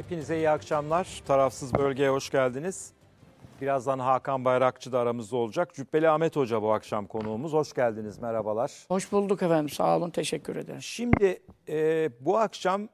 Hepinize iyi akşamlar. Tarafsız Bölge'ye hoş geldiniz. Birazdan Hakan Bayrakçı da aramızda olacak. Cübbeli Ahmet Hoca bu akşam konuğumuz. Hoş geldiniz, merhabalar. Hoş bulduk efendim, sağ olun, teşekkür ederim. Şimdi bu akşam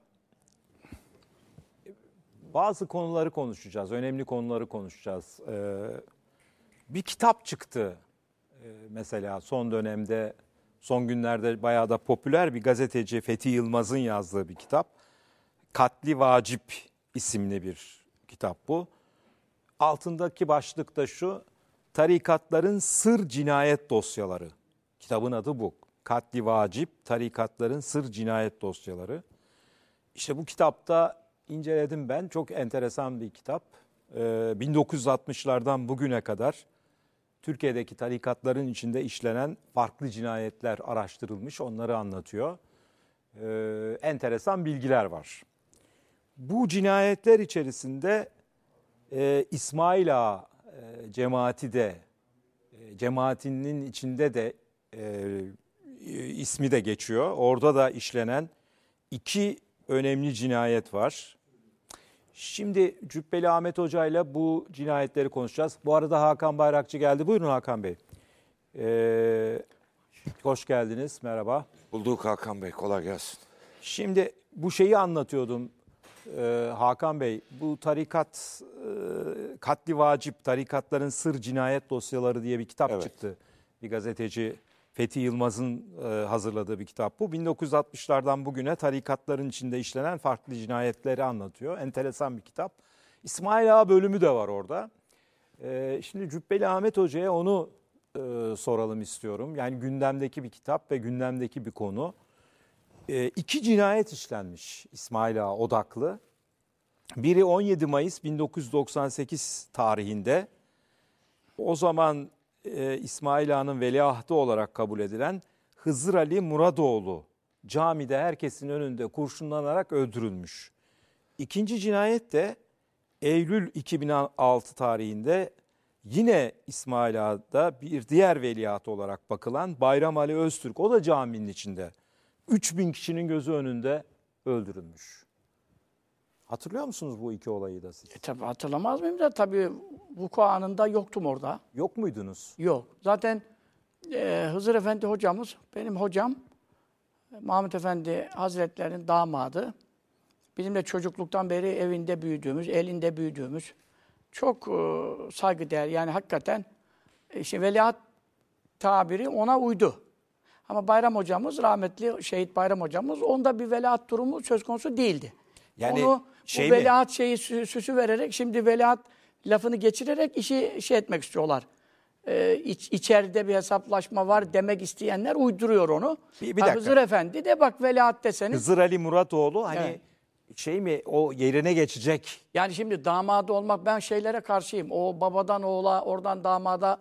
bazı konuları konuşacağız, önemli konuları konuşacağız. Bir kitap çıktı mesela son dönemde, son günlerde bayağı da popüler bir gazeteci Fethi Yılmaz'ın yazdığı bir kitap. Katli Vacip isimli bir kitap bu. Altındaki başlık da şu: Tarikatların Sır Cinayet Dosyaları. Kitabın adı bu. Katli Vacip, Tarikatların Sır Cinayet Dosyaları. İşte bu kitapta inceledim ben. Çok enteresan bir kitap. 1960'lardan bugüne kadar Türkiye'deki tarikatların içinde işlenen farklı cinayetler araştırılmış. Onları anlatıyor. Enteresan bilgiler var. Bu cinayetler içerisinde İsmail Ağa cemaati de, cemaatinin içinde de ismi de geçiyor. Orada da işlenen iki önemli cinayet var. Şimdi Cübbeli Ahmet Hoca ile bu cinayetleri konuşacağız. Bu arada Hakan Bayrakçı geldi. Buyurun Hakan Bey. Hoş geldiniz, merhaba. Bulduk Hakan Bey, kolay gelsin. Şimdi bu şeyi anlatıyordum. Hakan Bey, bu tarikat, Katli Vacip, Tarikatların Sır Cinayet Dosyaları diye bir kitap çıktı. Bir gazeteci Fethi Yılmaz'ın hazırladığı bir kitap bu. 1960'lardan bugüne tarikatların içinde işlenen farklı cinayetleri anlatıyor. Enteresan bir kitap. İsmail Ağa bölümü de var orada. Şimdi Cübbeli Ahmet Hoca'ya onu soralım istiyorum. Yani gündemdeki bir kitap ve gündemdeki bir konu. İki cinayet işlenmiş İsmail Ağa odaklı. Biri 17 Mayıs 1998 tarihinde, o zaman İsmail Ağa'nın veliahtı olarak kabul edilen Hızır Ali Muradoğlu camide herkesin önünde kurşunlanarak öldürülmüş. İkinci cinayet de Eylül 2006 tarihinde yine İsmail Ağa'da bir diğer veliahtı olarak bakılan Bayram Ali Öztürk, o da caminin içinde 3000 kişinin gözü önünde öldürülmüş. Hatırlıyor musunuz bu iki olayı da siz? Tabii hatırlamaz mıyım da, tabii vuku anında yoktum orada. Yok muydunuz? Yok. Zaten Hızır Efendi hocamız, benim hocam, Mahmut Efendi Hazretleri'nin damadı. Bizim de çocukluktan beri evinde büyüdüğümüz, elinde büyüdüğümüz, çok saygıdeğer, yani hakikaten işte veliaht tabiri ona uydu. Ama Bayram hocamız, rahmetli şehit Bayram hocamız, onda bir veliaht durumu söz konusu değildi. Yani onu bu veliaht süsü vererek, şimdi veliaht lafını geçirerek işi etmek istiyorlar. İçeride bir hesaplaşma var demek isteyenler uyduruyor onu. Bir dakika. Hızır Efendi de bak veliaht deseniz. Hızır Ali Muradoğlu hani o yerine geçecek. Yani şimdi damadı olmak, ben şeylere karşıyım. O babadan oğula, oradan damada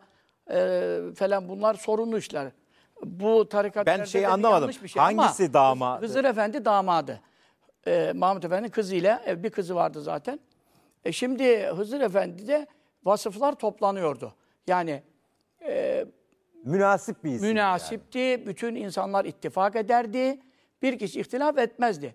falan, bunlar sorunlu işler. Bu tarikatlerde Ben anlamadım. yanlış bir şey. Hangisi ama damadı? Hızır Efendi damadı. Mahmut Efendi'nin kızıyla, bir kızı vardı zaten. Şimdi Hızır Efendi'de vasıflar toplanıyordu. Yani münasip bir isim. münasipti. Yani. Bütün insanlar ittifak ederdi. Bir kişi ihtilaf etmezdi.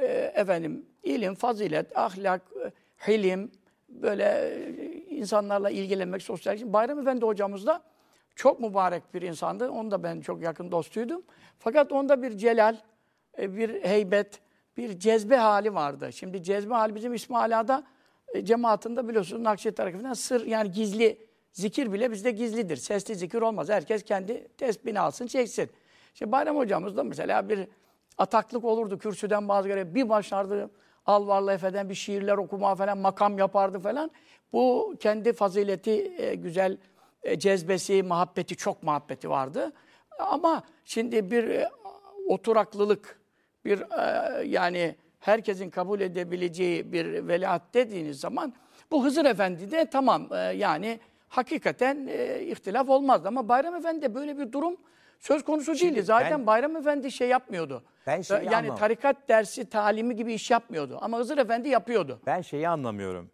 İlim, fazilet, ahlak, hilim, böyle insanlarla ilgilenmek, sosyal. Şimdi Bayram Efendi hocamız da çok mübarek bir insandı. Onu da ben çok yakın dostuydum. Fakat onda bir celal, bir heybet, bir cezbe hali vardı. Şimdi cezbe hali bizim İsmail Ağa'da cemaatinde biliyorsunuz Nakşi tarafından sır, yani gizli zikir bile bizde gizlidir. Sesli zikir olmaz. Herkes kendi tesbihini alsın, çeksin. Şimdi Bayram hocamız da mesela bir ataklık olurdu kürsüden bazı kere. Bir başlardı Alvarlı Efe'den bir şiirler okuma falan, makam yapardı falan. Bu kendi fazileti, güzel cezbesi, muhabbeti, çok muhabbeti vardı. Ama şimdi bir oturaklılık, bir yani herkesin kabul edebileceği bir veliaht dediğiniz zaman, bu Hızır Efendi de tamam, yani hakikaten ihtilaf olmazdı. Ama Bayram Efendi böyle bir durum söz konusu değildi. Zaten Bayram Efendi şey yapmıyordu. Yani tarikat dersi, talimi gibi iş yapmıyordu. Ama Hızır Efendi yapıyordu. Ben şeyi anlamıyorum.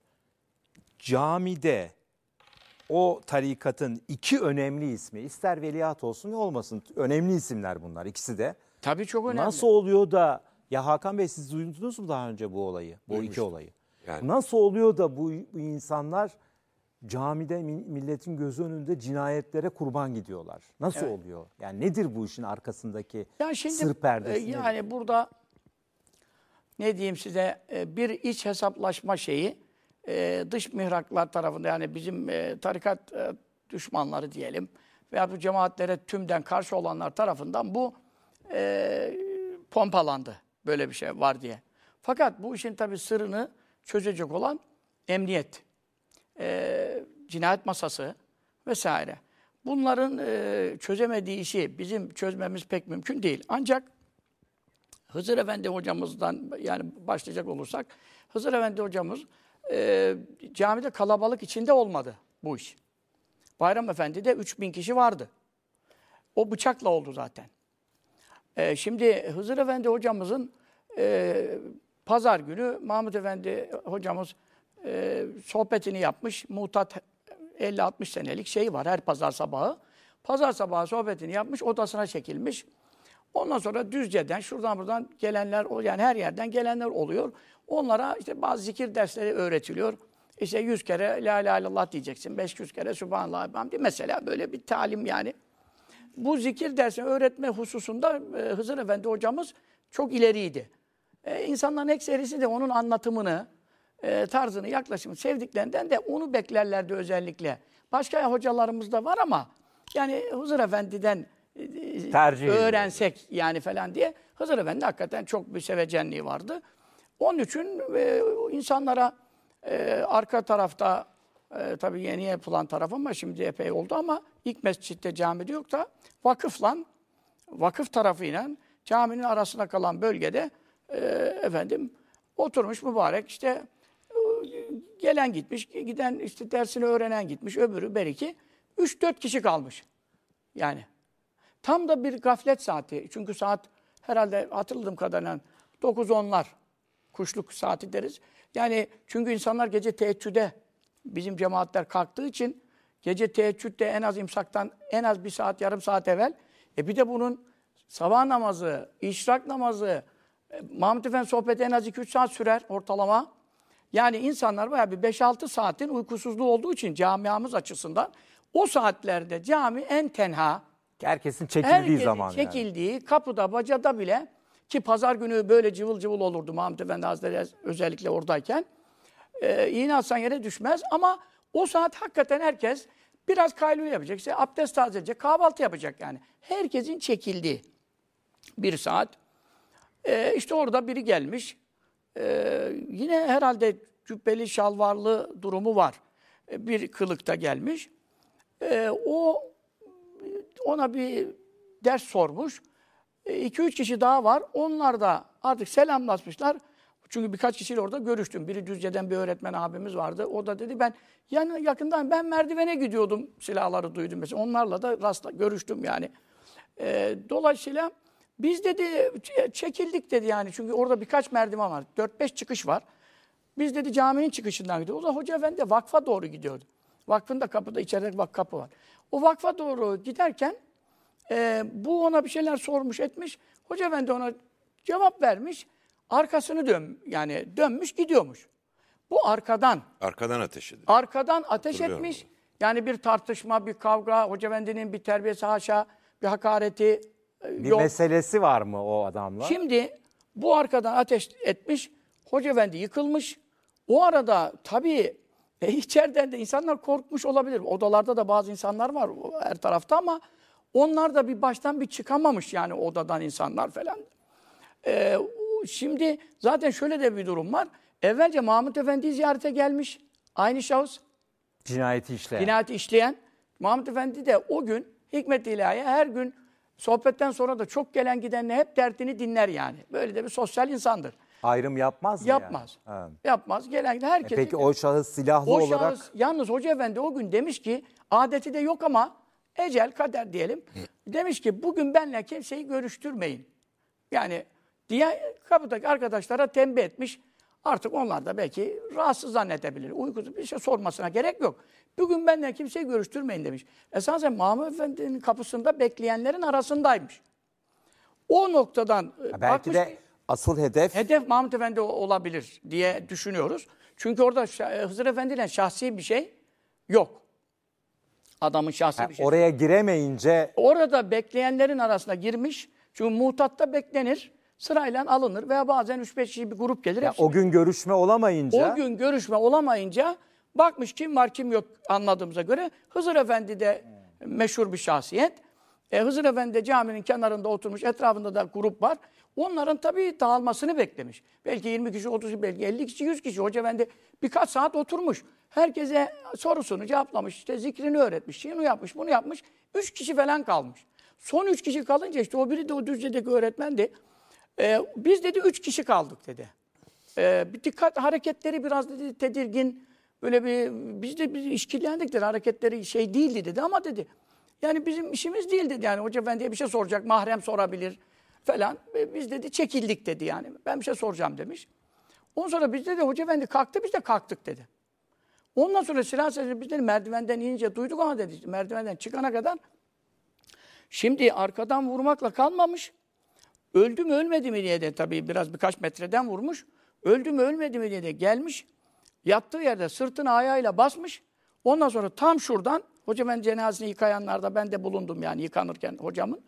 Camide o tarikatın iki önemli ismi, ister veliaht olsun ne olmasın, önemli isimler bunlar ikisi de. Tabii çok önemli. Nasıl oluyor da, ya Hakan Bey siz duydunuz mu daha önce bu olayı, bu iki olayı? Yani. Nasıl oluyor da bu insanlar camide milletin gözü önünde cinayetlere kurban gidiyorlar? Nasıl oluyor? Yani nedir bu işin arkasındaki sır perdesi? Yani burada ne diyeyim size, bir iç hesaplaşma şeyi, dış mihraklar tarafında, yani bizim tarikat düşmanları diyelim veya bu cemaatlere tümden karşı olanlar tarafından bu pompalandı. Böyle bir şey var diye. Fakat bu işin tabii sırrını çözecek olan emniyet, cinayet masası vesaire. Bunların çözemediği işi bizim çözmemiz pek mümkün değil. Ancak Hızır Efendi hocamızdan yani başlayacak olursak, Hızır Efendi hocamız camide kalabalık içinde olmadı bu iş. Bayram Efendi'de 3000 kişi vardı. O bıçakla oldu zaten. Şimdi Hızır Efendi hocamızın pazar günü Mahmud Efendi hocamız sohbetini yapmış. Muhtat 50-60 senelik şey var her pazar sabahı. Pazar sabahı sohbetini yapmış, odasına çekilmiş. Ondan sonra Düzce'den, şuradan buradan gelenler, yani her yerden gelenler oluyor. Onlara işte bazı zikir dersleri öğretiliyor. İşte 100 kere la ilahe illallah diyeceksin, 500 kere Subhanallah hamdi. Mesela böyle bir talim yani. Bu zikir dersini öğretme hususunda Hızır Efendi hocamız çok ileriydi. İnsanların ekserisi de onun anlatımını, tarzını, yaklaşımını sevdiklerinden de onu beklerlerdi özellikle. Başka hocalarımız da var ama yani Hızır Efendi'den öğrensek yani falan diye. Hızır Efendi hakikaten çok bir sevecenliği vardı. Onun için insanlara arka tarafta tabii yeni yapılan taraf ama şimdi epey oldu ama ilk mescitte camide yok da vakıf tarafıyla caminin arasında kalan bölgede oturmuş mübarek işte gelen gitmiş, giden işte dersini öğrenen gitmiş, öbürü belki 3-4 kişi kalmış. Yani tam da bir gaflet saati. Çünkü saat herhalde hatırladığım kadarıyla 9-10'lar kuşluk saati deriz. Yani çünkü insanlar gece teheccüde bizim cemaatler kalktığı için gece teheccüde en az imsaktan en az 1 saat, yarım saat evvel. Bir de bunun sabah namazı, işrak namazı, Mahmud Efendi sohbeti en az 2-3 saat sürer ortalama. Yani insanlar bayağı bir 5-6 saatin uykusuzluğu olduğu için camiamız açısından o saatlerde cami en tenha. Herkesin çekildiği zaman çekildiği, yani. Kapıda, bacada bile ki pazar günü böyle cıvıl cıvıl olurdu Mahmud Efendi Hazretleri özellikle oradayken. İğne atsan yere düşmez ama o saat hakikaten herkes biraz kaylule yapacak. İşte abdest tazeleyecek, kahvaltı yapacak yani. Herkesin çekildiği bir saat. İşte orada biri gelmiş. Yine herhalde cübbeli, şalvarlı durumu var. Bir kılıkta gelmiş. Ona bir ders sormuş. 2-3 kişi daha var. Onlar da artık selamlaşmışlar. Çünkü birkaç kişiyle orada görüştüm. Biri Düzce'den bir öğretmen abimiz vardı. O da dedi ben yakından ben merdivene gidiyordum. Silahları duydum mesela. Onlarla da görüştüm yani. Dolayısıyla biz dedi çekildik dedi yani. Çünkü orada birkaç merdiven var. 4-5 çıkış var. Biz dedi caminin çıkışından gidiyoruz. O da Hoca Efendi de vakfa doğru gidiyordu. Vakfın da kapıda içeride kapı var. O vakfa doğru giderken bu ona bir şeyler sormuş etmiş. Hoca Efendi ona cevap vermiş. Arkasını dönmüş gidiyormuş. Bu arkadan ateş edildi. Arkadan ateş etmiş. Yani bir tartışma, bir kavga, Hoca Efendi'nin bir terbiyesi haşa, bir hakareti bir yok. meselesi var mı o adamla? Şimdi bu arkadan ateş etmiş. Hoca Efendi yıkılmış. O arada tabii içeriden de insanlar korkmuş olabilir. Odalarda da bazı insanlar var her tarafta ama onlar da bir baştan bir çıkamamış yani odadan insanlar falan. Şimdi zaten şöyle de bir durum var. Evvelce Mahmud Efendi'yi ziyarete gelmiş. Aynı şahıs. Cinayeti işleyen. Mahmud Efendi de o gün hikmet-i ilahiye her gün sohbetten sonra da çok gelen gidenle hep derdini dinler yani. Böyle de bir sosyal insandır. Ayrım yapmaz mı? Yapmaz. Yani? Yapmaz. Gelen herkes. Peki o şahıs silahlı olarak? Yalnız Hoca Efendi o gün demiş ki adeti de yok ama ecel, kader diyelim. Demiş ki bugün benimle kimseyi görüştürmeyin. Yani diye kapıdaki arkadaşlara tembih etmiş. Artık onlar da belki rahatsız zannedebilir. Uykusuz bir şey sormasına gerek yok. Bugün benimle kimseyi görüştürmeyin demiş. Esasen Mahmud Efendi'nin kapısında bekleyenlerin arasındaymış. O noktadan belki de asıl hedef Mahmud Efendi olabilir diye düşünüyoruz. Çünkü orada Hızır Efendi'yle şahsi bir şey yok. Adamın şahsi bir şey. Oraya giremeyince Orada bekleyenlerin arasına girmiş. Çünkü muhtatta beklenir. Sırayla alınır veya bazen 3-5 kişi bir grup gelir. ya o gün görüşme olamayınca O gün görüşme olamayınca bakmış kim var kim yok anladığımıza göre. Hızır Efendi de meşhur bir şahsiyet. Hızır Efendi de caminin kenarında oturmuş. Etrafında da grup var. Onların tabii dağılmasını beklemiş. Belki 20 kişi, 30 kişi, belki 50 kişi, 100 kişi. Hoca Efendi birkaç saat oturmuş. Herkese sorusunu cevaplamış. İşte zikrini öğretmiş. Şunu yapmış, bunu yapmış. 3 kişi falan kalmış. Son 3 kişi kalınca işte o biri de o Düzce'deki öğretmendi. Biz dedi 3 kişi kaldık dedi. Bir dikkat hareketleri biraz dedi tedirgin. Böyle biz işkillendik dedi. Hareketleri şey değildi dedi ama dedi. Yani bizim işimiz değil dedi. Yani Hoca Efendi'ye bir şey soracak, mahrem sorabilir falan. Biz dedi çekildik dedi yani. Ben bir şey soracağım demiş. Ondan sonra biz dedi Hoca Efendi kalktı, biz de kalktık dedi. Ondan sonra silah sesini biz dedi merdivenden inince duyduk ama dedi merdivenden çıkana kadar. Şimdi arkadan vurmakla kalmamış. Öldü mü ölmedi mi diye de tabii birkaç metreden vurmuş. Öldü mü ölmedi mi diye de gelmiş. Yattığı yerde sırtını ayağıyla basmış. Ondan sonra tam şuradan, Hoca ben cenazesini yıkayanlarda ben de bulundum yani yıkanırken hocamın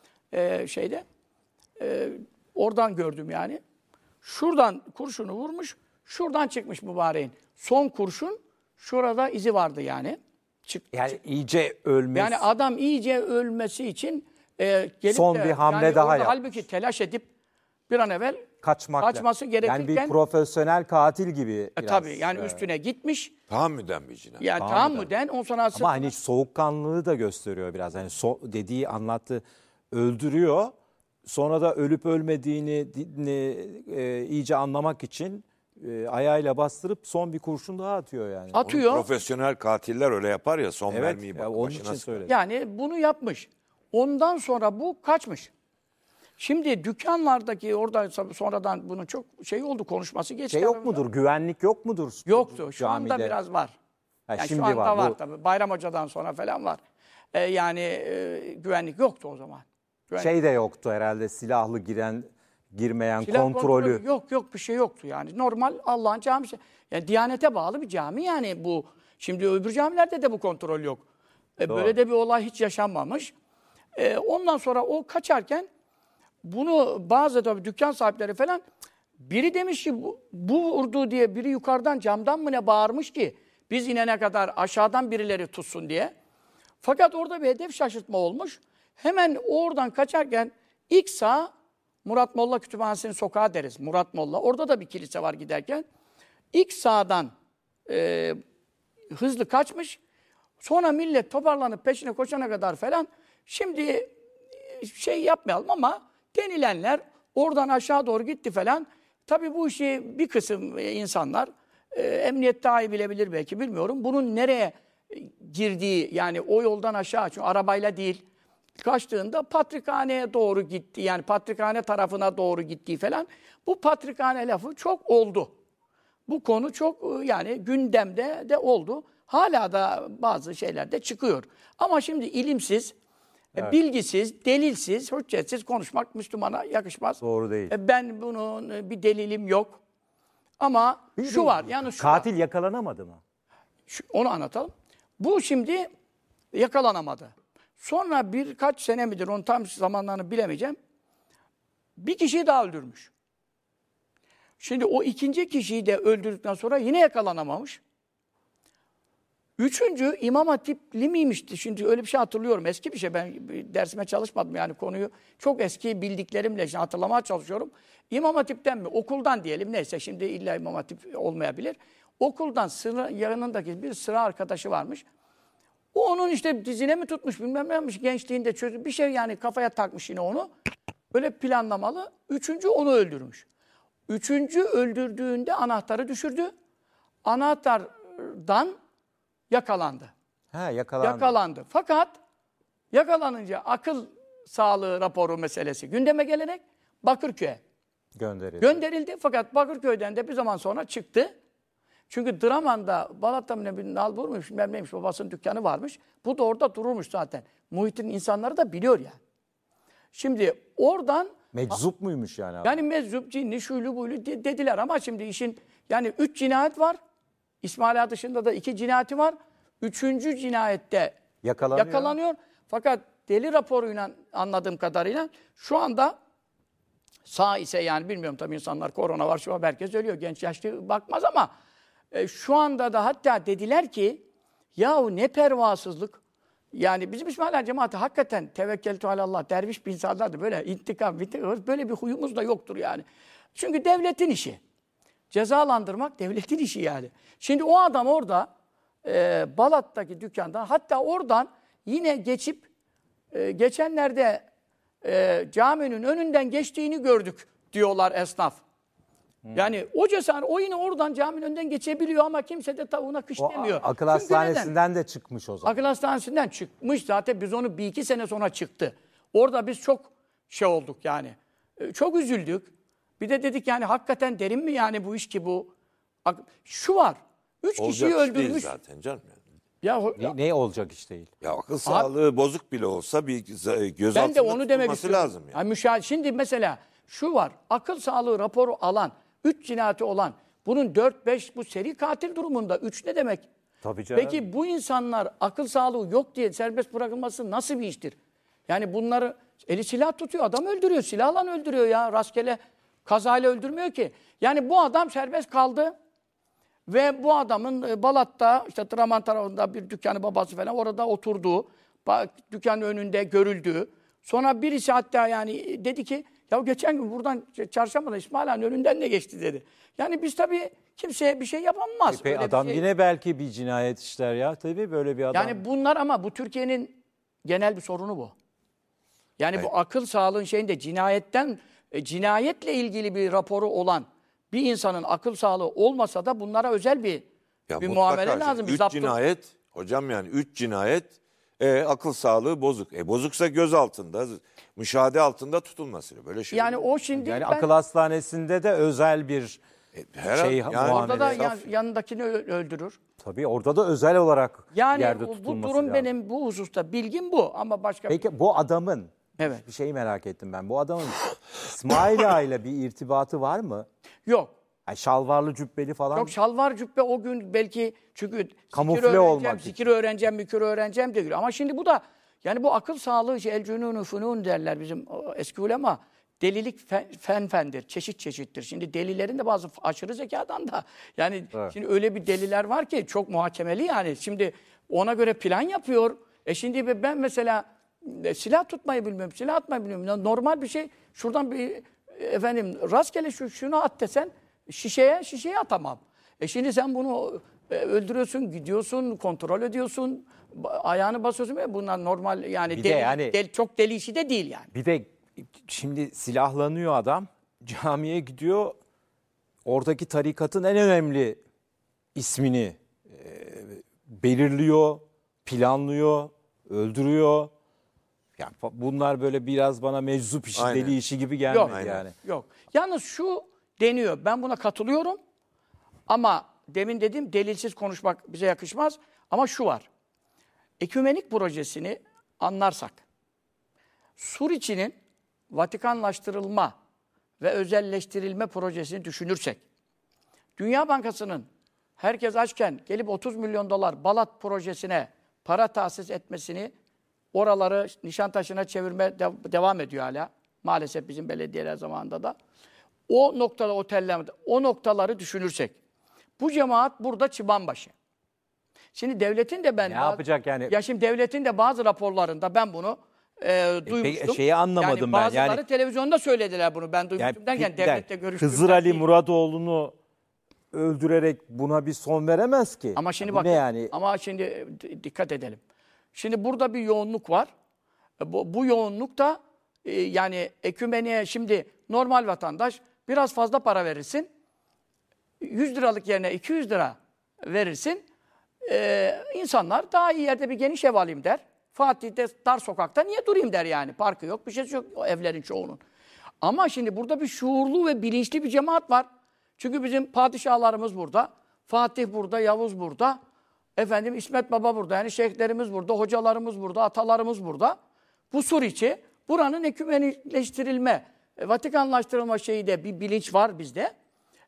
oradan gördüm yani. Şuradan kurşunu vurmuş, şuradan çıkmış mübareğin. Son kurşun şurada izi vardı yani. yani iyice ölmesi. Yani adam iyice ölmesi için gelip Son de, bir hamle yani daha orada yaptı. halbuki telaş edip bir an evvel kaçması gerekirken. Yani bir profesyonel katil gibi biraz. Tabii yani üstüne gitmiş. Tahammüden bir cinayet. Yani tahammüden on sonra Ama hani soğukkanlılığı da gösteriyor biraz. Yani dediği anlattı öldürüyor. Sonra da ölüp ölmediğini iyice anlamak için ayağıyla bastırıp son bir kurşun daha atıyor yani. atıyor. Profesyonel katiller öyle yapar ya son Evet, mermiyi ya onun başına için sıkar. söyledim. Yani bunu yapmış. Ondan sonra bu kaçmış. Şimdi dükkanlardaki orada sonradan bunun çok oldu konuşması geçti. Şey yok mudur? Güvenlik yok mudur? Yoktu. Şu anda camide? biraz var. Yani şimdi şu anda var bu. tabii. Bayram Hoca'dan sonra falan var. Güvenlik yoktu o zaman. Şey de yoktu herhalde silahlı girmeyen Silah kontrolü. Yok bir şey yoktu yani. Normal Allah'ın camisi. Yani Diyanete bağlı bir cami yani bu. Şimdi öbür camilerde de bu kontrol yok. Böyle de bir olay hiç yaşanmamış. Ondan sonra o kaçarken bunu bazı tabii dükkan sahipleri falan biri demiş ki bu vurdu diye biri yukarıdan camdan mı ne bağırmış ki biz inene kadar aşağıdan birileri tutsun diye. Fakat orada bir hedef şaşırtma olmuş. Hemen oradan kaçarken ilk sağ Murat Molla Kütüphanesi'nin sokağı deriz. Murat Molla. Orada da bir kilise var giderken. İlk sağdan hızlı kaçmış. Sonra millet toparlanıp peşine koşana kadar falan. Şimdi şey yapmayalım ama denilenler oradan aşağı doğru gitti falan. Tabii bu işi bir kısım insanlar emniyet daha iyi bilebilir belki bilmiyorum. Bunun nereye girdiği yani o yoldan aşağı çünkü arabayla değil. Kaçtığında Patrikhane'ye doğru gitti. Yani Patrikhane tarafına doğru gittiği falan. Bu Patrikhane lafı çok oldu. Bu konu çok yani gündemde de oldu. Hala da bazı şeyler de çıkıyor. Ama şimdi ilimsiz, bilgisiz, delilsiz, hüccetsiz konuşmak Müslümana yakışmaz. Doğru değil. Ben bunun bir delilim yok. Ama şu var. Yani şu Katil var. yakalanamadı mı? Onu anlatalım. Bu şimdi yakalanamadı. Sonra birkaç sene midir, onun tam zamanlarını bilemeyeceğim. Bir kişiyi daha öldürmüş. Şimdi o ikinci kişiyi de öldürdükten sonra yine yakalanamamış. Üçüncü İmam Hatipli miymişti? Şimdi öyle bir şey hatırlıyorum. Eski bir şey. Ben dersime çalışmadım yani konuyu. Çok eski bildiklerimle şimdi hatırlamaya çalışıyorum. İmam Hatip'ten mi? Okuldan diyelim. Neyse şimdi illa İmam Hatip olmayabilir. Okuldan yanındaki bir sıra arkadaşı varmış. O onun işte dizine mi tutmuş bilmem ne yapmış. Gençliğinde çözüm bir şey yani kafaya takmış yine onu. Böyle planlamalı. Üçüncü onu öldürmüş. Üçüncü öldürdüğünde anahtarı düşürdü. Anahtardan yakalandı. Yakalandı. Fakat yakalanınca akıl sağlığı raporu meselesi gündeme gelerek Bakırköy'e gönderildi. Fakat Bakırköy'den de bir zaman sonra çıktı. Çünkü Draman'da Balat'ta bir nalbur muymuş, bilmem neymiş, babasının dükkanı varmış. Bu da orada dururmuş zaten. Muhit'in insanları da biliyor yani. Şimdi oradan... Meczup muymuş yani abi? Yani meczup, cinni, şuylu buylu dediler ama şimdi işin Yani 3 cinayet var. İsmail Ağa dışında da 2 cinayeti var. 3. cinayette yakalanıyor. Fakat deli raporuyla anladığım kadarıyla şu anda sağ ise yani bilmiyorum tabii insanlar korona var şu an herkes ölüyor. Genç yaşlı bakmaz ama şu anda da hatta dediler ki yahu ne pervasızlık. Yani bizim İsmail Ağa cemaati hakikaten tevekkeltü alallah derviş bir insanlardı. Böyle intikam böyle bir huyumuz da yoktur yani. Çünkü devletin işi. Cezalandırmak devletin işi yani. Şimdi o adam orada Balat'taki dükkandan hatta oradan yine geçip geçenlerde caminin önünden geçtiğini gördük diyorlar esnaf. Yani o cesaret, o yine oradan caminin önünden geçebiliyor ama kimse de tavuğuna kış demiyor. Akıl hastanesinden de çıkmış o zaman. Akıl hastanesinden çıkmış zaten biz onu 1-2 sene sonra çıktı. Orada biz çok şey olduk yani. Çok üzüldük. Bir de dedik yani hakikaten derin mi yani bu iş ki bu? Şu var. 3 kişiyi Olacak iş değil öldürmüş. zaten canım. Ne olacak iş değil. Ya akıl sağlığı bozuk bile olsa bir gözaltında Ben de onu demek tutulması istiyorum. lazım yani. Yani şimdi mesela şu var. Akıl sağlığı raporu alan, 3 cinayeti olan, bunun 4-5 bu seri katil durumunda 3 ne demek? Tabii canım. Peki bu insanlar akıl sağlığı yok diye serbest bırakılması nasıl bir iştir? Yani bunları eli silah tutuyor, adam öldürüyor, silahla öldürüyor ya. Rastgele kazayla öldürmüyor ki. Yani bu adam serbest kaldı. Ve bu adamın Balat'ta, işte Traman tarafında bir dükkanı babası falan orada oturduğu, dükkanın önünde görüldüğü. Sonra birisi hatta yani dedi ki, ya geçen gün buradan çarşambada İsmail Ağa'nın önünden de geçti dedi. Yani biz tabii kimseye bir şey yapamaz. Adam yine belki bir cinayet işler ya. Tabii böyle bir adam. Yani bunlar ama bu Türkiye'nin genel bir sorunu bu. Yani bu akıl sağlığın şeyinde cinayetle ilgili bir raporu olan bir insanın akıl sağlığı olmasa da bunlara özel bir muamele lazım. 3 cinayet, hocam yani 3 cinayet akıl sağlığı bozuk. Bozuksa göz altında, müşahede altında tutulması. Böyle şey. Yani o şimdi yani akıl hastanesinde de özel bir yani orada da muamele. yanındakini öldürür. Tabii orada da özel olarak yani yerde bu tutulması durum lazım. benim bu hususta bilgim bu ama başka Peki bu adamın Evet. bir şeyi merak ettim ben. Bu adamın İsmail Ağa ile bir irtibatı var mı? yok. Yani şalvarlı cübbeli falan. Yok şalvar cübbe o gün belki çünkü Kamufle olmak için. zikir öğreneceğim, mükür öğreneceğim diyor. Ama şimdi bu da yani bu akıl sağlığı el cünûnü funûn derler bizim eski ulema. Delilik fendir, çeşit çeşittir. Şimdi delilerin de bazı aşırı zekadan da yani şimdi öyle bir deliler var ki çok muhakemeli yani. Şimdi ona göre plan yapıyor. Şimdi ben mesela silah tutmayı bilmiyorum, silah atmayı bilmiyorum. Normal bir şey şuradan bir rastgele şunu at desen şişeye atamam. Şimdi sen bunu öldürüyorsun, gidiyorsun, kontrol ediyorsun, ayağını basıyorsun. Bunlar normal yani, çok deli işi de değil yani. Bir de şimdi silahlanıyor adam, camiye gidiyor, oradaki tarikatın en önemli ismini belirliyor, planlıyor, öldürüyor. Yani bunlar böyle biraz bana meczup işi, deli işi gibi gelmedi yani. Yok. Yalnız şu deniyor, ben buna katılıyorum ama demin dediğim delilsiz konuşmak bize yakışmaz. Ama şu var, ekümenik projesini anlarsak, Suriçi'nin Vatikanlaştırılma ve özelleştirilme projesini düşünürsek, Dünya Bankası'nın herkes açken gelip 30 milyon dolar Balat projesine para tahsis etmesini, oraları Nişantaşı'na çevirme devam ediyor hala. Maalesef bizim belediyeler zamanında da. O noktada otellerde, o noktaları düşünürsek, bu cemaat burada çıbanbaşı. Şimdi devletin de Ne yapacak yani? Ya şimdi devletin de bazı raporlarında ben bunu duymuştum. Şeyi anlamadım yani ben. Bazıları televizyonda söylediler bunu. Ben duymuştum derken devletle görüştüm. Hızır Ali Muradoğlu'nu öldürerek buna bir son veremez ki. Ama şimdi bak. Yani? Ama şimdi dikkat edelim. Şimdi burada bir yoğunluk var. Bu yoğunluk da yani ekümeniye şimdi normal vatandaş biraz fazla para verirsin. 100 liralık yerine 200 lira verirsin. İnsanlar daha iyi yerde bir geniş ev alayım der. Fatih'te dar sokakta niye durayım der yani. Parkı yok, bir şey yok o evlerin çoğunun. Ama şimdi burada bir şuurlu ve bilinçli bir cemaat var. Çünkü bizim padişahlarımız burada. Fatih burada, Yavuz burada. İsmet Baba burada. Yani şeyhlerimiz burada, hocalarımız burada, atalarımız burada. Bu Suriçi, buranın ekümenikleştirilme, Vatikanlaştırılma şeyi de bir bilinç var bizde.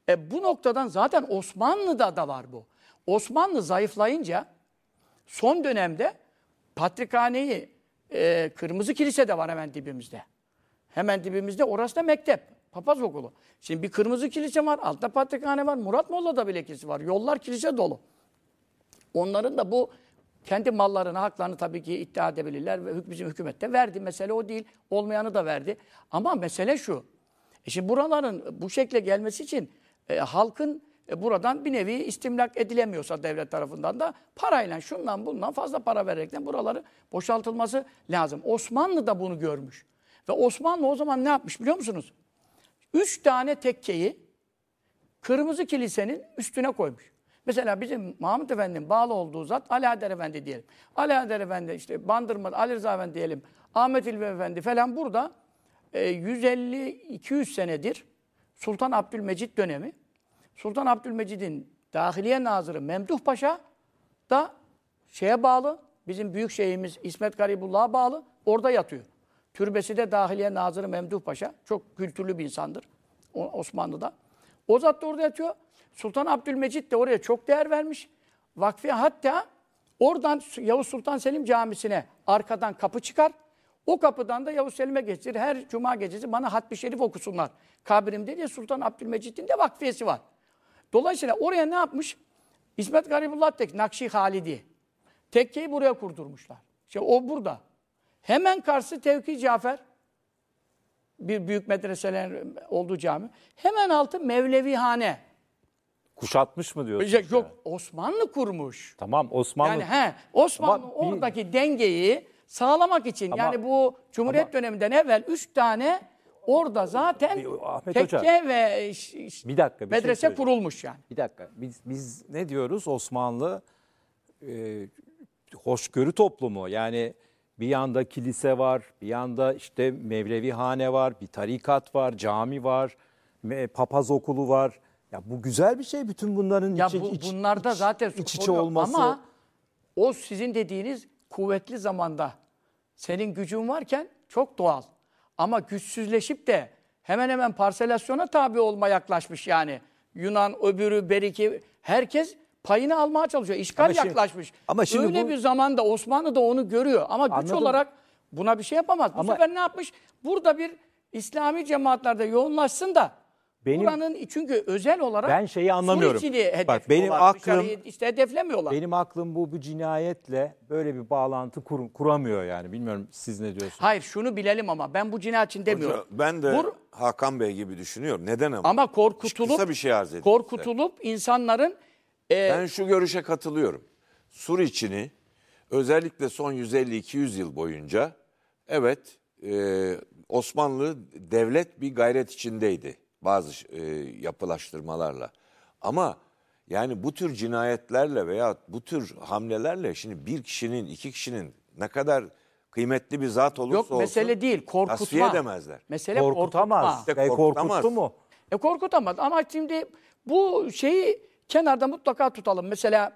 Bu noktadan zaten Osmanlı'da da var bu. Osmanlı zayıflayınca son dönemde Patrikhane'yi, Kırmızı Kilise de var hemen dibimizde. Hemen dibimizde, orası da mektep, papaz okulu. Şimdi bir Kırmızı Kilise var, altta Patrikhane var, Murat Molla'da bile kilise var. Yollar kilise dolu. Onların da bu kendi mallarını, haklarını tabii ki iddia edebilirler ve bizim hükümet de verdi. Mesele o değil, olmayanı da verdi. Ama mesele şu, şimdi buraların bu şekle gelmesi için halkın buradan bir nevi istimlak edilemiyorsa devlet tarafından da parayla, şundan bundan fazla para vererekten buraları boşaltılması lazım. Osmanlı da bunu görmüş. Ve Osmanlı o zaman ne yapmış biliyor musunuz? 3 tane tekkeyi Kırmızı Kilise'nin üstüne koymuş. Mesela bizim Mahmud Efendi'nin bağlı olduğu zat Ali Haydar Efendi diyelim. Ali Haydar Efendi, işte Bandırma, Ali Rıza Efendi diyelim. Ahmet İlmi Efendi falan burada 150-200 senedir Sultan Abdülmecid dönemi. Sultan Abdülmecid'in Dahiliye Nazırı Memduh Paşa da şeye bağlı, bizim büyük şeyhimiz İsmet Garibullah'a bağlı, orada yatıyor. Türbesi de Dahiliye Nazırı Memduh Paşa. Çok kültürlü bir insandır Osmanlı'da. O zat da orada yatıyor. Sultan Abdülmecid de oraya çok değer vermiş. Vakfı, hatta oradan Yavuz Sultan Selim Camisi'ne arkadan kapı çıkar. O kapıdan da Yavuz Selim'e geçir. Her cuma gecesi bana Hatmi Şerif okusunlar kabrimde diye Sultan Abdülmecid'in de vakfiyesi var. Dolayısıyla oraya ne yapmış? İsmet Garibullah Tek, Nakşi Halidi. Tekkeyi buraya kurdurmuşlar. İşte o burada. Hemen karşısı Tevki Cafer. Bir büyük medreselerin olduğu cami. Hemen altı Mevlevihane. Kuşatmış mı diyorsunuz? Yok, Osmanlı kurmuş. Tamam, Osmanlı. Yani Osmanlı oradaki dengeyi sağlamak için, yani bu Cumhuriyet döneminden evvel 3 tane orada zaten tekke ve bir dakika, medrese kurulmuş yani. Bir dakika. Biz ne diyoruz? Osmanlı hoşgörü toplumu. Yani bir yanda kilise var, bir yanda işte Mevlevihane var, bir tarikat var, cami var, papaz okulu var. Ya bu güzel bir şey, bütün bunların bunlarda zaten iç içe olması. Ama o sizin dediğiniz kuvvetli zamanda senin gücün varken çok doğal. Ama güçsüzleşip de hemen hemen parselasyona tabi olma yaklaşmış yani. Yunan, öbürü, beriki, herkes payını almaya çalışıyor. İşgal yaklaşmış. Ama şimdi öyle bir zamanda Osmanlı da onu görüyor. Ama güç Anladım. olarak buna bir şey yapamaz. Bu sefer ne yapmış? Burada bir İslami cemaatlerde yoğunlaşsın da buranın, çünkü özel olarak ben şeyi anlamıyorum. Bak, benim aklım işte hedeflemiyorlar. Benim aklım bu cinayetle böyle bir bağlantı kuramıyor yani. Bilmiyorum, siz ne diyorsunuz? Hayır, şunu bilelim ama ben bu cinayet için demiyorum. Hoca, ben de Hakan Bey gibi düşünüyorum. Neden ama? Ama korkutulup kısa bir şey arz edeyim korkutulup insanların ben şu görüşe katılıyorum. Suriçini özellikle son 150-200 yıl boyunca evet Osmanlı devlet bir gayret içindeydi bazı yapılaştırmalarla. Ama yani bu tür cinayetlerle veya bu tür hamlelerle şimdi bir kişinin, iki kişinin ne kadar kıymetli bir zat olursa olsun mesele değil, korkutma. tasfiye edemezler. Mesele korkutamaz. Korkuttu mu? Korkutamaz ama şimdi bu şeyi kenarda mutlaka tutalım. Mesela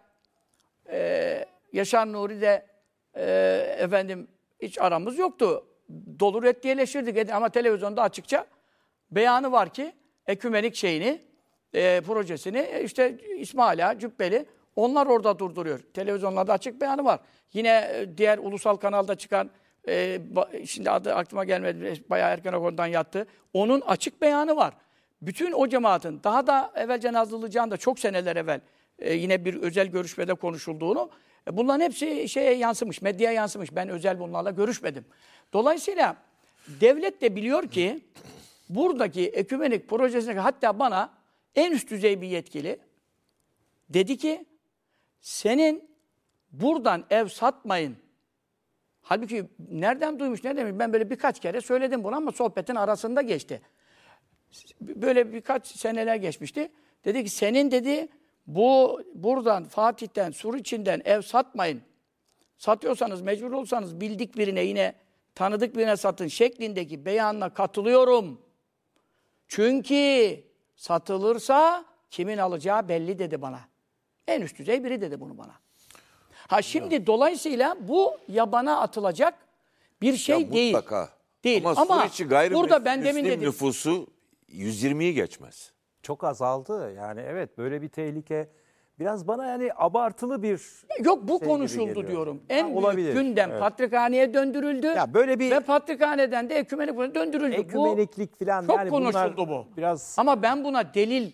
Yaşar Nuri de efendim hiç aramız yoktu. Dolu reddiyeleşirdik ama televizyonda açıkça beyanı var ki ekümenik şeyini, projesini işte İsmail Ağa, Cübbeli onlar orada durduruyor. Televizyonlarda açık beyanı var. Yine diğer ulusal kanalda çıkan şimdi adı aklıma gelmedi, bayağı erken okuldan yattı. Onun açık beyanı var. Bütün o cemaatin daha da evvelce Nazlı Ilıcak'ın da çok seneler evvel yine bir özel görüşmede konuşulduğunu, bunların hepsi şeye yansımış, medyaya yansımış. Ben özel bunlarla görüşmedim. Dolayısıyla devlet de biliyor ki buradaki ekümenik projesine, hatta bana en üst düzey bir yetkili dedi ki senin buradan ev satmayın. Halbuki nereden duymuş, ne demiş? Ben böyle birkaç kere söyledim bunu ama sohbetin arasında geçti. Böyle birkaç seneler geçmişti. Dedi ki senin dedi buradan Fatih'ten, Suriçi'nden ev satmayın. Satıyorsanız, mecbur olsanız bildik birine, yine tanıdık birine satın şeklindeki beyanına katılıyorum. Çünkü satılırsa kimin alacağı belli dedi bana. En üst düzey biri dedi bunu bana. Şimdi dolayısıyla bu yabana atılacak bir şey değil. Mutlaka. Değil. Ama Suriçi burada ben demin dedim. nüfusu 120'yi geçmez. Çok azaldı. Yani evet, böyle bir tehlike biraz bana yani abartılı bir Yok bu şey gibi konuşuldu geliyor. diyorum. En büyük olabilir. gündem Evet. patrikhaneye döndürüldü. Ya böyle bir ve patrikhaneden de ekümenik döndürüldü. ekümeniklik falan çok yani konuşuldu bunlar bu. biraz Ama ben buna delil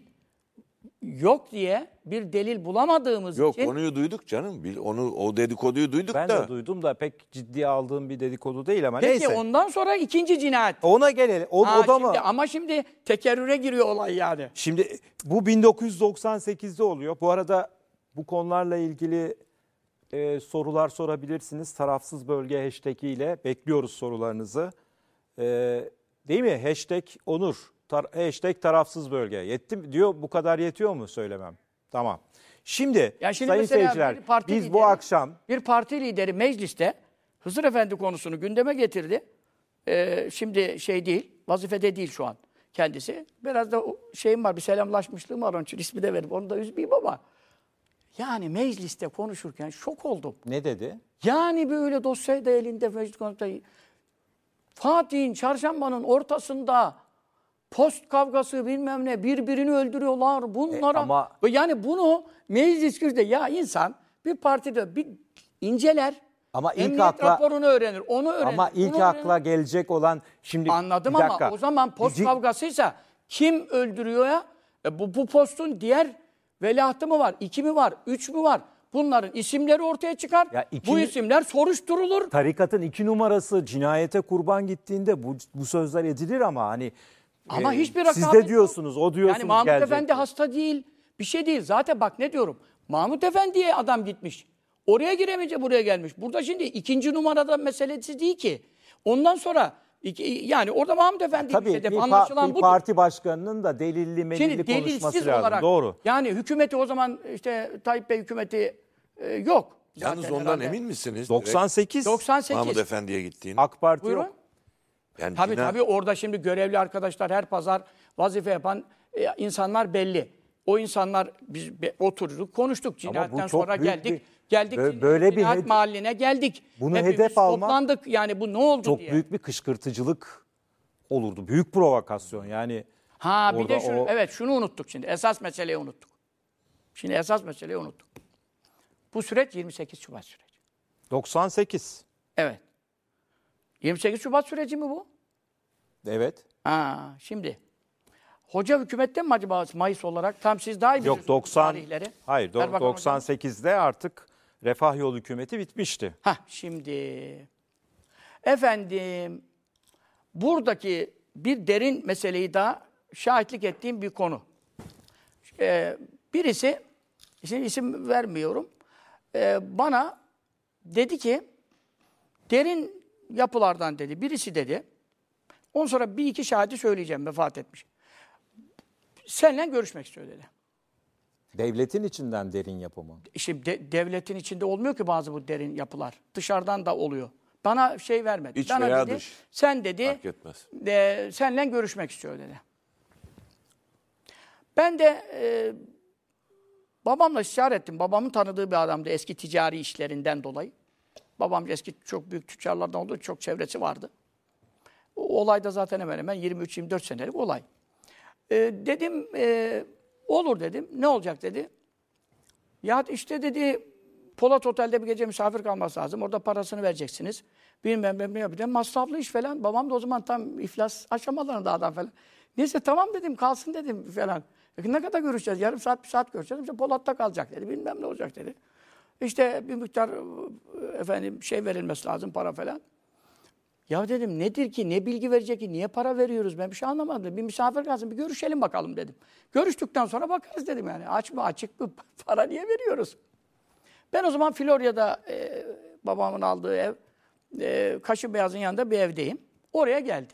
yok diye bir delil bulamadığımız Yok, için konuyu duyduk canım. O dedikoduyu duyduk ben da. de duydum da pek ciddiye aldığım bir dedikodu değil ama peki neyse. ondan sonra ikinci cinayet. Ona gelelim. O da Şimdi, mı? ama şimdi tekerrüre giriyor olay yani. Şimdi bu 1998'de oluyor. Bu arada bu konularla ilgili sorular sorabilirsiniz. Tarafsız bölge hashtag ile bekliyoruz sorularınızı. Değil mi? Hashtag Onur. Hashtag tarafsız bölge. Yetti mi? Diyor, bu kadar yetiyor mu söylemem? Tamam. Şimdi, Ya şimdi sayın mesela seyirciler bir parti biz lideri- bu akşam Bir parti lideri mecliste Hızır Efendi konusunu gündeme getirdi. Şimdi şey değil, vazifede değil şu an kendisi. Biraz da şeyim var, bir selamlaşmışlığım var onun için ismi de verip onu da üzmeyeyim ama. Yani mecliste konuşurken şok oldum. ne dedi? Yani böyle dosyayı da elinde meclis konusunda Fatih'in, çarşambanın ortasında post kavgası bilmem ne birbirini öldürüyorlar bunlara. Ama- Yani bunu meclis kürsüde ya insan bir partide bir inceler. Ama ilk emniyet akla- raporunu öğrenir, onu öğrenir. Ama ilk bunu akla öğrenir. gelecek olan şimdi Anladım bir dakika. ama o zaman post kavgasıysa kim öldürüyor ya? Bu postun diğer veliahtı mı var, 2 mi var, 3 mü var? Bunların isimleri ortaya çıkar. Ya Bu isimler soruşturulur. Tarikatın 2 numarası cinayete kurban gittiğinde bu sözler edilir ama hani Ama hiçbir siz rekabet de diyorsunuz, o diyorsunuz Yani Mahmut gelecek. Efendi hasta değil, bir şey değil. Zaten bak ne diyorum, Mahmut Efendi'ye adam gitmiş. Oraya giremeyince buraya gelmiş. Burada şimdi 2. numarada meselesi değil ki. Ondan sonra yani orada Mahmut Efendi Tabii hedef bir anlaşılan budur. parti başkanının da delilli melilli Şimdi konuşması delilsiz lazım. olarak Doğru. yani hükümeti o zaman işte Tayyip Bey hükümeti yok. Yalnız Zaten ondan herhalde. emin misiniz? 98 98. Mahmut Efendi'ye gittiğini. AK Parti Buyurun. yok. Yani Tabii orada şimdi görevli arkadaşlar her pazar vazife yapan insanlar belli. O insanlar biz oturduk, konuştuk. Cinayetten çok sonra büyük geldik. böyle bir Cinayet mahalline geldik. Bunu Hepimiz hedef almak- toplandık. Yani bu ne oldu Çok diye. büyük bir kışkırtıcılık olurdu. Büyük provokasyon yani. Ha bir orada de şunu, o- evet şunu unuttuk şimdi. Esas meseleyi unuttuk. Şimdi esas meseleyi unuttuk. Bu süreç 28 Şubat süreci. 98. Evet. 28 Şubat süreci mi bu? Evet. Şimdi hoca hükümetten mi acaba Mayıs olarak? Tam siz daha iyi Yok biliyorsunuz 90. tarihleri. Hayır, Ver bakalım hocam. 98'de artık Refah Yol hükümeti bitmişti. Şimdi efendim buradaki bir derin meseleyi daha şahitlik ettiğim bir konu. Birisi, şimdi isim vermiyorum, bana dedi ki derin yapılardan dedi, birisi dedi, ondan sonra bir iki şahidi söyleyeceğim, vefat etmiş. Seninle görüşmek istiyor dedi. Devletin içinden derin yapımı. Şimdi devletin içinde olmuyor ki bazı bu derin yapılar. Dışarıdan da oluyor. Bana şey vermedi. İç Bana veya dedi, dış. sen dedi, Fark etmez. seninle görüşmek istiyor dedi. Ben de babamla istişare ettim. Babamın tanıdığı bir adamdı eski ticari işlerinden dolayı. Babam eski çok büyük tüccarlardan olduğu çok çevresi vardı. O olay da zaten hemen hemen 23-24 senelik olay. Dedim, olur dedim. Ne olacak dedi. Ya işte dedi, Polat Otel'de bir gece misafir kalması lazım. Orada parasını vereceksiniz. Bilmem ne yapacağım. Masraflı iş falan. Babam da o zaman tam iflas aşamalarında adam falan. Neyse tamam dedim, kalsın dedim falan. Ne kadar görüşeceğiz? Yarım saat, bir saat görüşeceğiz. İşte Polat'ta kalacak dedi. Bilmem ne olacak dedi. İşte bir miktar efendim şey verilmesi lazım, para falan. Ya dedim nedir ki, ne bilgi verecek ki, niye para veriyoruz, ben bir şey anlamadım. Bir misafir kalsın, bir görüşelim bakalım dedim. Görüştükten sonra bakarız dedim yani. Aç mı açık mı, para niye veriyoruz? Ben o zaman Florya'da babamın aldığı ev, Kaşınbeyaz'ın yanında bir evdeyim. Oraya geldi.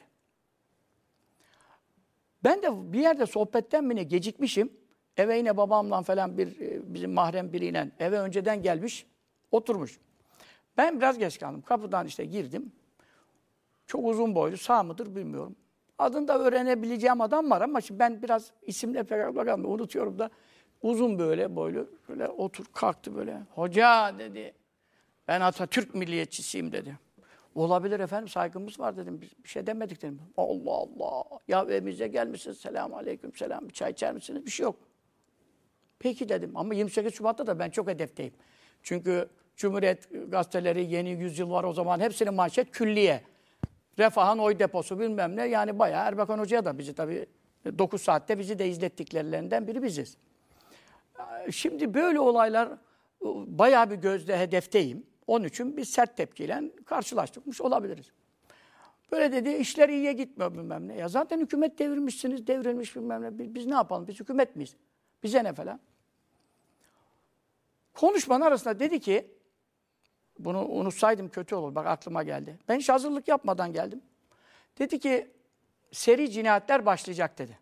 Ben de bir yerde sohbetten mi ne gecikmişim. Eve yine babamla falan bizim mahrem biriyle eve önceden gelmiş, oturmuş. Ben biraz geç kaldım. Kapıdan işte girdim. Çok uzun boylu, sağ mıdır bilmiyorum. Adını da öğrenebileceğim adam var ama şimdi ben biraz isimle pek bakalım unutuyorum da. Uzun böyle boylu, şöyle kalktı böyle. Hoca dedi, ben Atatürk milliyetçisiyim dedi. Olabilir efendim, saygımız var dedim. Biz bir şey demedik dedim. Allah Allah. Ya evimize gelmişsiniz. Selamun aleyküm selam. Bir çay içer misiniz? Bir şey yok. Peki dedim. Ama 28 Şubat'ta da ben çok hedefteyim. Çünkü Cumhuriyet gazeteleri, Yeni Yüzyıl var o zaman. Hepsinin manşet külliye. Refah'ın oy deposu bilmem ne. Yani bayağı Erbakan Hoca'ya da bizi tabii 9 saatte bizi de izlettiklerinden biri biziz. Şimdi böyle olaylar bayağı bir gözde hedefteyim. Onun için bir sert tepkiyle karşılaştıkmış olabiliriz. Böyle dedi, işler iyiye gitmiyor bilmem ne. Ya zaten hükümet devirmişsiniz, devrilmiş bilmem ne. Biz ne yapalım, biz hükümet miyiz? Bize ne falan. Konuşmanın arasında dedi ki, bunu unutsaydım kötü olur, bak aklıma geldi. Ben hiç hazırlık yapmadan geldim. Dedi ki, seri cinayetler başlayacak dedi.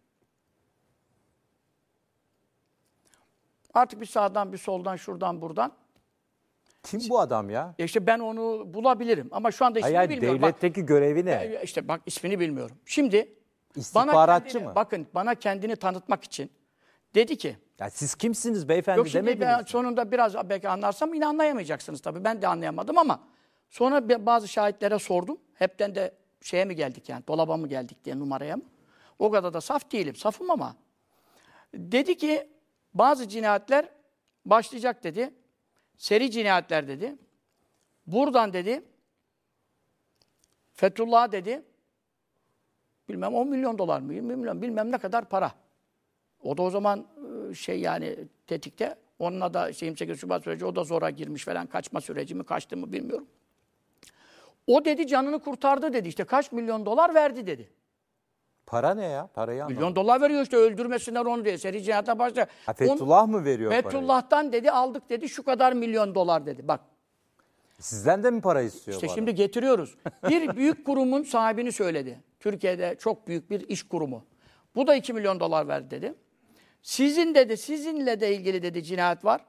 Artık bir sağdan, bir soldan, şuradan, buradan. Kim bu adam ya? İşte ben onu bulabilirim ama şu anda ismini Hayır, bilmiyorum. devletteki görevi ne? İşte bak ismini bilmiyorum. Şimdi İstihbaratçı mı? Bakın bana kendini tanıtmak için dedi ki, Ya siz kimsiniz beyefendi yok şimdi demediniz ben mi? sonunda biraz belki anlarsam yine anlayamayacaksınız tabii. Ben de anlayamadım ama sonra bazı şahitlere sordum. Hepten de şeye mi geldik yani dolaba mı geldik diye numaraya mı? O kadar da saf değilim. Safım ama. Dedi ki bazı cinayetler başlayacak dedi. Seri cinayetler dedi. Buradan dedi Fethullah dedi bilmem 10 milyon dolar mı 20 milyon bilmem ne kadar para. O da o zaman yani tetikte. Onunla da 28 Şubat süreci o da zora girmiş falan. Kaçma süreci mi kaçtı mı bilmiyorum. O dedi canını kurtardı dedi. İşte kaç milyon dolar verdi dedi. Para ne ya? Parayı anlamadım. Milyon dolar veriyor işte öldürmesinler onu diye. Seri cinayete başlar. Ha, Fethullah mı veriyor parayı? Fethullah'tan dedi aldık dedi şu kadar milyon dolar dedi. Bak Sizden de mi para istiyor işte bu şimdi adam? getiriyoruz. Bir büyük kurumun sahibini söyledi. Türkiye'de çok büyük bir iş kurumu. Bu da 2 milyon dolar verdi dedi. Sizin dedi, sizinle de ilgili dedi cinayet var.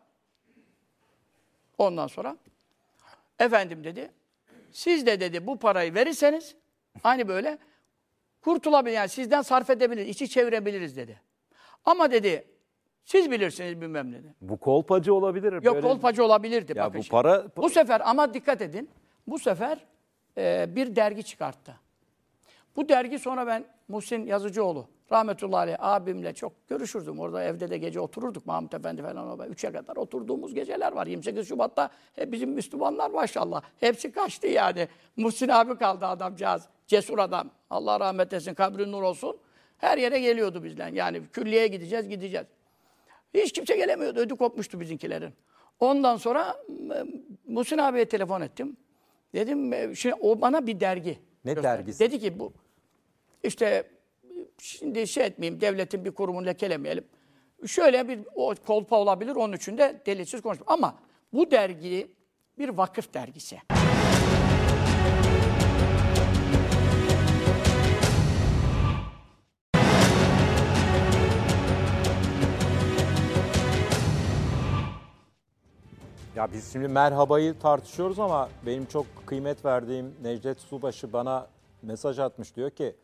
Ondan sonra efendim dedi, siz de dedi bu parayı verirseniz hani böyle kurtulabilir yani sizden sarf edebiliriz, içi çevirebiliriz dedi. Ama dedi siz bilirsiniz bilmem ne dedi. Bu kolpacı olabilir. Yok böyle... kolpacı olabilirdi. Ya bakın bu şimdi. para... Bu sefer ama dikkat edin. Bu sefer bir dergi çıkarttı. Bu dergi sonra ben Muhsin Yazıcıoğlu rahmetullahi aleyh abimle çok görüşürdüm. Orada evde de gece otururduk Mahmut Efendi falan. 3'e kadar oturduğumuz geceler var. 28 Şubat'ta bizim Müslümanlar maşallah. Hepsi kaçtı yani. Muhsin abi kaldı adamcağız. Cesur adam. Allah rahmet etsin, kabri nur olsun. Her yere geliyordu bizden. Yani külliyeye gideceğiz. Hiç kimse gelemiyordu. Ödü kopmuştu bizimkilerin. Ondan sonra Muhsin abiye telefon ettim. Dedim şimdi o bana bir dergi. Ne dergisi? Dedi ki bu işte şimdi etmeyeyim devletin bir kurumunu lekelemeyelim. Şöyle bir o kolpa olabilir onun için de delilsiz konuşma. Ama bu dergi bir vakıf dergisi. Ya biz şimdi merhabayı tartışıyoruz ama benim çok kıymet verdiğim Necdet Subaşı bana mesaj atmış. Diyor ki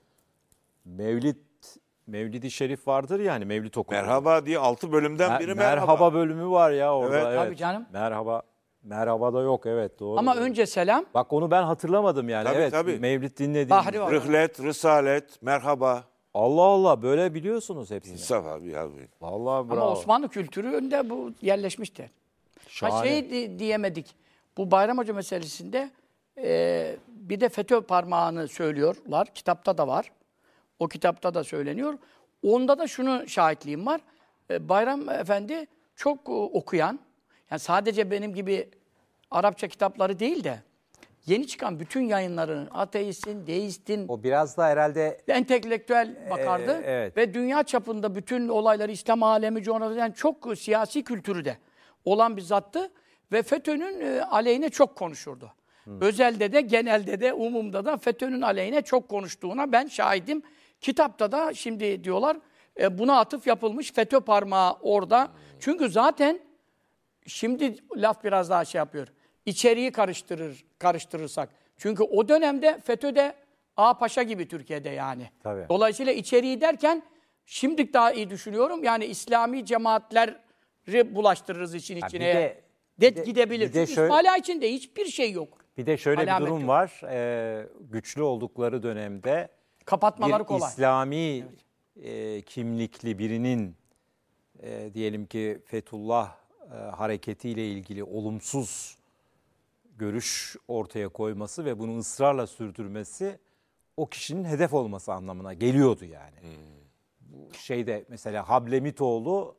Mevlid-i Şerif vardır yani Mevlid okunur. Merhaba diye 6 bölümden biri merhaba. Merhaba bölümü var ya orada. Evet. Tabii canım. Merhaba da yok evet doğru. Ama önce selam. Bak onu ben hatırlamadım yani. Tabii, evet tabii. Mevlid dinlediğim. Bahri var. Rihlet, Risalet, merhaba. Allah Allah böyle biliyorsunuz hepsini. İnsaf abi yazmayın. Vallahi bravo. Ama Osmanlı kültüründe bu yerleşmiştir. Şahane. Diyemedik. Bu Bayram Hoca meselesinde bir de FETÖ parmağını söylüyorlar. Kitapta da var. O kitapta da söyleniyor. Onda da şunu şahitliğim var. Bayram Efendi çok okuyan, yani sadece benim gibi Arapça kitapları değil de yeni çıkan bütün yayınların, ateistin, deistin, O biraz da herhalde entelektüel bakardı. evet. Ve dünya çapında bütün olayları, İslam alemi, coğrafya, yani çok siyasi kültürü de olan bir zattı. Ve FETÖ'nün aleyhine çok konuşurdu. Özelde de, genelde de, umumda da FETÖ'nün aleyhine çok konuştuğuna ben şahidim. Kitapta da şimdi diyorlar buna atıf yapılmış FETÖ parmağı orada. Çünkü zaten şimdi laf biraz daha yapıyor. İçeriği karıştırırsak. Çünkü o dönemde FETÖ'de Ağa Paşa gibi Türkiye'de yani. Tabii. Dolayısıyla içeriği derken şimdi daha iyi düşünüyorum. Yani İslami cemaatleri bulaştırırız için içine. bir de Gidebilir. bir de Çünkü şöyle- İsmaila içinde hiçbir şey yok. Bir de şöyle alamet bir durum yok. var. Güçlü oldukları dönemde Kapatmaları bir kolay. İslami kimlikli birinin diyelim ki Fethullah hareketiyle ilgili olumsuz görüş ortaya koyması ve bunu ısrarla sürdürmesi o kişinin hedef olması anlamına geliyordu yani. Bu şeyde mesela Hablemitoğlu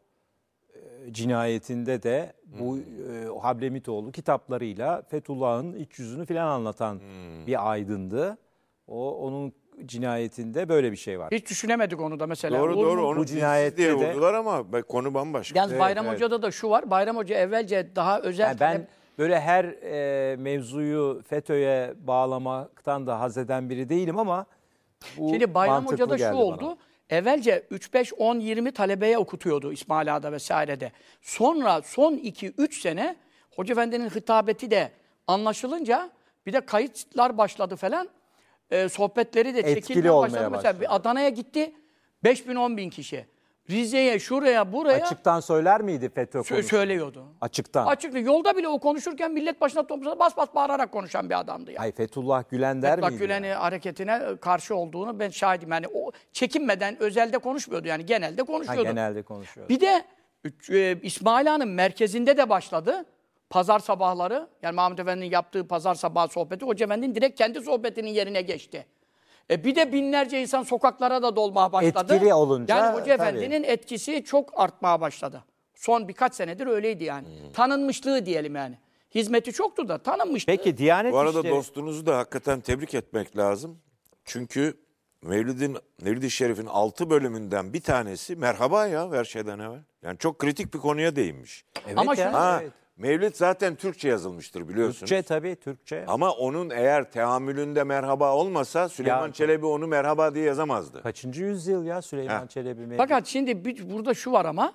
cinayetinde de bu Hablemitoğlu kitaplarıyla Fethullah'ın iç yüzünü filan anlatan bir aydındı. Onun cinayetinde böyle bir şey var. Hiç düşünemedik onu da mesela. Doğru Olur doğru mu? onu Bu cinayette diye de- vurdular ama konu bambaşka. Yalnız Bayram evet. Hoca'da da şu var. Bayram Hoca evvelce daha özel... Yani ben böyle her mevzuyu FETÖ'ye bağlamaktan da haz eden biri değilim ama bu Şimdi Bayram mantıklı Hoca'da şu geldi oldu. bana. Evvelce 3, 5, 10, 20 talebeye okutuyordu İsmail Ağa'da vesairede. Sonra son 2-3 sene Hoca Efendi'nin hitabeti de anlaşılınca bir de kayıtlar başladı falan. Sohbetleri de Etkili çekilmeye olmaya başladı. Mesela başladı. bir Adana'ya gitti 5.000-10.000 kişi. Rize'ye, şuraya, buraya Açıktan söyler miydi FETÖ konusunu? söylüyordu. Açıktan. Açıklı. Yolda bile o konuşurken millet başına toplanıp bas bas bağırarak konuşan bir adamdı yani. Hayır, Fethullah Gülen der Fethullah miydi? Gülen'i yani? hareketine karşı olduğunu ben şahidim. Yani o çekinmeden özelde konuşmuyordu yani genelde Ha, konuşuyordu. genelde konuşuyor. Bir de İsmail Ağa'nın merkezinde de başladı. Pazar sabahları, yani Mahmut Efendi'nin yaptığı pazar sabahı sohbeti, Hoca Efendi'nin direkt kendi sohbetinin yerine geçti. Bir de binlerce insan sokaklara da dolmaya başladı. Etkili olunca, yani Hoca tabii. Efendi'nin etkisi çok artmaya başladı. Son birkaç senedir öyleydi yani. Tanınmışlığı diyelim yani. Hizmeti çoktu da tanınmıştı. Peki Diyanet Bu arada İşleri... dostunuzu da hakikaten tebrik etmek lazım. Çünkü Mevlid-i Şerif'in 6 bölümünden bir tanesi merhaba ya her şeyden evvel. Yani çok kritik bir konuya değinmiş. Evet Ama ya, şunu- Ha, evet. Mevlid zaten Türkçe yazılmıştır biliyorsunuz. Türkçe tabii, Türkçe. Ama onun eğer teamülünde merhaba olmasa Süleyman Ya- Çelebi onu merhaba diye yazamazdı. Kaçıncı yüzyıl ya Süleyman Ha. Çelebi mevcut? Fakat şimdi burada şu var ama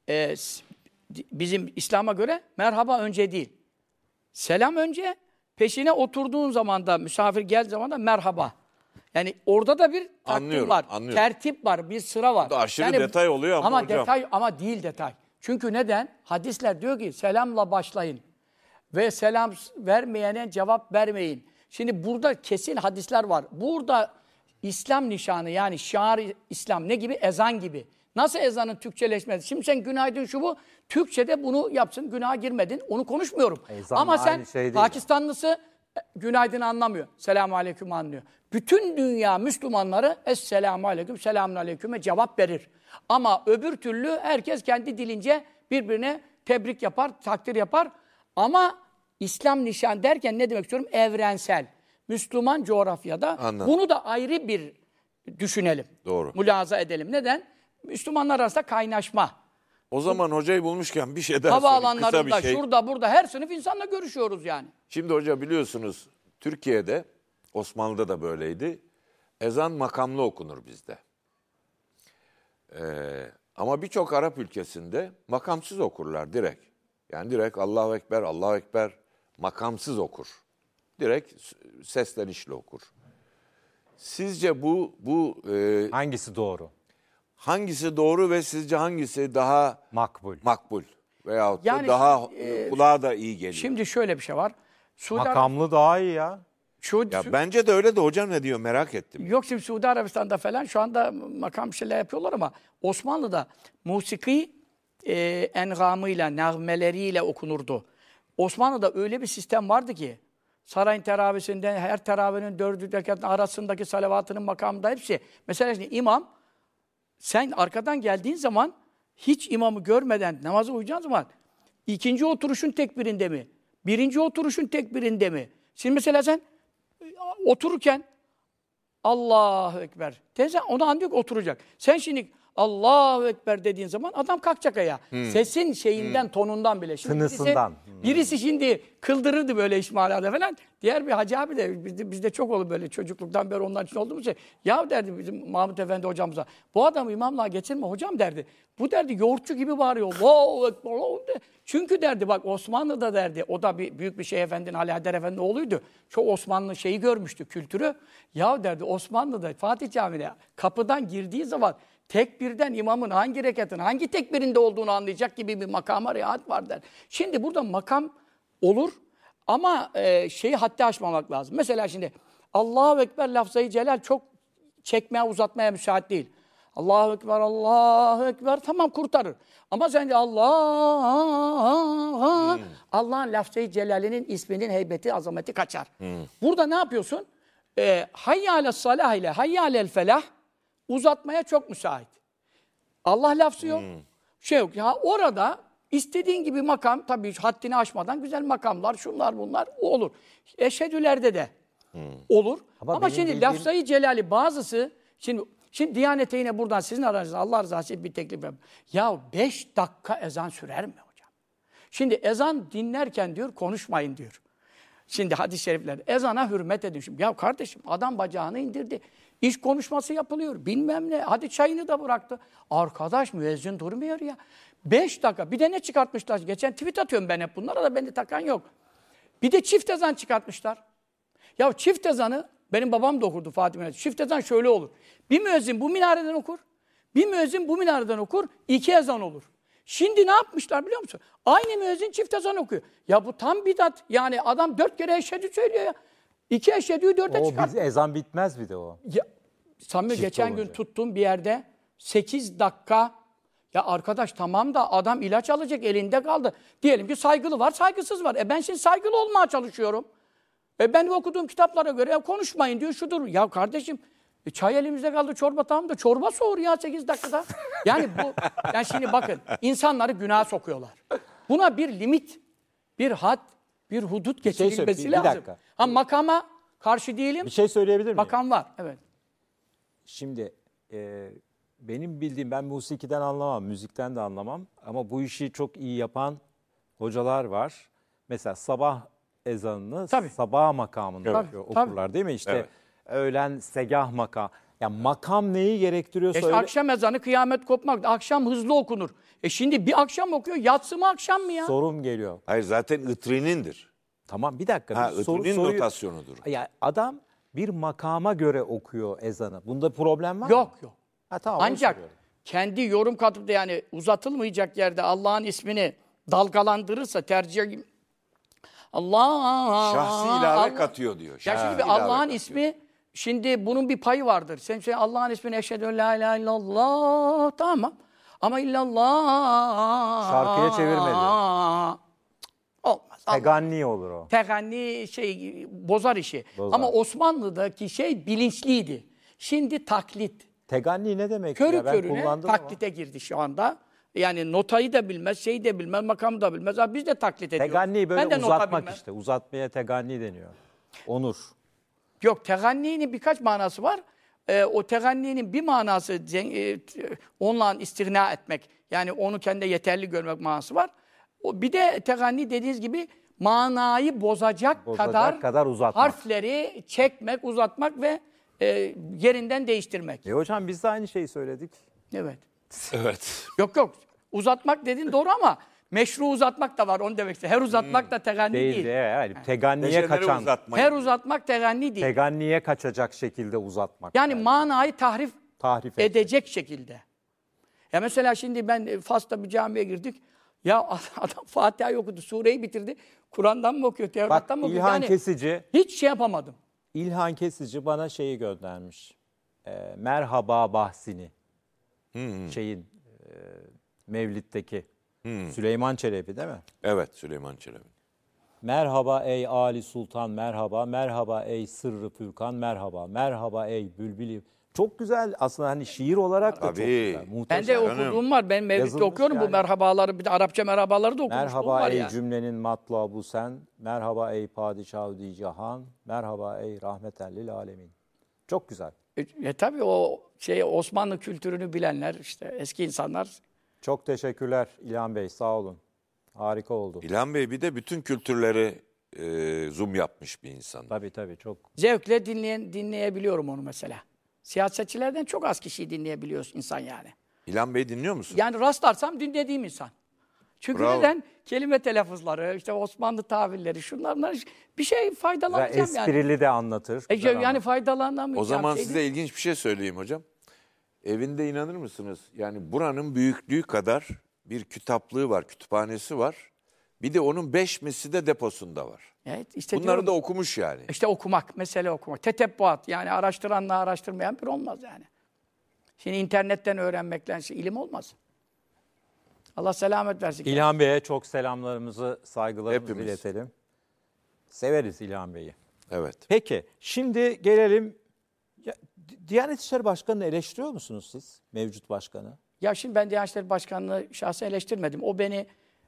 bizim İslam'a göre merhaba önce değil. Selam önce, peşine oturduğun zaman da misafir geldiği zaman da merhaba. Yani orada da bir takdim Anlıyorum, var, anlıyorum. tertip var, bir sıra var. Bu da aşırı detay oluyor ama hocam. detay ama değil detay. Çünkü neden? Hadisler diyor ki selamla başlayın ve selam vermeyene cevap vermeyin. Şimdi burada kesin hadisler var. Burada İslam nişanı yani şiar İslam ne gibi? Ezan gibi. Nasıl ezanın Türkçeleşmesi? Şimdi sen günaydın şu bu. Türkçe'de bunu yapsın. Günaha girmedin. Onu konuşmuyorum. Ezanla Ama sen aynı şey değil. Pakistanlısı günaydın anlamıyor. Selamun aleyküm anlıyor. Bütün dünya Müslümanları esselamu aleyküm, selamun aleyküm'e cevap verir. Ama öbür türlü herkes kendi dilince birbirine tebrik yapar, takdir yapar. Ama İslam nişan derken ne demek istiyorum? Evrensel. Müslüman coğrafyada Anladım. bunu da ayrı bir düşünelim. Doğru. Mülahaza edelim. Neden? Müslümanlar arasında kaynaşma. O zaman hocayı bulmuşken bir şey daha söyleyeyim. Kısa Havaalanlarında, bir şey. şurada, burada her sınıf insanla görüşüyoruz yani. Şimdi hoca biliyorsunuz Türkiye'de, Osmanlı'da da böyleydi. Ezan makamlı okunur bizde. Ama birçok Arap ülkesinde makamsız okurlar direkt. Yani direkt Allahu Ekber, Allahu Ekber makamsız okur. Direkt seslenişle okur. Sizce bu Hangisi doğru? hangisi doğru ve sizce hangisi daha Makbul. makbul veyahut da Yani daha kulağa da iyi geliyor? Şimdi şöyle bir şey var. Suudi Makamlı daha iyi ya. Ya bence de öyle de hocam ne diyor merak ettim. Yok şimdi Suudi Arabistan'da falan şu anda makam şeyler yapıyorlar ama Osmanlı'da musiki engamıyla, nağmeleriyle okunurdu. Osmanlı'da öyle bir sistem vardı ki sarayın teravihinde her teravihinin 4 rekatın arasındaki salavatının makamında hepsi. Mesela şimdi imam sen arkadan geldiğin zaman hiç imamı görmeden namaza uyacağın zaman ikinci oturuşun tekbirinde mi? Birinci oturuşun tekbirinde mi? Şimdi mesela sen otururken Allahu Ekber. Teyze onu anlıyor ki oturacak. Sen şimdi Allahu Ekber dediğin zaman adam kalkacak ayağa. Sesin şeyinden, tonundan bile. Şimdi Tınısından. Birisi şimdi kıldırırdı böyle İsmaila'da falan. Diğer bir hacı abi de bizde çok olur böyle çocukluktan beri onların için olduğumuz şey. Ya derdi bizim Mahmut Efendi hocamıza. Bu adamı imamlığa geçirme hocam derdi. Bu derdi yoğurtçu gibi bağırıyor. Allahu Ekber. Çünkü derdi bak Osmanlı'da derdi. O da büyük bir şey efendinin Ali Haydar Efendi oğluydu. Çok Osmanlı şeyi görmüştü kültürü. Ya derdi Osmanlı'da Fatih Camii'ne kapıdan girdiği zaman tekbirden imamın hangi rekatın, hangi tekbirinde olduğunu anlayacak gibi bir makama riayet var der. Şimdi burada makam olur Ama şeyi haddi aşmamak lazım. Mesela şimdi Allahu Ekber lafzayı celal çok çekmeye uzatmaya müsait değil. Allahu Ekber, Allahu Ekber tamam kurtarır. Ama sen de Allah'ın lafzayı celalinin isminin heybeti, azameti kaçar. Burada ne yapıyorsun? Hayya ales salah ile hayya alel felah uzatmaya çok müsait. Allah lafzı yok. Şey yok. Ya orada istediğin gibi makam tabii haddini aşmadan güzel makamlar, şunlar bunlar olur. Eşhedülerde de olur. Ama şimdi lafzayı celali bazısı şimdi Diyanet'e yine buradan sizin aranızda Allah rızası için bir teklif yapayım. Ya 5 dakika ezan sürer mi hocam? Şimdi ezan dinlerken diyor konuşmayın diyor. Şimdi hadis-i şeriflerde ezana hürmet edin. Şimdi, ya kardeşim adam bacağını indirdi. İş konuşması yapılıyor. Bilmem ne. Hadi çayını da bıraktı. Arkadaş müezzin durmuyor ya. 5 dakika. Bir de ne çıkartmışlar? Geçen tweet atıyorum ben hep bunlara da beni takan yok. Bir de çift ezan çıkartmışlar. Ya çift ezanı benim babam da okurdu Fatih Mehmet. Çift ezan şöyle olur. Bir müezzin bu minareden okur. Bir müezzin bu minareden okur. 2 ezan olur. Şimdi ne yapmışlar biliyor musun? Aynı müezzin çift ezan okuyor. Ya bu tam bidat. Yani adam 4 kere eşhedü söylüyor ya. 2 eşhedüyü 4'e çıkart. O ezan bitmez bir de o. Ya, Samimi geçen gün tuttuğum bir yerde 8 dakika. Ya arkadaş tamam da adam ilaç alacak elinde kaldı. Diyelim ki saygılı var, saygısız var. Ben şimdi saygılı olmaya çalışıyorum. Ben okuduğum kitaplara göre ya konuşmayın diyor şudur. Ya kardeşim çay elimizde kaldı, çorba tamam da çorba soğur ya 8 dakikada. Yani yani şimdi bakın insanları günaha sokuyorlar. Buna bir limit, bir had, bir hudut geçirilmesi lazım. Dakika. Ha makama karşı değilim. Bir şey söyleyebilir miyim? Makam var, evet. Şimdi benim bildiğim, ben musikiden anlamam, müzikten de anlamam. Ama bu işi çok iyi yapan hocalar var. Mesela sabah ezanını sabah makamında okurlar değil mi? İşte öğlen segah makam. Ya makam neyi gerektiriyorsa İşte akşam ezanı kıyamet kopmak. Akşam hızlı okunur. Şimdi bir akşam okuyor, yatsı mı akşam mı ya? Sorum geliyor. Hayır zaten ıtrinindir. Tamam bir dakika. Itrinin notasyonudur. Ya adam bir makama göre okuyor ezanı. Bunda problem var mı? Yok. Ha, tamam, ancak kendi yorum katıp da yani uzatılmayacak yerde Allah'ın ismini dalgalandırırsa tercih Allah şahsi ilave katıyor diyor. Ya şimdi Allah'ın ismi şimdi bunun bir payı vardır. Sen Allah'ın ismini eşhedü en la ilahe illallah tamam. Ama illallah şarkıya çevirmedi. Olmaz. Teganni olur o. Teganni bozar işi. Bozar. Ama Osmanlı'daki bilinçliydi. Şimdi taklit. Teganni ne demek? Körü körüne taklite girdi şu anda. Yani notayı da bilmez, de bilmez, makamı da bilmez. Abi biz de taklit ediyoruz. Teganni böyle uzatmak işte. Uzatmaya teganni deniyor. Onur. Yok, teganninin birkaç manası var. O teganninin bir manası onunla istigna etmek. Yani onu kendine yeterli görmek manası var. Bir de teganni dediğiniz gibi manayı bozacak kadar uzatmak. Harfleri çekmek, uzatmak ve yerinden değiştirmek. Hocam biz de aynı şeyi söyledik. Evet. Evet. Yok. Uzatmak dedin doğru ama meşru uzatmak da var, onu demek istedim. Her uzatmak da teganni değil. Yani teganniye kaçan. Her uzatmak teganni değil. Teganniye kaçacak şekilde uzatmak. Yani manayı tahrif edecek şekilde. Ya mesela şimdi ben Fas'ta bir camiye girdik. Ya adam Fatiha'yı okudu, sureyi bitirdi. Kur'an'dan mı okuyor, Tevrat'tan mı okuyor? İlhan Kesici. Hiç yapamadım. İlhan Kesici bana şeyi göndermiş. Merhaba bahsini. Mevlid'deki. Süleyman Çelebi değil mi? Evet, Süleyman Çelebi. Merhaba ey Ali Sultan, merhaba. Merhaba ey Sırrı Fürkan, merhaba. Merhaba ey Bülbülü. Çok güzel aslında, hani şiir olarak da çok güzel. Ben de okuduğum var. Ben Mevlid'de okuyorum bu merhabaları. Bir de Arapça merhabaları da okumuşluğum var merhaba ey yani. cümlenin matlabu sen. Merhaba ey padişahı cihan. Merhaba ey rahmeten lil alemin. Çok güzel. Tabii o Osmanlı kültürünü bilenler, işte eski insanlar. Çok teşekkürler İlhan Bey, sağ olun. Harika oldu. İlhan Bey bir de bütün kültürleri zoom yapmış bir insan. Tabii çok. Zevkle dinleyebiliyorum onu mesela. Siyasetçilerden çok az kişiyi dinleyebiliyor insan yani. İlhan Bey dinliyor musun? Yani rastlarsam dinlediğim insan. Çünkü neden? Kelime telaffuzları, işte Osmanlı tabirleri, şunlar bir şey faydalanacağım yani. Esprili de anlatır. Yani faydalanamayacağım. O zaman size ilginç bir şey söyleyeyim hocam. Evinde inanır mısınız? Yani buranın büyüklüğü kadar bir kitaplığı var, kütüphanesi var. Bir de onun 5 misli de deposunda var. Evet, işte Bunları diyorum, da okumuş yani. İşte okumak, mesele okumak. Tetebbuat, yani araştıranla araştırmayan bir olmaz yani. Şimdi internetten öğrenmekle ilim olmaz. Allah selamet versin. İlhan Bey'e çok selamlarımızı, saygılarımızı Hepimiz. iletelim. Severiz İlhan Bey'i. Evet. Peki, şimdi gelelim. Diyanet İşleri Başkanı'nı eleştiriyor musunuz siz, mevcut başkanı? Ya şimdi ben Diyanet İşleri Başkanı'nı şahsen eleştirmedim. O beni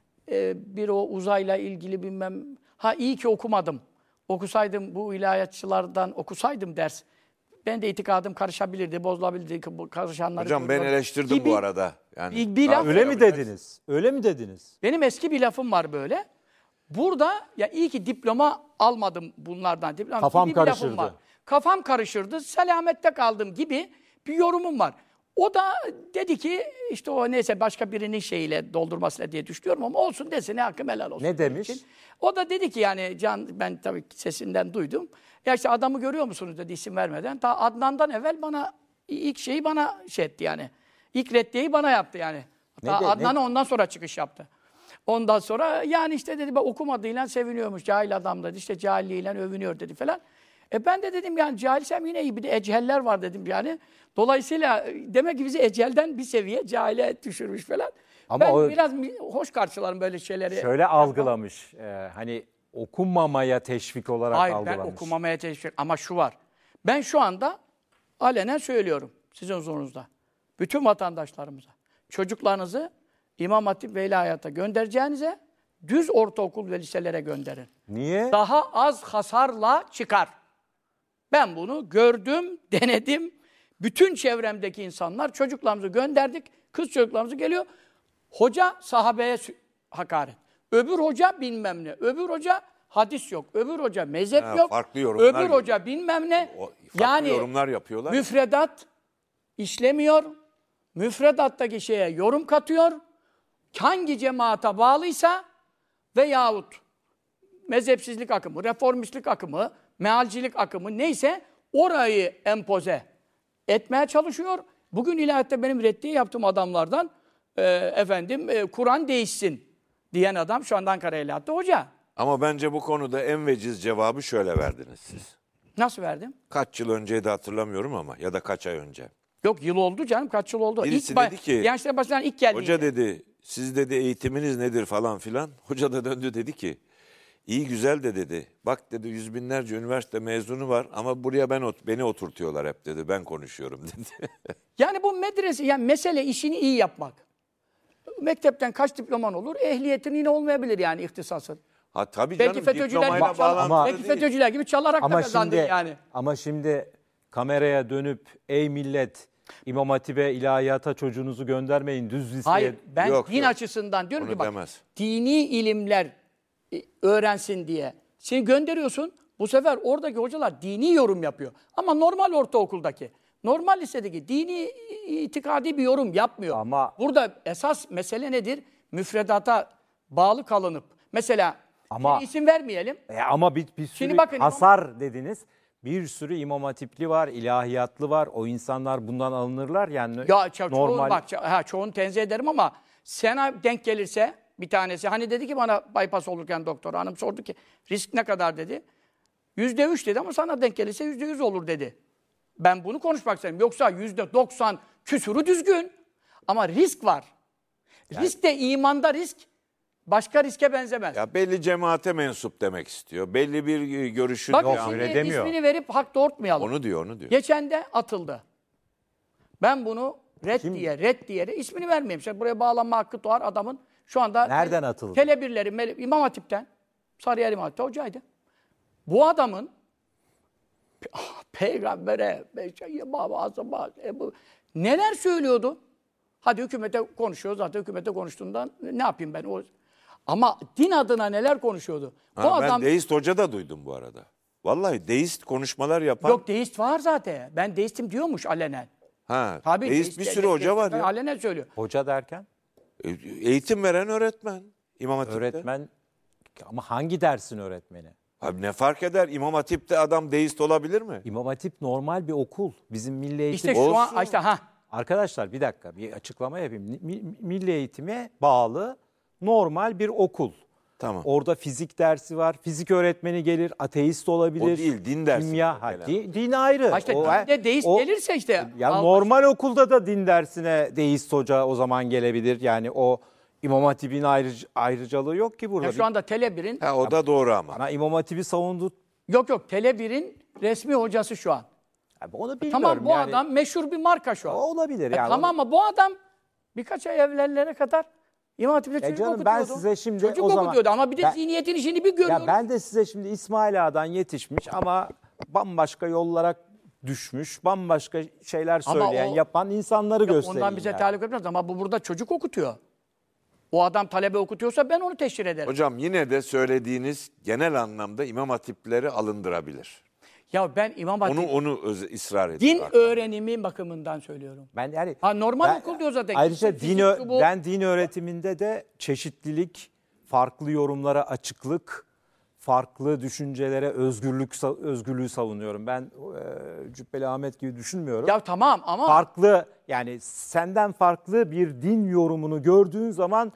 bir o uzayla ilgili bilmem... Ha iyi ki okumadım. Okusaydım bu ilahiyatçılardan okusaydım ders. Ben de itikadım karışabilirdi, bozulabilirdi. Karışanları Hocam ben eleştirdim gibi bu arada. Yani bir laf- Öyle mi dediniz? Öyle mi dediniz? Benim eski bir lafım var böyle. Burada ya iyi ki diploma almadım bunlardan. Diploma Kafam gibi bir lafım karışırdı. var. Kafam karışırdı, selamette kaldım gibi bir yorumum var. O da dedi ki işte o neyse başka birinin şeyiyle doldurmasıyla diye düşünüyorum ama olsun desin, hakkım helal olsun. Ne demiş? O da dedi ki yani ben tabii sesinden duydum. Ya işte adamı görüyor musunuz dedi isim vermeden. Ta Adnan'dan evvel bana ilk şeyi bana şey etti yani. İlk reddiyeyi bana yaptı yani. Adnan'a ondan sonra çıkış yaptı. Ondan sonra yani işte dedi okumadığıyla seviniyormuş. Cahil adam dedi. İşte cahilliğiyle övünüyor dedi falan. Ben de dedim yani cahilsem yine iyi. Bir de eceller var dedim yani. Dolayısıyla demek ki bizi ecelden bir seviye cahile düşürmüş falan. Ama ben biraz hoş karşılarım böyle şeyleri. Şöyle algılamış. Hani okunmamaya teşvik olarak Hayır, algılamış. ben okumamaya teşvik. Ama şu var. Ben şu anda alenen söylüyorum sizin huzurunuzda. Bütün vatandaşlarımıza. Çocuklarınızı İmam Hatip ve İlahiyat'a göndereceğinize düz ortaokul ve liselere gönderin. Niye? Daha az hasarla çıkar. Ben bunu gördüm, denedim. Bütün çevremdeki insanlar çocuklarımızı gönderdik. Kız çocuklarımızı geliyor. Hoca sahabeye hakaret. Öbür hoca bilmem ne. Öbür hoca hadis yok. Öbür hoca mezhep yok. Farklı yorumlar Öbür hoca bilmem ne. Farklı yorumlar yapıyorlar. Müfredat işlemiyor. Müfredattaki şeye yorum katıyor. Hangi cemaata bağlıysa veyahut mezhepsizlik akımı, reformistlik akımı, mealcilik akımı neyse orayı empoze etmeye çalışıyor. Bugün ilahiyatta benim reddiye yaptığım adamlardan Kur'an değişsin diyen adam şu anda Ankara İlahiyat'ta hoca. Ama bence bu konuda en veciz cevabı şöyle verdiniz siz. Nasıl verdim? Kaç yıl önceydi hatırlamıyorum ama ya da kaç ay önce. Yok yıl oldu canım, kaç yıl oldu. Birisi dedi ki, Gençler Başkanı'nın ilk geldiği. Hoca dedi, siz dedi eğitiminiz nedir falan filan. Hoca da döndü dedi ki, iyi güzel de dedi. Bak dedi yüz binlerce üniversite mezunu var ama buraya beni oturtuyorlar hep dedi. Ben konuşuyorum dedi. Yani bu medrese, yani mesele işini iyi yapmak. Mektepten kaç diploman olur? Ehliyetin yine olmayabilir yani ihtisasın. Ha tabii Belki canım FETÖ'cüler diplomayla gibi, bağlantılı belki değil. FETÖ'cüler gibi çalarak da kazandın yani. Ama şimdi kameraya dönüp ey millet İmam Hatip'e, ilahiyata çocuğunuzu göndermeyin düz liseye. Hayır, ben Yok, din yok. açısından diyorum Onu ki bak, demez. dini ilimler öğrensin diye. Seni gönderiyorsun, bu sefer oradaki hocalar dini yorum yapıyor. Ama normal ortaokuldaki, normal lisedeki dini itikadi bir yorum yapmıyor. Ama burada esas mesele nedir? Müfredata bağlı kalınıp, mesela Ama- isim vermeyelim. ama bir sürü Şimdi bakın, hasar dediniz. Bir sürü İmam Hatipli var, ilahiyatlı var. O insanlar bundan alınırlar yani. Ya normal. çoğunu tenzih ederim ama sana denk gelirse bir tanesi, hani dedi ki bana bypass olurken doktor hanım sordu ki risk ne kadar dedi. %3 dedi ama sana denk gelirse %100 olur dedi. Ben bunu konuşmak istedim. Yoksa %90 küsürü düzgün. Ama risk var. Risk de imanda risk başka riske benzemez. Ya belli cemaate mensup demek istiyor. Belli bir görüşün Bak Yok, şimdi öyle demiyor. ismini verip hak doğurtmayalım. Onu diyor. Geçen de atıldı. Ben bunu red diye ismini vermeyeyim. Şimdi buraya bağlanma hakkı doğar adamın. Şu anda Nereden atıldı? Tele1'leri, İmam Hatip'ten, Sarıyer İmam Hatip'te hocaydı. Bu adamın peygambere, neler söylüyordu? Hadi hükümete konuşuyor. Zaten hükümete konuştuğundan ne yapayım ben? Ama din adına neler konuşuyordu? Bu Ben adam deist hoca da duydum bu arada. Vallahi deist konuşmalar yapan. yok, deist var zaten. Ben deistim diyormuş alenen. Tabii deist bir sürü hoca var ya. Alenen söylüyor. Hoca derken Eğitim veren öğretmen. İmam Hatip'te. öğretmen, ama hangi dersin öğretmeni? Abi ne fark eder? İmam Hatip'te adam deist olabilir mi? İmam Hatip normal bir okul. Bizim milli eğitim. İşte şu an işte Arkadaşlar bir dakika bir açıklama yapayım. Milli eğitime bağlı normal bir okul. Tamam. Orada fizik dersi var. Fizik öğretmeni gelir, ateist olabilir. O değil, din dersi Kimya, mesela. din ayrı. Ha işte dinde deist gelirse işte. Ya normal okulda da din dersine deist hoca o zaman gelebilir. Yani o İmam Hatip'in ayrıcalığı yok ki burada. Ya şu anda Tele1'in O da doğru ama. Bana İmam Hatip'i savundu. yok Tele1'in resmi hocası şu an. Abi onu bilmiyorum. Tamam bu yani. adam meşhur bir marka şu an. O olabilir yani. Tamam ama bu adam birkaç ay evvelere kadar İmam Hatip'te çocuk canım, okutuyordu. ben size şimdi çocuk o zaman- okutuyordu ama bir de zihniyetini şimdi bir görüyorum. Ya ben de size şimdi İsmail Ağa'dan yetişmiş ama bambaşka yollara düşmüş, bambaşka şeyler Ama söyleyen, o- yapan insanları göstereyim. Ondan bize yani. taluk etmez ama bu burada çocuk okutuyor. O adam talebe okutuyorsa ben onu teşhir ederim. Hocam yine de söylediğiniz genel anlamda İmam Hatipleri alındırabilir. Ya ben İmam Hatip Onu ısrar ediyor. din öğrenimi bakımından söylüyorum. Ben yani Normal okul diyor zaten. Ayrıca Fizik, şu bu. ben din öğretiminde de çeşitlilik, farklı yorumlara açıklık, farklı düşüncelere özgürlüğü savunuyorum. Ben Cübbeli Ahmet gibi düşünmüyorum. Ya tamam ama Farklı, yani senden farklı bir din yorumunu gördüğün zaman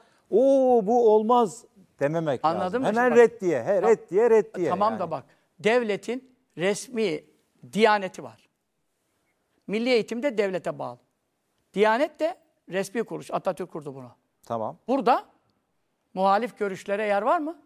bu olmaz dememek Anladın lazım. mı? Hemen Şimdi bak- reddiye. tamam yani. da bak devletin resmi diyaneti var. Milli eğitimde devlete bağlı. Diyanet de resmi kuruluş. Atatürk kurdu bunu. Tamam. Burada muhalif görüşlere yer var mı?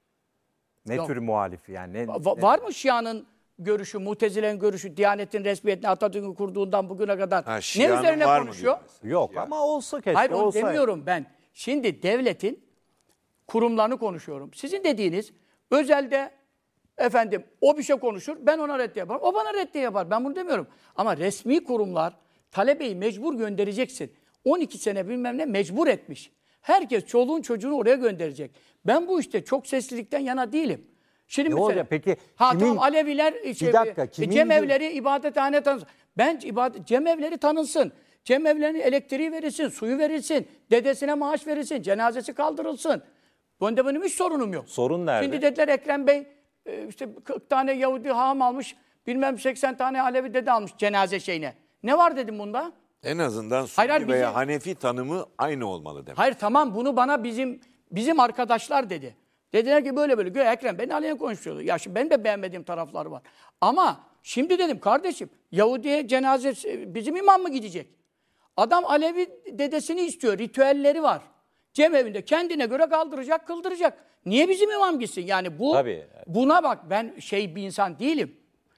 Ne Yok. tür muhalif yani? Var mı Şia'nın görüşü, Mutezile'nin görüşü, Diyanet'in resmiyetini Atatürk'ün kurduğundan bugüne kadar ne Şia'nın üzerine var mı konuşuyor? diyor mesela? Yok ama olsa keşke Hayır onu olsa. demiyorum ben. Şimdi devletin kurumlarını konuşuyorum. Sizin dediğiniz özelde efendim o bir şey konuşur, ben ona reddi yaparım. O bana reddi yapar. Ben bunu demiyorum. Ama resmi kurumlar talebeyi mecbur göndereceksin. 12 sene bilmem ne mecbur etmiş. Herkes çoluğun çocuğunu oraya gönderecek. Ben bu işte çok seslilikten yana değilim. Şimdi Ne mesela, olacak? Peki ha kimin- tamam Aleviler Bir dakika, kimin- cemevleri ibadethane tanınsın. Ben cemevleri tanınsın. Cemevlerinin elektriği verilsin, suyu verilsin, dedesine maaş verilsin, cenazesi kaldırılsın. Bunda benim hiç sorunum yok. Sorun nerede? Şimdi dediler Ekrem Bey işte 40 tane Yahudi haham almış, bilmem 80 tane Alevi dede almış cenaze şeyine. Ne var dedim bunda? En azından Sunni Hayır, veya bizim- Hanefi tanımı aynı olmalı demek. Hayır tamam bunu bana bizim arkadaşlar dedi. Dediler ki böyle. Güya Ekrem Bey'in aleyhine konuşuyordu. Ya şimdi benim de beğenmediğim tarafları var. Ama şimdi dedim kardeşim Yahudi'ye cenaze bizim imam mı gidecek? Adam Alevi dedesini istiyor. Ritüelleri var. Cemevinde kendine göre kaldıracak, kıldıracak. Niye bizim imam gitsin? Yani bu Tabii. buna bak ben bir insan değilim.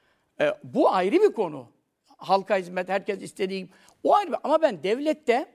Bu ayrı bir konu. Halka hizmet, herkes istediği o ayrı. Ama ben devlette,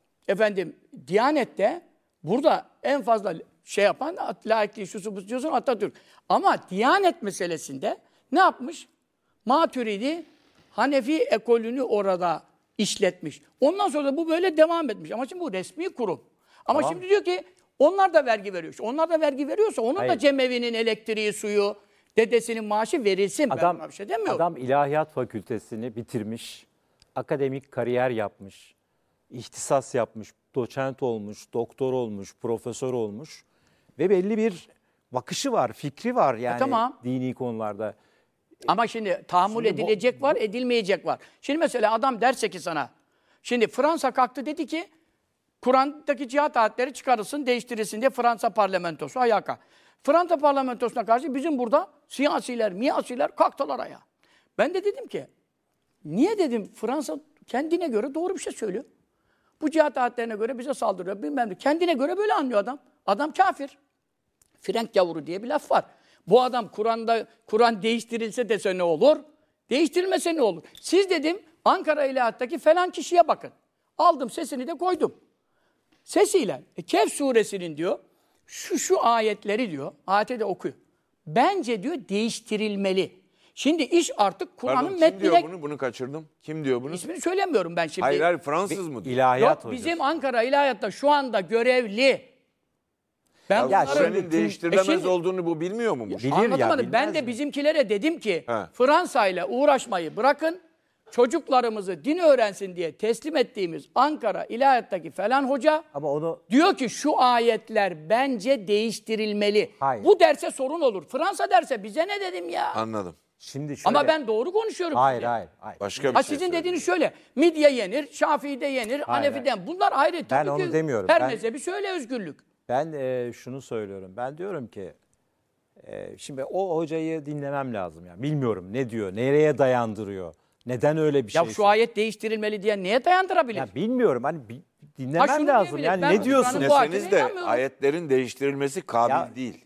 Diyanet'te burada en fazla şey yapan laikliği, şusu busu diyorsun Atatürk. Ama Diyanet meselesinde ne yapmış? Maturidi, Hanefi ekolünü orada işletmiş. Ondan sonra da bu böyle devam etmiş. Ama şimdi bu resmi kurum. Ama Tamam. şimdi diyor ki onlar da vergi veriyor. İşte onlar da vergi veriyorsa onun Hayır. da cemevinin elektriği, suyu, dedesinin maaşı verilsin. Ben buna bir şey demiyorum. Adam ilahiyat fakültesini bitirmiş, akademik kariyer yapmış, ihtisas yapmış, doçent olmuş, doktor olmuş, profesör olmuş ve belli bir bakışı var, fikri var yani tamam. dini konularda. Ama şimdi tahammül Şimdi edilecek var, edilmeyecek var. Şimdi mesela adam derse ki sana, şimdi Fransa kalktı dedi ki, Kur'an'daki cihat ayetleri çıkarılsın, değiştirilsin diye Fransa parlamentosu ayağa kalktı. Fransa parlamentosuna karşı bizim burada siyasiler, miyasiler kalktılar ayağa. Ben de dedim ki, niye dedim Fransa kendine göre doğru bir şey söylüyor. Bu cihat ayetlerine göre bize saldırıyor, bilmem ne. Kendine göre böyle anlıyor adam. Adam kafir. Frenk yavru diye bir laf var. Bu adam Kur'an değiştirilse dese ne olur? Değiştirilmese ne olur? Siz dedim Ankara İlahiyat'taki falan kişiye bakın. Aldım sesini de koydum. Sesiyle Kehf suresinin diyor şu ayetleri diyor. Ayeti de okuyor. Bence diyor değiştirilmeli. Şimdi iş artık Kur'an'ın Pardon, kim metnine... diyor bunu? Bunu kaçırdım. Kim diyor bunu? İsmini söylemiyorum ben şimdi. Hayır Fransız mı diyor? İlahiyat Yok, bizim Ankara İlahiyat'ta şu anda görevli. Ben Ya bunları... Kur'an'ın değiştirilemez şimdi- olduğunu bu bilmiyor mu? Bilir Anlatamadım. ya, Ben bilmez de mi? bizimkilere dedim ki He. Fransa ile uğraşmayı bırakın. Çocuklarımızı din öğrensin diye teslim ettiğimiz Ankara İlahiyat'taki falan hoca Ama onu diyor ki şu ayetler bence değiştirilmeli. Hayır. Bu derse sorun olur. Fransa derse bize ne dedim ya? Anladım. şimdi şöyle... Ama ben doğru konuşuyorum. Hayır, size. hayır. Başka bir Ha şey sizin söyleyeyim. dediğiniz şöyle. Midye yenir, Şafii'de yenir, Hanefi'den. Bunlar ayrı. Ben Tabii onu ki demiyorum. Her Ben- mezhebi şöyle özgürlük. Ben şunu söylüyorum. Ben diyorum ki şimdi o hocayı dinlemem lazım. Yani bilmiyorum ne diyor, nereye dayandırıyor, neden öyle bir Ya şey. şu ayet değiştirilmeli diye neye dayandırabilir? Ya bilmiyorum. Hani dinlemem şunu lazım. diyebilir, Yani ben ne diyorsun? Kur'an'ın bu ayetine Deseniz de inanmıyorum. ayetlerin değiştirilmesi kabil Ya- değil.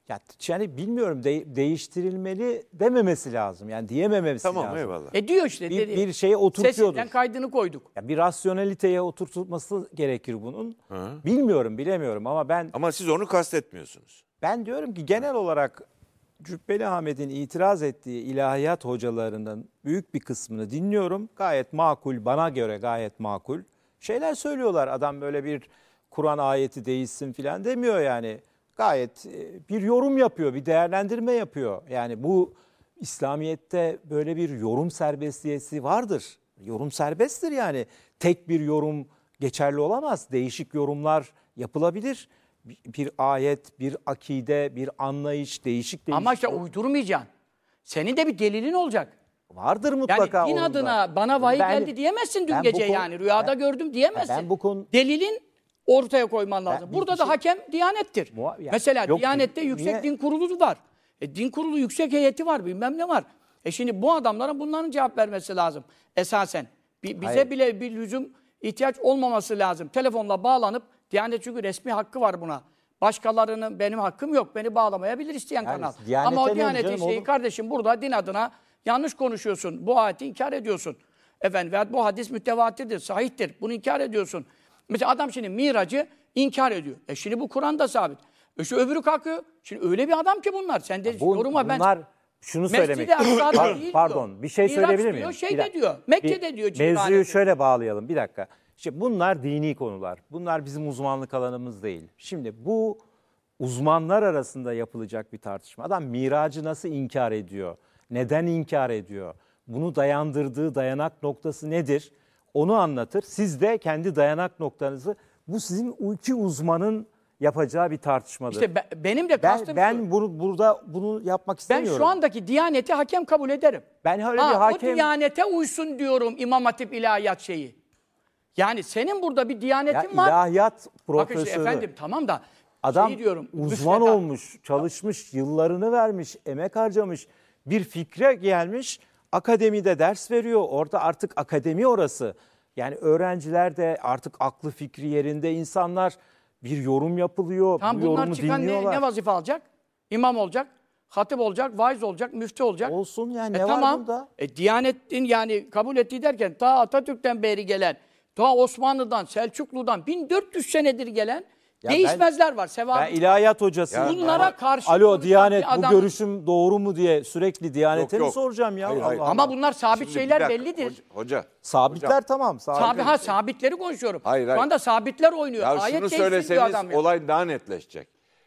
Yani bilmiyorum değiştirilmeli dememesi lazım. Yani diyememesi Tamam lazım. eyvallah. Diyor işte. dedi. Bir şeye oturtuyordur. Sesinden kaydını koyduk. Ya bir rasyoneliteye oturtulması gerekir bunun. Bilemiyorum ama Ama siz onu kastetmiyorsunuz. ben diyorum ki genel olarak Cübbeli Ahmet'in itiraz ettiği ilahiyat hocalarının büyük bir kısmını dinliyorum. Gayet makul, bana göre gayet makul şeyler söylüyorlar. Adam böyle bir Kur'an ayeti değişsin filan demiyor yani. Gayet bir yorum yapıyor, bir değerlendirme yapıyor. Yani bu İslamiyet'te böyle bir yorum serbestiyeti vardır. Yorum serbesttir yani. Tek bir yorum geçerli olamaz. Değişik yorumlar yapılabilir. Bir ayet, bir akide, bir anlayış, değişik Ama işte uydurmayacaksın. Senin de bir delilin olacak. vardır Yani mutlaka. din onun da. adına bana vahiy Ben- geldi diyemezsin dün ben bu gece konu- yani. Rüyada gördüm diyemezsin. ben bu konu- Delilin ortaya koyman lazım. bir Burada şey- da hakem Diyanet'tir. Ya- Mesela yok, Diyanet'te niye- yüksek din kurulu var. Din kurulu yüksek heyeti var, bilmem ne var. Şimdi bu adamların bunların cevap vermesi lazım esasen. Bize Hayır. bile bir lüzum, ihtiyaç olmaması lazım. Telefonla bağlanıp, Diyanet çünkü resmi hakkı var buna. Başkalarının benim hakkım yok. Beni bağlamayabilir isteyen Yani kanal. Diyanete Ama ne o Diyanet'in canım şeyi oğlum? kardeşim burada din adına yanlış konuşuyorsun. Bu ayeti inkar ediyorsun. Efendim veyahut bu hadis mütevatirdir, sahihtir. Bunu inkar ediyorsun. Mesela adam şimdi Mirac'ı inkar ediyor. Şimdi bu Kur'an'da sabit. Şu öbürü kalkıyor. Şimdi öyle bir adam ki bunlar. Sen de yoruma ben... Bunlar şunu söylemek. Mescid-i Aksa'da değil Pardon, diyor. bir şey Miraç söyleyebilir diyor, miyim? şeyde Bir dakika. diyor, Mekke'de diyor Mevzuyu civanete. şöyle bağlayalım bir dakika. İşte bunlar dini konular. Bunlar bizim uzmanlık alanımız değil. Şimdi bu uzmanlar arasında yapılacak bir tartışma. Adam miracı nasıl inkar ediyor? Neden inkar ediyor? Bunu dayandırdığı dayanak noktası nedir? Onu anlatır. Siz de kendi dayanak noktanızı, bu sizin iki uzmanın yapacağı bir tartışmadır. İşte benim de kastım şu. burada bunu yapmak Ben istemiyorum. şu andaki Diyaneti hakem kabul ederim. Ben öyle bir hakem... O Diyanete uysun diyorum İmam Hatip ilahiyat şeyi. Yani senin burada bir Ya Diyanetin var. ilahiyat Bakın profesörü. işte efendim tamam da Adam şeyi diyorum. uzman müfredat. olmuş, çalışmış, yıllarını vermiş, emek harcamış. Bir fikre gelmiş, akademide ders veriyor. Orada artık akademi orası. Yani öğrenciler de artık aklı fikri yerinde insanlar, bir yorum yapılıyor. Tamam bu bunlar yorumu çıkan dinliyorlar. ne vazife alacak? İmam olacak, hatip olacak, vaiz olacak, müftü olacak. Olsun yani ne var Tamam. bunda? Diyanet'in yani kabul ettiği derken ta Atatürk'ten beri gelen, ta Osmanlı'dan, Selçuklu'dan 1400 senedir gelen Ya değişmezler var. Sevabı. Ben ilahiyat hocasıyım. Bunlara karşı Alo konuşan Diyanet bir bu adam- görüşüm doğru mu diye sürekli Diyanet'e Yok, mi yok. soracağım ya? Hayır, hayır. Allah Ama Allah. bunlar sabit Şimdi bir şeyler dakika, bellidir. Hoca. Sabitler tamam. Sabitleri konuşuyorum. Hayır, Şu hayır. anda sabitler oynuyor. Ya Ayet şunu değişsin diyor söyleseniz adam ya. olay daha netleşecek.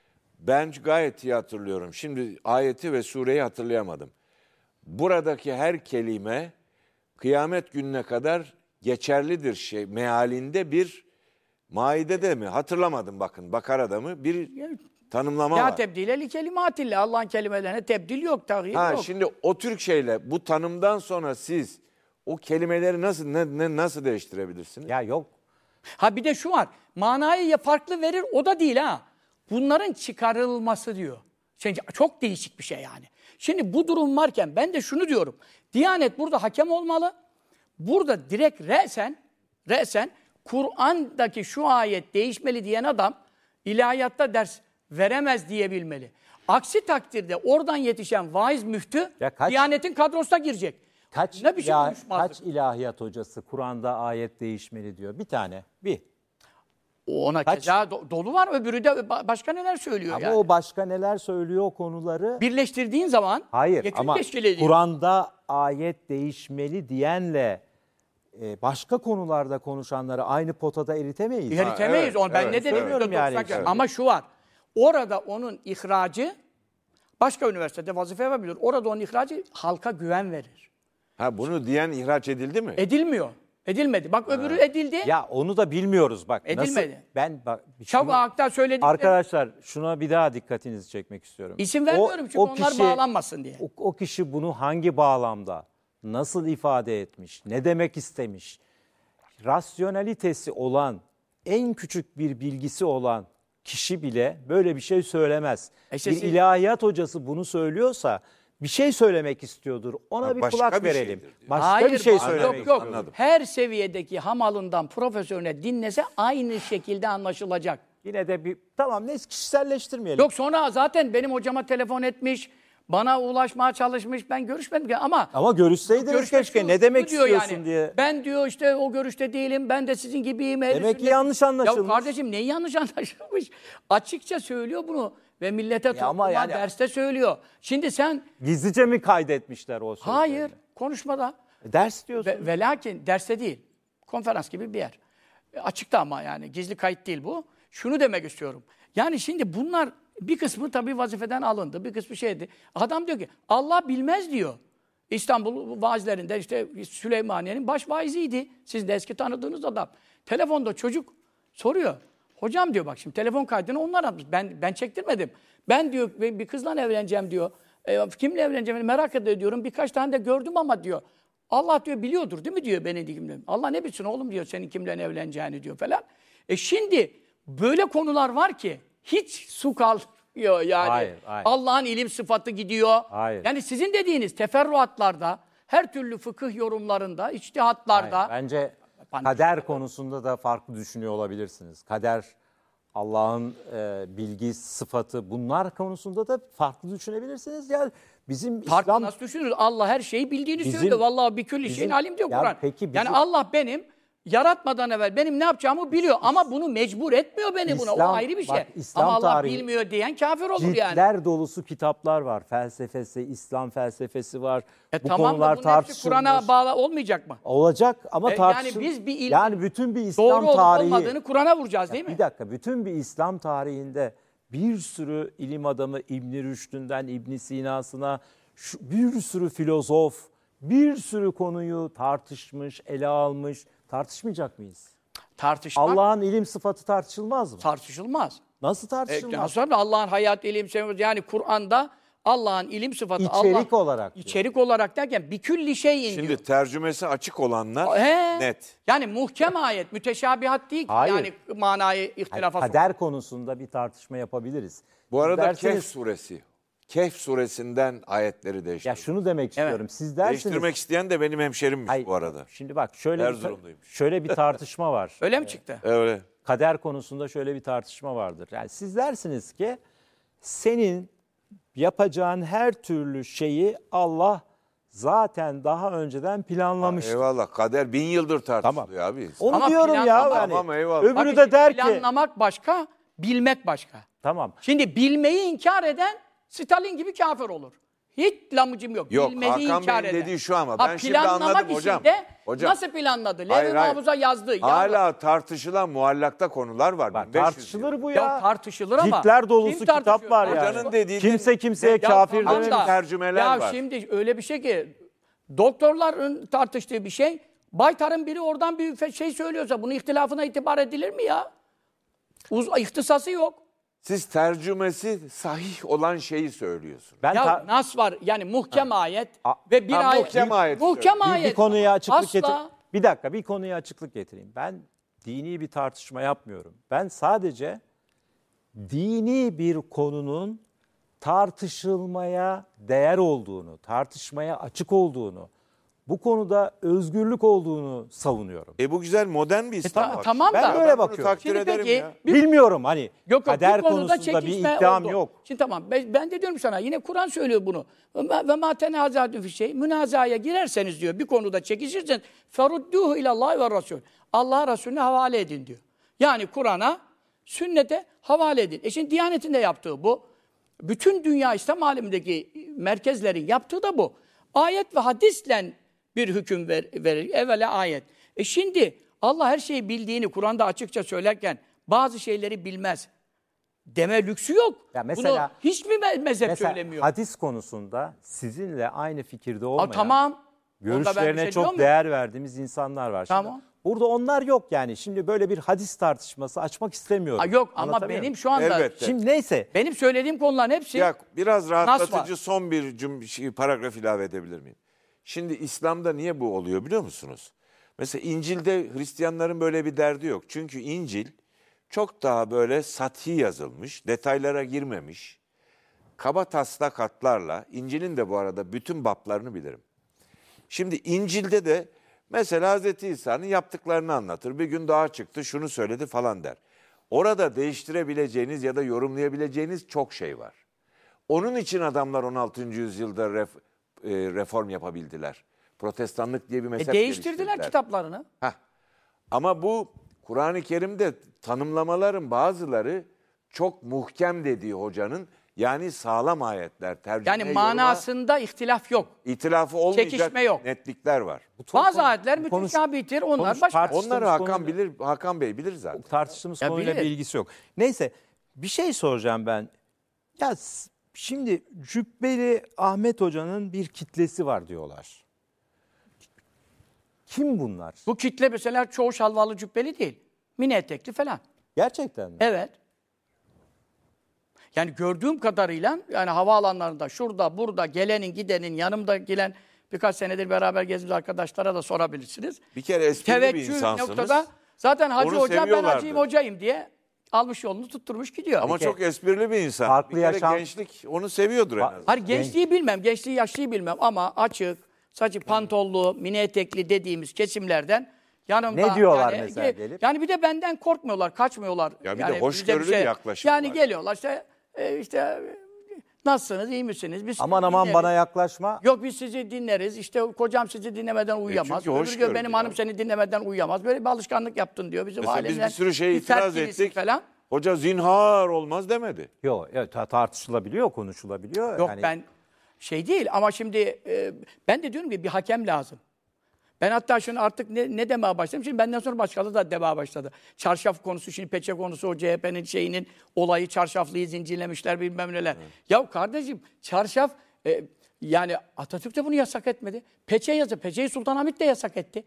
Ben gayet iyi hatırlıyorum. Şimdi ayeti ve sureyi hatırlayamadım. Buradaki her kelime kıyamet gününe kadar geçerlidir şey mealinde bir Maide'de mi? Hatırlamadım bakın. Bakara'da mı? Bir tanımlama Ya var. tebdile li kelimatillah. Allah'ın kelimelerine tebdil yok, tahir Ha yok. şimdi o Türk şeyle bu tanımdan sonra siz o kelimeleri nasıl değiştirebilirsiniz? Ya yok. Ha bir de şu var. Manayı ya farklı verir o da değil ha. Bunların çıkarılması diyor. Şimdi çok değişik bir şey yani. Şimdi bu durum varken ben de şunu diyorum. Diyanet burada hakem olmalı. Burada direkt re'sen Kur'an'daki şu ayet değişmeli diyen adam ilahiyatta ders veremez diyebilmeli. Aksi takdirde oradan yetişen vaiz müftü Diyanet'in kadrosuna girecek. Ne biçim konuşmazlık? Kaç ilahiyat hocası Kur'an'da ayet değişmeli diyor? Bir tane. Bir. Ona keza dolu var. Öbürü de başka neler söylüyor Ama yani. o başka neler söylüyor o konuları? Birleştirdiğin zaman Hayır yekün ama teşkil ediyor. Kur'an'da ayet değişmeli diyenle başka konularda konuşanları aynı potada eritemeyiz. Eritemeyiz. evet, onu ben evet, ne dedim? söylüyorum yani %90. işte. Ama şu var. Orada onun ihracı başka üniversitede vazife yapabilir. Orada onun ihracı halka güven verir. Ha bunu diyen ihraç edildi mi? Edilmiyor. Edilmedi. Bak öbürü edildi. Ya onu da bilmiyoruz bak. Edilmedi. Şunu- Aktar söyledi. Arkadaşlar şuna bir daha dikkatinizi çekmek istiyorum. İsim vermiyorum çünkü onlar bağlanmasın diye. O kişi bunu hangi bağlamda, nasıl ifade etmiş, ne demek istemiş, rasyonalitesi olan, en küçük bir bilgisi olan kişi bile böyle bir şey söylemez. İşte Bir siz- ilahiyat hocası bunu söylüyorsa bir şey söylemek istiyordur. Ona Ha, bir başka kulak bir verelim. şeydir diyor. Başka bir şey yok, söylemek yok. istiyordur. Her seviyedeki hamalından profesörüne dinlese aynı şekilde anlaşılacak. Yine de bir tamam ne kişiselleştirmeyelim. Yok sonra zaten benim hocama telefon etmiş, bana ulaşmaya çalışmış. Ben görüşmedim ki ama görüşseydiniz görüşmek keşke şu- ne demek şu diyor istiyorsun yani. diye. Ben diyor işte o görüşte değilim. Ben de sizin gibiyim. Ehli Demek ki sünnet. yanlış anlaşılmış. Ya kardeşim neyi yanlış anlaşılmış? Açıkça söylüyor bunu ve millete ama topluma yani- derste söylüyor. Şimdi sen Gizlice mi kaydetmişler o sözleri? hayır konuşmada Ders diyorsun. ve lakin derste değil. Konferans gibi bir yer. Açıkta ama yani gizli kayıt değil bu. Şunu demek istiyorum. Yani şimdi bunlar bir kısmı tabii vazifeden alındı. Bir kısmı şeydi. Adam diyor ki Allah bilmez diyor. İstanbul vaazlerinde işte Süleymaniye'nin baş vaiziydi. Siz de eski tanıdığınız adam. Telefonda çocuk soruyor. Hocam diyor bak şimdi telefon kaydını onlar atmış. Ben çektirmedim. Ben diyor bir kızla evleneceğim diyor. Kimle evleneceğim merak ediyorum. Birkaç tane de gördüm ama diyor. Allah diyor biliyordur değil mi diyor beni kimle. Allah ne bilsin oğlum diyor senin kimle evleneceğini diyor falan. Şimdi böyle konular var ki hiç su kalmıyor yani. Hayır. Allah'ın ilim sıfatı gidiyor. Hayır. Yani sizin dediğiniz teferruatlarda, her türlü fıkıh yorumlarında, içtihatlarda Bence kader konusunda da farklı düşünüyor olabilirsiniz. Kader, Allah'ın bilgi, sıfatı bunlar konusunda da farklı düşünebilirsiniz. Ya bizim farklı İslam nasıl düşünürüz? Allah her şeyi bildiğini Bizim- söylüyor. Vallahi bir külli şeyin alim diyor Ya Kur'an. peki Yani bizim- Allah benim yaratmadan evvel benim ne yapacağımı biliyor ama bunu mecbur etmiyor beni buna. O İslam- ayrı bir şey. bak, İslam ama Allah tarihi- bilmiyor diyen kafir olur yani. ciltler dolusu kitaplar var. Felsefesi, İslam felsefesi var. Bu Tamam da konular bunun hepsi tartışılmış. Kur'an'a bağlı olmayacak mı? Olacak ama Yani tartışıl. biz bir yani bütün bir Doğru İslam olup tarihi. olmadığını Kur'an'a vuracağız değil mi? Bir dakika, bütün bir İslam tarihinde bir sürü ilim adamı İbn Rüşd'ünden İbn Sina'sına bir sürü filozof bir sürü konuyu tartışmış, ele almış. Tartışmayacak mıyız? Tartışmak Allah'ın ilim sıfatı tartışılmaz mı? tartışılmaz. Nasıl tartışılmaz? Nasıl Allah'ın hayat, ilim, sevgi yani Kur'an'da Allah'ın ilim sıfatı İçerik Allah, olarak diyor. içerik olarak derken bir külli şeyin Şimdi diyor. tercümesi açık olanlar He. net. Yani muhkem ayet, müteşabihat değil ki Hayır. yani manayı ihtilafa sokar. Kader konusunda bir tartışma yapabiliriz. Bu arada Derseniz- Kehf suresi. Kehf suresinden ayetleri değiştirdim. Ya şunu demek istiyorum. Siz dersiniz. Değiştirmek isteyen de benim hemşerimmiş Hayır, bu arada. Şimdi bak şöyle Erzurumluymuş. şöyle bir tartışma var. Öyle mi çıktı? Öyle. Kader konusunda şöyle bir tartışma vardır. Yani siz dersiniz ki senin yapacağın her türlü şeyi Allah zaten daha önceden planlamıştır. Eyvallah. Kader 1000 yıldır tartışılıyor Tamam. abi. Onu Ama diyorum ya. planlama- Yani. Tamam, eyvallah. Öbürü Bak de işte der ki planlamak başka, bilmek başka. tamam. Şimdi bilmeyi inkar eden Stalin gibi kafir olur. Hiç lamıcım yok. Yok, Bilmeyi Hakan inkar Bey'in eden. dediği şu ama Ha, ben şimdi planlamak anladım hocam. işinde Hocam. Nasıl planladı? Hayır, Levh-i hayır. Mahfuz'a yazdı. Hala tartışılan muallakta konular var. Bak, 1500 tartışılır yıl. bu ya. Ya tartışılır ama Ciltler dolusu kim kitap tartışıyor? var yani. Hocanın dediği Kimse kimseye Ya kafir tamam dememiş. da, tercümeler ya var. şimdi öyle bir şey ki doktorların tartıştığı bir şey baytarın biri oradan bir şey söylüyorsa bunun ihtilafına itibar edilir mi ya? İhtisası yok. Siz tercümesi sahih olan şeyi söylüyorsunuz. Ben Ya ta- nas var yani muhkem ayet A- ve bir Ha, ayet. muhkem ayet Muhkem söylüyor. ayet. bir konuya açıklık Asla. getir. Bir dakika, bir konuya açıklık getireyim. Ben dini bir tartışma yapmıyorum. Ben sadece dini bir konunun tartışılmaya değer olduğunu, tartışmaya açık olduğunu, bu konuda özgürlük olduğunu savunuyorum. Bu güzel modern bir İslam bakışı. tamam Ben da. böyle bunu bakıyorum. takdir Şimdi ederim peki, ya. Bilmiyorum hani Yok, kader bir konuda konusunda bir çekişme iddiam oldu. yok. Şimdi tamam ben de diyorum sana yine Kur'an söylüyor bunu. Ve ma tenazatun fi şey münazaya girerseniz diyor bir konuda çekişirseniz ferudduhu ilallah ve rasul. Allah Resulüne havale edin diyor. Yani Kur'an'a, sünnete havale edin. Şimdi Diyanet'in de yaptığı bu. Bütün dünya İslam alemindeki merkezlerin yaptığı da bu. Ayet ve hadisle bir hüküm verir. Evvela ayet. Şimdi Allah her şeyi bildiğini Kur'an'da açıkça söylerken bazı şeyleri bilmez deme lüksü yok. Ya mesela- Bunu hiçbir mezhep Mesela söylemiyor. hadis konusunda sizinle aynı fikirde olmayan, Tamam. Onda ben bir görüşlerine şey çok diyor muyum? değer verdiğimiz insanlar var. Şimdi Tamam. burada onlar yok yani. Şimdi böyle bir hadis tartışması açmak istemiyorum. Yok ama Anlatabiliyor benim muyum? şu anda Elbette. Şimdi neyse. benim söylediğim konuların hepsi Ya biraz rahatlatıcı var. son bir paragraf ilave edebilir miyim? Şimdi İslam'da niye bu oluyor biliyor musunuz? Mesela İncil'de Hristiyanların böyle bir derdi yok. Çünkü İncil çok daha böyle sathi yazılmış, detaylara girmemiş, kaba taslak hatlarla, İncil'in de bu arada bütün baplarını bilirim. Şimdi İncil'de de mesela Hz. İsa'nın yaptıklarını anlatır. Bir gün dağa çıktı, şunu söyledi falan der. Orada değiştirebileceğiniz ya da yorumlayabileceğiniz çok şey var. Onun için adamlar 16. yüzyılda reform yapabildiler. Protestanlık diye bir mezhep Değiştirdiler geliştirdiler. kitaplarını. Heh. Ama bu Kur'an-ı Kerim'de tanımlamaların bazıları çok muhkem dediği hocanın, yani sağlam ayetler, tercüme, Yani manasında ihtilaf yok. itilafı olmayacak çekişme yok. netlikler var. Bazı ayetler müteşabihtir, onlar başka. Onları Hakan Bey bilir zaten. Tartıştığımız Ya konuyla bir bilir. ilgisi yok. Neyse, bir şey soracağım ben. Ya şimdi Cübbeli Ahmet Hoca'nın bir kitlesi var diyorlar. Kim bunlar? Bu kitle mesela çoğu şalvarlı cübbeli değil. Mini etekli falan. Gerçekten mi? Evet. Yani gördüğüm kadarıyla yani havaalanlarında şurada burada gelenin gidenin yanımda gelen birkaç senedir beraber gezdiğimiz arkadaşlara da sorabilirsiniz. Bir kere esprili bir Teveccüh insansınız. noktada zaten Hacı Onu Hoca ben seviyorlardı. hacıyım hocayım diye almış yolunu tutturmuş gidiyor. Ama çok esprili bir insan. Farklı bir kere yaşam- gençlik onu seviyordur en azından. Hayır gençliği bilmem, gençliği yaşlıyı bilmem ama açık, saçı pantollu, mini etekli dediğimiz kesimlerden yanımda. Ne diyorlar yani, mesela gelip? Yani bir de benden korkmuyorlar, kaçmıyorlar. Ya bir de yani hoşgörülü bize bir yaklaşım Yani var. geliyorlar işte nasılsınız, iyi misiniz? Biz Aman aman dinleriz. bana yaklaşma. Yok biz sizi dinleriz. İşte kocam sizi dinlemeden uyuyamaz. çünkü Öbürü hoşgörü diyor benim ya. hanım seni dinlemeden uyuyamaz. Böyle bir alışkanlık yaptın diyor. Bizim Mesela biz ailemden. bir sürü şeye bir itiraz fertliyiz ettik. Falan. Hoca zinhar olmaz demedi. Yok, evet, tartışılabiliyor, konuşulabiliyor. Yok Yani ben şey değil ama şimdi ben de diyorum ki bir hakem lazım. Ben hatta şunu artık ne demeye başladım? Şimdi benden sonra başkaları da demeye başladı. Çarşaf konusu, şimdi peçe konusu, o CHP'nin şeyinin olayı, çarşaflıyı zincirlemişler bilmem neler. Evet. Ya kardeşim çarşaf yani Atatürk de bunu yasak etmedi. Peçe yazı, peçeyi Sultanahmet de yasak etti.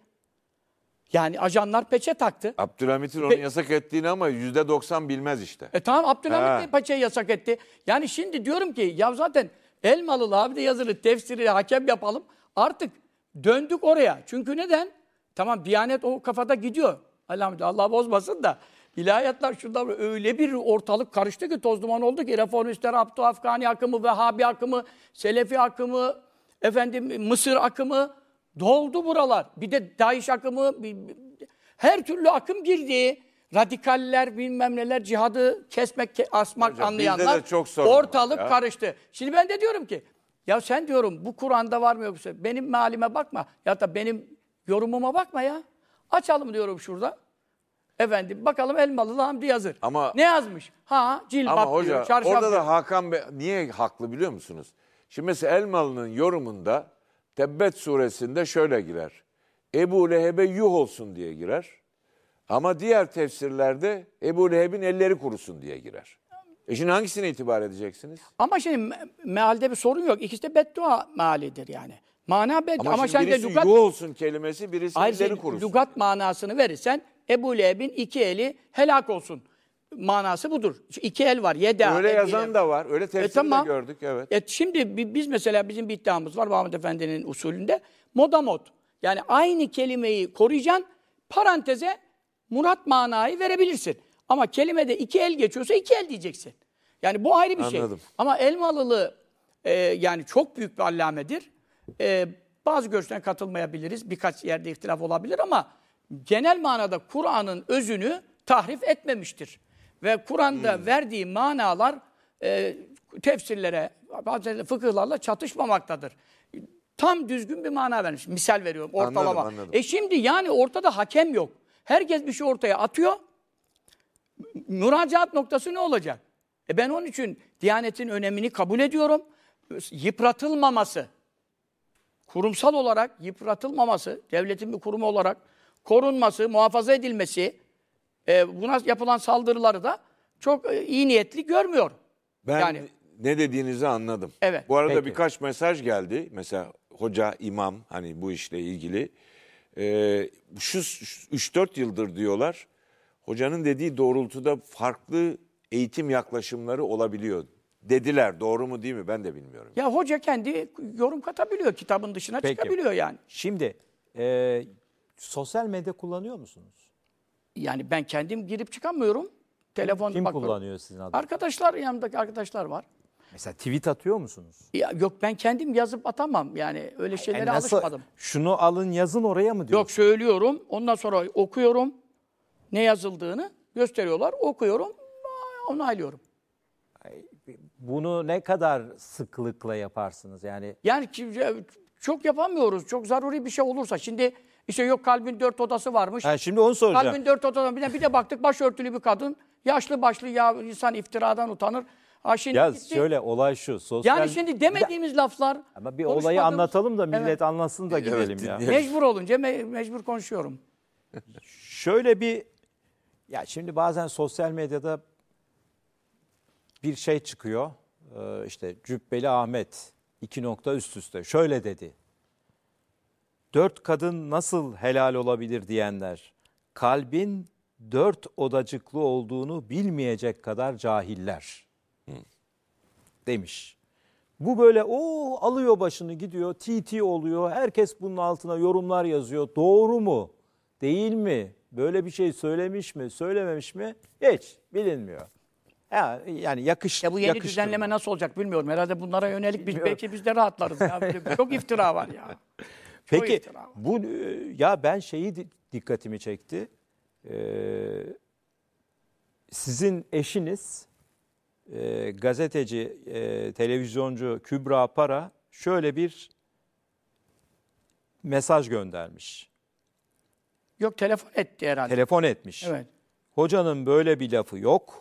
Yani ajanlar peçe taktı. Abdülhamit'in onu yasak ettiğini ama %90 bilmez işte. Tamam Abdülhamit de peçeyi yasak etti. Yani şimdi diyorum ki ya zaten Elmalılı abi de yazılı tefsiri hakem yapalım. Artık döndük oraya. Çünkü neden? Tamam Diyanet o kafada gidiyor. Elhamdülillah Allah bozmasın da. İlahiyatlar şurada öyle bir ortalık karıştı ki toz duman oldu ki reformistler, Abdülafgani akımı, Vehhabi akımı, Selefi akımı, Mısır akımı doldu buralar. Bir de DAEŞ akımı, her türlü akım girdi. Radikaller bilmem neler, cihadı kesmek, asmak Hocam, anlayanlar bizde de çok sorun var ortalık ya. karıştı. Şimdi ben de diyorum ki ya sen diyorum bu Kur'an'da var mı yoksa benim mealime bakma ya da benim yorumuma bakma ya. Açalım diyorum şurada. Efendim bakalım Elmalılı Hamdi yazır. Ama- ne yazmış? Ama Cilbap hoca diyor, çarşaf orada diyor. da Hakan Bey niye haklı biliyor musunuz? Şimdi mesela Elmalı'nın yorumunda Tebbet suresinde şöyle girer. Ebu Leheb'e yuh olsun diye girer. Ama diğer tefsirlerde Ebu Leheb'in elleri kurusun diye girer. Şimdi hangisine itibar edeceksiniz? Ama şimdi mealde bir sorun yok. İkisi de beddua mealidir yani. Mana beddua. Ama Şimdi sen de birisi lügat, yuh olsun kelimesi, birisi hayır, elleri sen kurusun. lügat manasını verirsen Ebu Leheb'in iki eli helak olsun. Manası budur. Şu iki el var. Yeda. Öyle Ebu yazan Leheb. da var. Öyle tefsiri tamam. de gördük. Evet. Şimdi biz mesela bizim bir iddiamız var Mahmud Efendi'nin usulünde. Moda mod. Yani aynı kelimeyi koruyacaksın. Paranteze murat manayı verebilirsin. Ama kelimede iki el geçiyorsa iki el diyeceksin. Yani bu ayrı bir Anladım. şey. Ama Elmalılı yani çok büyük bir allamedir. Bazı görüşlerine katılmayabiliriz. Birkaç yerde ihtilaf olabilir ama genel manada Kur'an'ın özünü tahrif etmemiştir. Ve Kur'an'da verdiği manalar tefsirlere, bazı fıkıhlarla çatışmamaktadır. Tam düzgün bir mana vermiş. Misal veriyorum ortalama. Anladım. Şimdi yani ortada hakem yok. Herkes bir şey ortaya atıyor. Müracaat noktası ne olacak? Ben onun için Diyanet'in önemini kabul ediyorum. Yıpratılmaması, kurumsal olarak yıpratılmaması, devletin bir kurumu olarak korunması, muhafaza edilmesi, buna yapılan saldırıları da çok iyi niyetli görmüyor. Ben yani ne dediğinizi anladım. Evet. Bu arada Peki. birkaç mesaj geldi. Mesela hoca, imam hani bu işle ilgili. Şu 3-4 yıldır diyorlar. Hocanın dediği doğrultuda farklı eğitim yaklaşımları olabiliyor. Dediler. Doğru mu değil mi? Ben de bilmiyorum. ya hoca kendi yorum katabiliyor, kitabın dışına Peki. çıkabiliyor yani. Şimdi sosyal medya kullanıyor musunuz? Yani ben kendim girip çıkamıyorum. telefon Kim bakıyorum. kullanıyor sizin adınızı? Arkadaşlar, yanımdaki arkadaşlar var. Mesela tweet atıyor musunuz? Ya yok, ben kendim yazıp atamam yani, öyle şeylere alışmadım. Şunu alın yazın oraya mı diyorsun? Yok, söylüyorum, ondan sonra okuyorum ne yazıldığını, gösteriyorlar, okuyorum, onaylıyorum. Bunu ne kadar sıklıkla yaparsınız yani? Yani çok yapamıyoruz. Çok zaruri bir şey olursa. Şimdi işte yok, kalbin 4 odası varmış. Ha, şimdi onu soracağım. Kalbin 4 odası. Bir de baktık başörtülü bir kadın. Yaşlı başlı, ya insan iftiradan utanır. Ha şimdi Ya gitti. şöyle olay şu. Sosyal... Yani şimdi demediğimiz laflar. Ama bir olayı anlatalım da millet Evet. anlasın da gidelim ya. Mecbur olunca mecbur konuşuyorum. Şöyle bir, ya şimdi bazen sosyal medyada bir şey çıkıyor. İşte Cübbeli Ahmet 2 nokta üst üste şöyle dedi. 4 kadın nasıl helal olabilir diyenler, kalbin 4 odacıklı olduğunu bilmeyecek kadar cahiller demiş. Bu böyle alıyor başını gidiyor, TT oluyor. Herkes bunun altına yorumlar yazıyor. Doğru mu? Değil mi? Böyle bir şey söylemiş mi? Söylememiş mi? Hiç bilinmiyor. Yani Ya bu yeni düzenleme nasıl olacak bilmiyorum. Herhalde bunlara yönelik belki biz de rahatlarız. Ya. Çok iftira var ya. Peki bu ya ben dikkatimi çekti. Sizin eşiniz gazeteci, televizyoncu Kübra Para şöyle bir mesaj göndermiş. Yok, telefon etti herhalde. Telefon etmiş. Evet. Hocanın böyle bir lafı yok.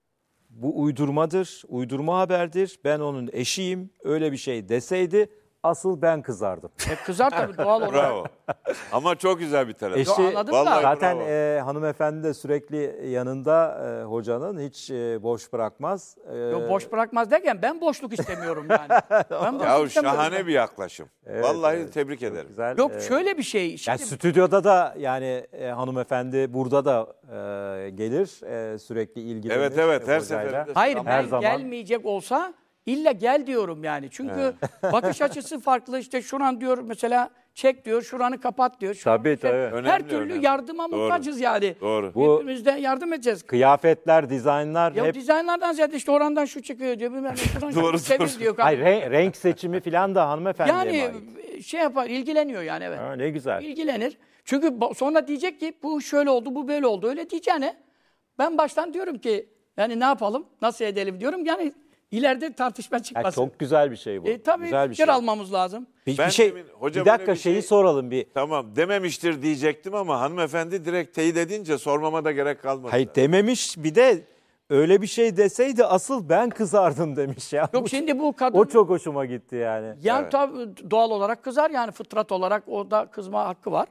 Bu uydurmadır, uydurma haberdir. Ben onun eşiyim. Öyle bir şey deseydi asıl ben kızardım. Kızar tabii, doğal olarak. Bravo. Ama çok güzel bir telefon. Eşi, anladım da. Vallahi zaten bravo. hanımefendi de sürekli yanında hocanın, hiç boş bırakmaz. Yok, boş bırakmaz derken ben boşluk istemiyorum yani. Ben boşluk Ya istemiyorum. şahane bir yaklaşım. Vallahi tebrik ederim. Güzel. Yok, şöyle bir şey. Yani Şimdi, stüdyoda da yani hanımefendi burada da gelir, sürekli ilgilenir. Evet, her hocayla. seferinde. hayır, Her ben zaman. gelmeyecek olsa illa gel diyorum yani. Çünkü bakış açısı farklı. İşte şuran diyor mesela, çek diyor, şuranı kapat diyor. Tabii, tabii. Her Önemli, türlü önemli. yardıma Doğru. muhtacız yani. Doğru. Bu- Birbirimize yardım edeceğiz. Kıyafetler, dizaynlar Ya hep... dizaynlardan ziyade işte orandan şu çıkıyor diyor. Bilmem ne, şuradan Doğru, şu temiz doğru. diyor. Hayır, renk seçimi falan da hanımefendiye Yani ait. şey yapar, ilgileniyor yani, evet. Ha, ne güzel. İlgilenir. Çünkü sonra diyecek ki bu şöyle oldu, bu böyle oldu. Öyle diyeceğine ben baştan diyorum ki yani ne yapalım, nasıl edelim diyorum. Yani ileride tartışma Ya çıkmasın. çok güzel bir şey bu. Tabii güzel bir fikir şey. almamız lazım. Bir Ben şey, demin hocam bir dakika öyle bir şeyi şey- soralım bir. Tamam dememiştir diyecektim ama hanımefendi direkt teyit edince sormama da gerek kalmadı. Hayır dememiş, bir de öyle bir şey deseydi asıl ben kızardım demiş ya. Yok şimdi bu kadın O çok hoşuma gitti yani. yani Evet. tabii doğal olarak kızar yani, fıtrat olarak o da kızma hakkı var.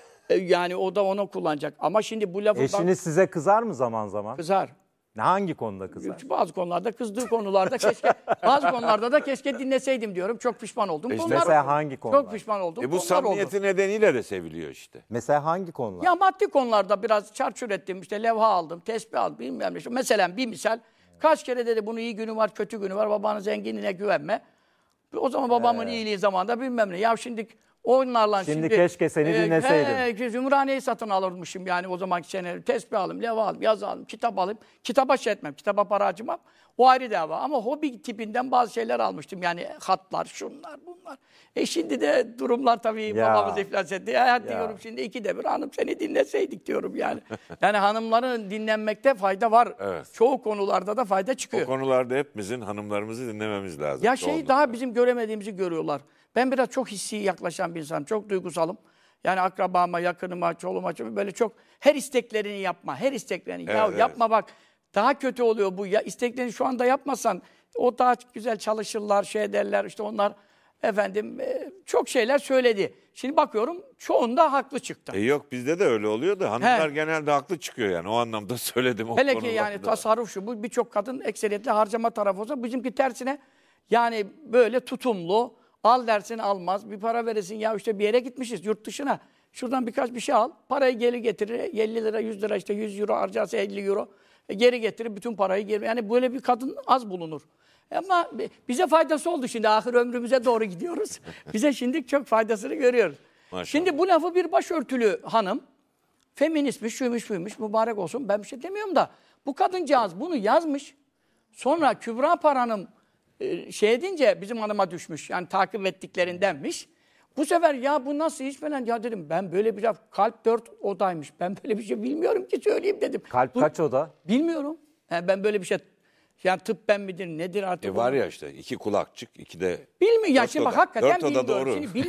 Yani o da onu kullanacak. Ama şimdi bu lafı Eşiniz size kızar mı zaman zaman? kızar. Hangi konuda kızar? Bazı konularda, kızdığı konularda keşke, bazı konularda da keşke dinleseydim diyorum. Çok pişman oldum. İşte Konular mesela oldu. hangi konular? Çok pişman oldum. Bu Konular samimiyeti oldu. nedeniyle de seviliyor işte. Mesela hangi konular? Ya maddi konularda biraz çarçur ettim. İşte levha aldım, tesbih aldım, bilmem ne. Mesela bir misal, kaç kere dedi bunun iyi günü var, kötü günü var. Babanın zenginliğine güvenme. O zaman babamın iyiliği zamanında bilmem ne. Ya şimdi onlarla Şimdi keşke seni dinleseydim. Zümrane'yi satın alırmışım yani o zamanki sene. Tesbih alayım, levha alayım, yazı alayım, kitap alayım. Kitaba şey etmem, kitaba para harcamam. O ayrı dava. Ama hobi tipinden bazı şeyler almıştım. Yani hatlar, şunlar, bunlar. Şimdi de durumlar tabii Ya. babamız iflas etti. Ya diyorum şimdi 2'de 1 hanım seni dinleseydik diyorum yani. Yani hanımların dinlenmekte fayda var. Evet. Çoğu konularda da fayda O çıkıyor. konularda hepimizin hanımlarımızı dinlememiz lazım. Ya Çoğunlukla. daha bizim göremediğimizi görüyorlar. Ben biraz çok hissi yaklaşan bir insanım. Çok duygusalım. Yani akrabama, yakınıma, çoluğuma, böyle çok her isteklerini yapma. Her isteklerini. Ya Evet, yapma bak. Daha kötü oluyor bu. Ya isteklerini şu anda yapmasan o daha güzel çalışırlar, şey ederler. İşte onlar efendim çok şeyler söyledi. Şimdi bakıyorum çoğunda haklı çıktı. Yok bizde de öyle oluyor da hanımlar genelde haklı çıkıyor yani. O anlamda söyledim o Hele ki konularda. yani tasarruf şu, bu birçok kadın ekseriyetle harcama tarafı olsa bizimki tersine yani böyle tutumlu, al dersin almaz, bir para veresin ya işte bir yere gitmişiz yurt dışına. Şuradan birkaç bir şey al, parayı geri getirir, 50 lira, 100 lira işte 100 euro harcarsa 50 euro geri getirir, bütün parayı geri. Yani böyle bir kadın az bulunur. Ama bize faydası oldu şimdi, ahir ömrümüze doğru gidiyoruz. Bize şimdi çok faydasını görüyoruz. Maşallah. Şimdi bu lafı bir başörtülü hanım, feministmiş, şuymuş, buymuş, mübarek olsun. Ben bir şey demiyorum da Bu kadıncağız bunu yazmış. Sonra Kübra Paran'ın şey edince bizim hanıma düşmüş. Yani takip ettiklerindenmiş. Bu sefer ya bu nasıl iş falan. Ya dedim ben böyle bir kalp 4 odaymış. Ben böyle bir şey bilmiyorum ki söyleyeyim dedim. Kalp kaç oda? Bilmiyorum. Yani ben böyle bir şey yani tıbben midir nedir artık. Var ya işte 2 kulakçık, 2 de Bilmiyorum ya 4 şimdi bak oda. hakikaten 4 oda bilmiyorum. doğru. Şimdi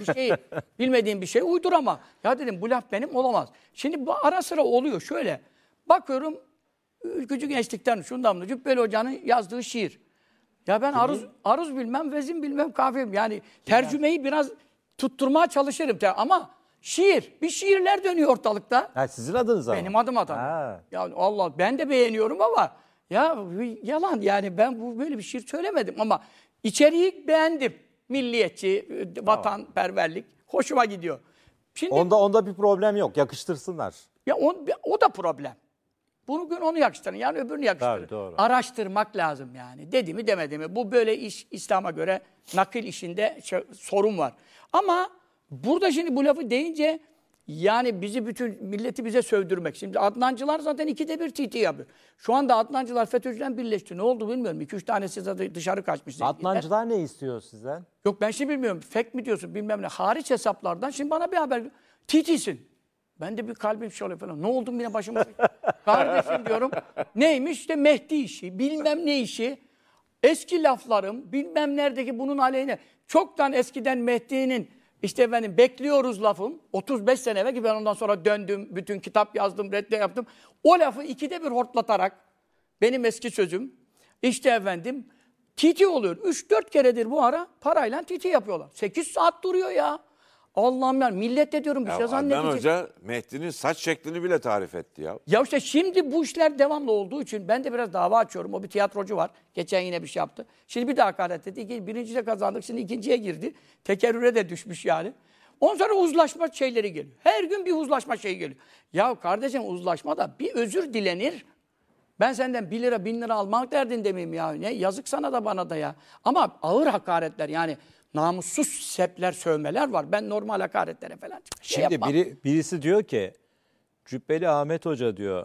bilmediğim bir şey uydurama. Ya dedim bu laf benim olamaz. Şimdi bu ara sıra oluyor şöyle. Bakıyorum Ülkücü Gençlik'ten şundan da Cübbeli Hoca'nın yazdığı şiir. Ya ben aruz bilmem, vezin bilmem, kafiye bilmem. Yani tercümeyi biraz tutturmaya çalışırım. Ama bir şiirler dönüyor ortalıkta. Ha, sizin adınız ama. Benim adım. Ha. Ya Allah ben de beğeniyorum ama ya yalan yani ben böyle bir şiir söylemedim ama içeriği beğendim. Milliyetçi, vatanperverlik hoşuma gidiyor. Şimdi Onda bir problem yok. Yakıştırsınlar. ya o da problem. Bugün onu yakıştırın, yani öbürünü yakıştırın. Tabii, doğru. Araştırmak lazım yani. Dedi mi demedi mi? Bu böyle iş İslam'a göre nakil işinde sorun var. Ama burada şimdi bu lafı deyince yani bütün milleti bize sövdürmek. Şimdi Adnancılar zaten 2'de 1 TT yapıyor. Şu anda Adnancılar FETÖ'cüden birleşti. Ne oldu bilmiyorum. 2-3 tanesi zaten dışarı kaçmış. Adnancılar ne istiyor sizden? Yok ben şimdi bilmiyorum. Fake mi diyorsun bilmem ne. Hariç hesaplardan şimdi bana bir haber. TT'sin. Ben de bir kalbim şey oluyor falan. Ne oldu yine başıma? Kardeşim diyorum. Neymiş işte Mehdi işi, bilmem ne işi. Eski laflarım, bilmem neredeki bunun aleyhine. Çoktan eskiden Mehdi'nin işte efendim bekliyoruz lafım. 35 sene evvel ki ben ondan sonra döndüm. Bütün kitap yazdım, redde yaptım. O lafı 2'de 1 hortlatarak benim eski sözüm. İşte efendim TT oluyor. 3-4 keredir bu ara parayla TT yapıyorlar. 8 saat duruyor ya. Allah'ım ya millet de diyorum bir şey zannedecek. Adnan Hoca Mehdi'nin saç şeklini bile tarif etti ya. Ya işte şimdi bu işler devamlı olduğu için ben de biraz dava açıyorum. O bir tiyatrocu var. Geçen yine bir şey yaptı. Şimdi bir daha hakaret etti. Birinci de kazandık. Şimdi ikinciye girdi. Tekerrüre de düşmüş yani. Ondan sonra uzlaşma şeyleri geliyor. Her gün bir uzlaşma şeyi geliyor. Ya kardeşim uzlaşmada bir özür dilenir. Ben senden 1 lira 1000 lira almak derdinde miyim ya? Ne yazık sana da bana da ya. Ama ağır hakaretler yani namussuz sepler, sövmeler var. Ben normal hakaretlere falan Şimdi yapmam. birisi diyor ki Cübbeli Ahmet Hoca diyor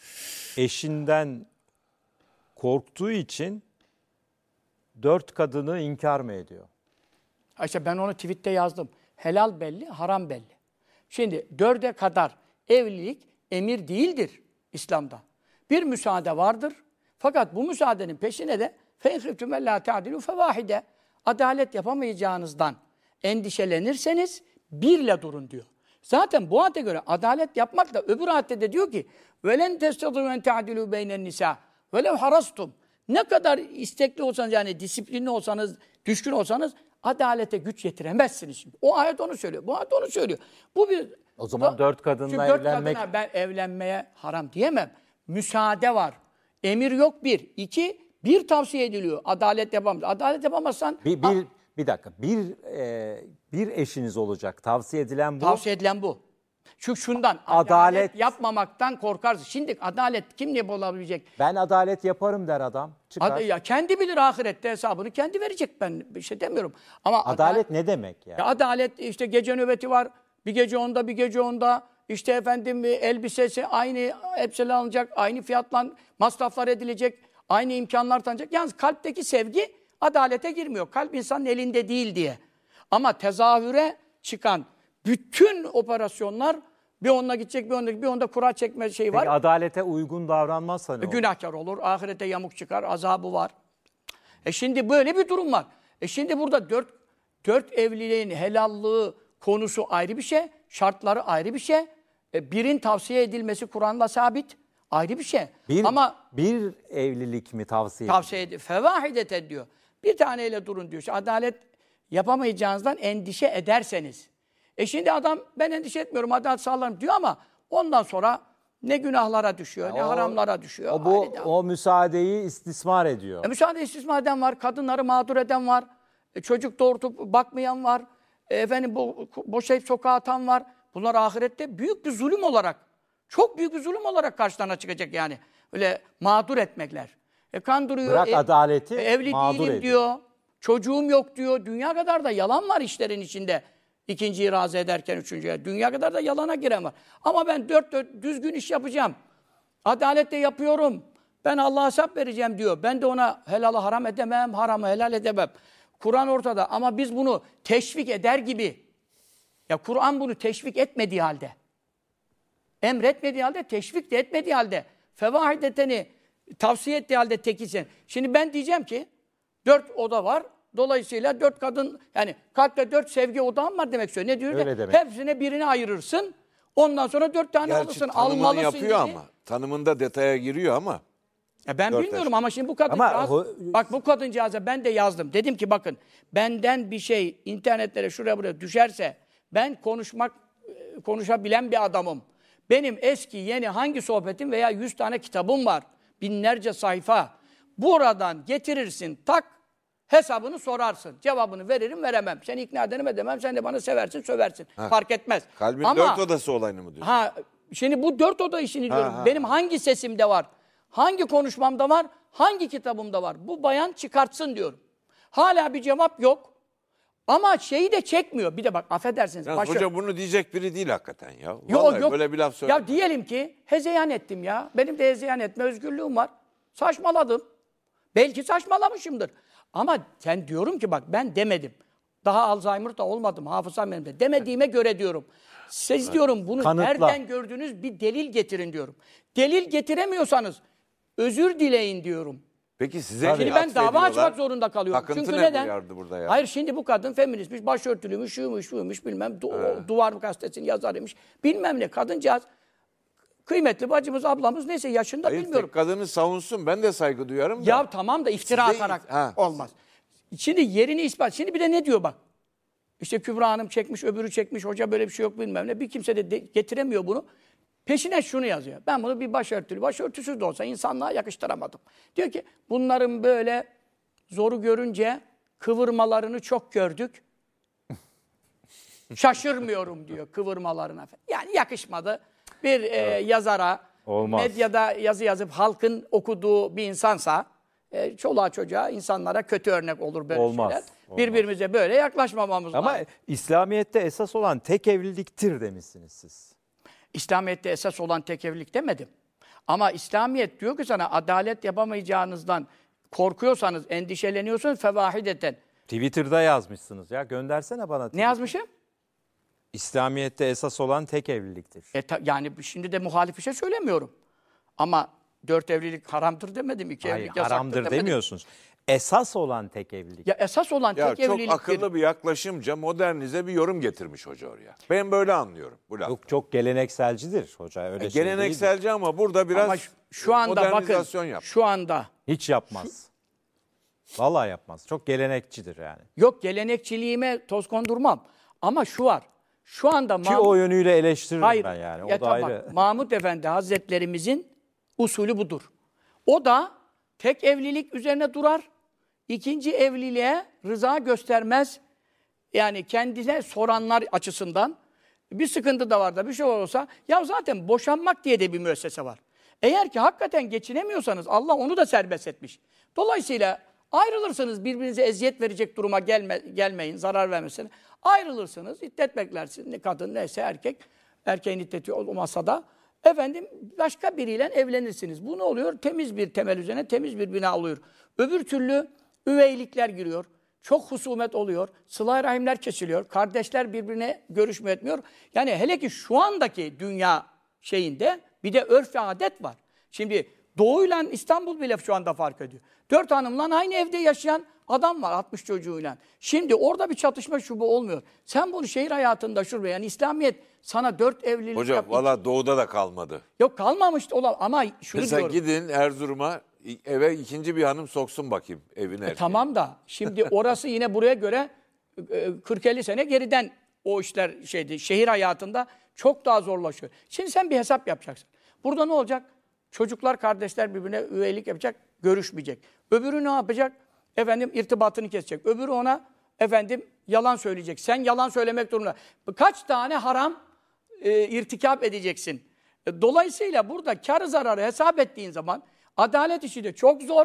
eşinden korktuğu için 4 kadını inkar mı ediyor? İşte ben onu tweette yazdım. Helal belli, haram belli. Şimdi 4'e kadar evlilik emir değildir İslam'da. Bir müsaade vardır. Fakat bu müsaadenin peşine de فَاِنْخِفْتُمْ اَلَّا تَعْدِلُوا فَوَاحِدَ adalet yapamayacağınızdan endişelenirseniz 1 ile durun diyor. Zaten bu ayete göre adalet yapmakla öbür ayette de diyor ki وَلَنْ تَسْتَطِعُوا اَنْ تَعْدِلُوا بَيْنَ النِّسَاءِ وَلَوْ حَرَصْتُمْ ne kadar istekli olsanız yani disiplinli olsanız, düşkün olsanız adalete güç yetiremezsiniz. Şimdi. O ayet onu söylüyor. Bu ayet onu söylüyor. Bu bir O zaman 4 kadınla evlenmek... kadına ben evlenmeye haram diyemem. Müsaade var. Emir yok 1. 2, bir tavsiye ediliyor. Adalet yapamaz. Adalet yapamazsan... Bir dakika. Bir eşiniz olacak. Tavsiye edilen bu. Tavsiye edilen bu. Çünkü şundan. Adalet yapmamaktan korkarsın. Şimdi adalet kim ne olabilecek? Ben adalet yaparım der adam. Çıkar. Ya kendi bilir ahirette hesabını kendi verecek, ben bir şey demiyorum. Ama adalet ne demek yani? Ya adalet işte gece nöbeti var. Bir gece onda, bir gece onda. İşte efendim elbisesi aynı, hepsi alınacak. Aynı fiyatla masraflar edilecek. Aynı imkanlar tanınacak. Yalnız kalpteki sevgi adalete girmiyor. Kalp insanın elinde değil diye. Ama tezahüre çıkan bütün operasyonlar bir onunla gidecek, bir onda kura çekme şeyi var. Peki adalete uygun davranmazsa ne olur? Günahkar olur, ahirete yamuk çıkar, azabı var. Şimdi böyle bir durum var. Şimdi burada dört evliliğin helallığı konusu ayrı bir şey, şartları ayrı bir şey. Birin tavsiye edilmesi Kur'an'la sabit, ayrı bir şey. Ama bir evlilik mi tavsiye ediyor? Fevahideten diyor. Bir taneyle durun diyor. Adalet yapamayacağınızdan endişe ederseniz. Şimdi adam ben endişe etmiyorum, adalet sağlarım diyor ama ondan sonra ne günahlara düşüyor, ne haramlara düşüyor. O müsaadeyi istismar ediyor. Müsaade istismar eden var, kadınları mağdur eden var, çocuk doğurtup bakmayan var, boşayıp sokağa atan var. Bunlar ahirette büyük bir zulüm olarak, çok büyük bir zulüm olarak karşılarına çıkacak yani. Öyle mağdur etmekler. Kandırıyor. Bırak adaleti evli mağdur değilim ediyor. diyor. Çocuğum yok diyor. Dünya kadar da yalan var işlerin içinde. İkinciyi razı ederken üçüncüye. Dünya kadar da yalana giren var. Ama ben dört düzgün iş yapacağım. Adalet de yapıyorum. Ben Allah'a hesap vereceğim diyor. Ben de ona helalı haram edemem, haramı helal edemem. Kur'an ortada ama biz bunu teşvik eder gibi. Ya Kur'an bunu teşvik etmediği halde. Emretmediği halde, teşvik de etmediği halde. Fevahideteni tavsiye ettiği halde tekisin. Şimdi ben diyeceğim ki 4 oda var. Dolayısıyla 4 kadın, yani kalpte 4 sevgi odağım var demek söylüyor. Ne diyor? Öyle demek. Hepsine birini ayırırsın. Ondan sonra 4 tane Gerçi alırsın. tanımını Almalısın yapıyor gibi. ama. Tanımında detaya giriyor ama. Ya ben 4 bilmiyorum yaş. ama şimdi bu kadıncağız, Ama bak bu kadıncağıza ben de yazdım. Dedim ki bakın benden bir şey internetlere şuraya buraya düşerse ben konuşabilen bir adamım. Benim eski yeni hangi sohbetim veya 100 tane kitabım var. Binlerce sayfa. Buradan getirirsin tak hesabını sorarsın. Cevabını veririm veremem. Seni ikna ederim edemem. Sen de bana seversin söversin. Fark etmez. Kalbin Ama, 4 odası olayını mı diyorsun? Şimdi bu 4 oda işini diyorum. ha. Benim hangi sesimde var? Hangi konuşmamda var? Hangi kitabımda var? Bu bayan çıkartsın diyorum. Hala bir cevap yok. Ama şeyi de çekmiyor. Bir de bak affedersiniz. Ya hoca bunu diyecek biri değil hakikaten ya. Yok, Vallahi yok. böyle bir laf söyle. Ya diyelim ki hezeyan ettim ya. Benim de hezeyan etme özgürlüğüm var. Saçmaladım. Belki saçmalamışımdır. Ama sen diyorum ki bak ben demedim. Daha Alzheimer da olmadım. Hafızam benim de. Demediğime göre diyorum. Siz diyorum bunu Kanıtla. nereden gördünüz bir delil getirin diyorum. Delil getiremiyorsanız özür dileyin diyorum. Peki size Tabii. Şimdi niye ben dava atfediyorlar? açmak zorunda kalıyorum. Takıntı Çünkü ne neden? bu yardı burada ya? Hayır şimdi bu kadın feministmiş, başörtülüymüş, şuymuş, buymuş bilmem. Duvar gazetesinin yazarıymış. Bilmem ne kadıncağız. Kıymetli bacımız, ablamız neyse yaşında Hayır, bilmiyorum. tek kadını savunsun. Ben de saygı duyarım da. Ya tamam da iftira Size- atarak Ha. olmaz. Şimdi yerini ispat. Şimdi bir de ne diyor bak. İşte Kübra Hanım çekmiş, öbürü çekmiş, hoca böyle bir şey yok bilmem ne. Bir kimse de getiremiyor bunu. Peşine şunu yazıyor. Ben bunu bir başörtüsüz de olsa insanlığa yakıştıramadım. Diyor ki bunların böyle zoru görünce kıvırmalarını çok gördük. Şaşırmıyorum diyor kıvırmalarına. Yani yakışmadı. Bir yazara, Olmaz. medyada yazı yazıp halkın okuduğu bir insansa, çoluğa çocuğa, insanlara kötü örnek olur böyle Olmaz, şeyler. olmaz. Birbirimize böyle yaklaşmamamız Ama lazım. İslamiyet'te esas olan tek evliliktir demişsiniz siz. İslamiyet'te esas olan tek evlilik demedim. Ama İslamiyet diyor ki sana adalet yapamayacağınızdan korkuyorsanız, endişeleniyorsanız fevahideten. Twitter'da yazmışsınız ya. Göndersene bana. Ne yazmışım? İslamiyet'te esas olan tek evliliktir. Yani şimdi de muhalif bir şey söylemiyorum. Ama 4 evlilik haramdır demedim, 2 Hayır, evlilik yasaktır haramdır demedim. demiyorsunuz. Esas olan tek evlilik. Ya esas olan Ya tek çok evliliktir. akıllı bir yaklaşımca modernize bir yorum getirmiş hoca oraya. Ben böyle anlıyorum bu lafı. Yok, çok gelenekselcidir hoca. Öyle şey değildir. Gelenekselci ama burada biraz Ama şu anda bakın, modernizasyon yap. şu anda Hiç yapmaz. Vallahi yapmaz. Çok gelenekçidir yani. yok gelenekçiliğime toz kondurmam. Ama şu var. Şu anda Ki o yönüyle eleştiririm hayır, ben yani. O ya da tamam, ayrı. Mahmud Efendi Hazretlerimizin usulü budur. O da tek evlilik üzerine durar. İkinci evliliğe rıza göstermez. Yani kendine soranlar açısından bir sıkıntı da var da bir şey olursa ya zaten boşanmak diye de bir müessese var. Eğer ki hakikaten geçinemiyorsanız Allah onu da serbest etmiş. Dolayısıyla ayrılırsınız, birbirinize eziyet verecek duruma gelmeyin, zarar vermesin. Ayrılırsınız, iddet beklersiniz. Kadın neyse erkek, erkeğin iddeti olmasa da efendim başka biriyle evlenirsiniz. Bu ne oluyor? Temiz bir temel üzerine temiz bir bina oluyor. Öbür türlü üveylikler giriyor. Çok husumet oluyor. Sıla-i rahimler kesiliyor. Kardeşler birbirine görüşme etmiyor. Yani hele ki şu andaki dünya şeyinde bir de örf ve adet var. Şimdi Doğu'yla İstanbul bile şu anda fark ediyor. 4 hanımla aynı evde yaşayan adam var 60 çocuğuyla. Şimdi orada bir çatışma şubu olmuyor. Sen bunu şehir hayatında şurada yani İslamiyet sana 4 evlilik Hocam yap. valla doğuda da kalmadı. Yok kalmamıştı ama şunu Mesela diyorum. gidin Erzurum'a eve ikinci bir hanım soksun bakayım evin erkeği. Tamam da şimdi orası yine buraya göre 40-50 sene geriden o işler şehir hayatında çok daha zorlaşıyor. Şimdi sen bir hesap yapacaksın. Burada ne olacak? Çocuklar, kardeşler birbirine üyelik yapacak, görüşmeyecek. Öbürü ne yapacak? Efendim irtibatını kesecek. Öbürü ona efendim yalan söyleyecek. Sen yalan söylemek durumunda. Kaç tane haram irtikap edeceksin? Dolayısıyla burada kar zararı hesap ettiğin zaman adalet işi de çok zor.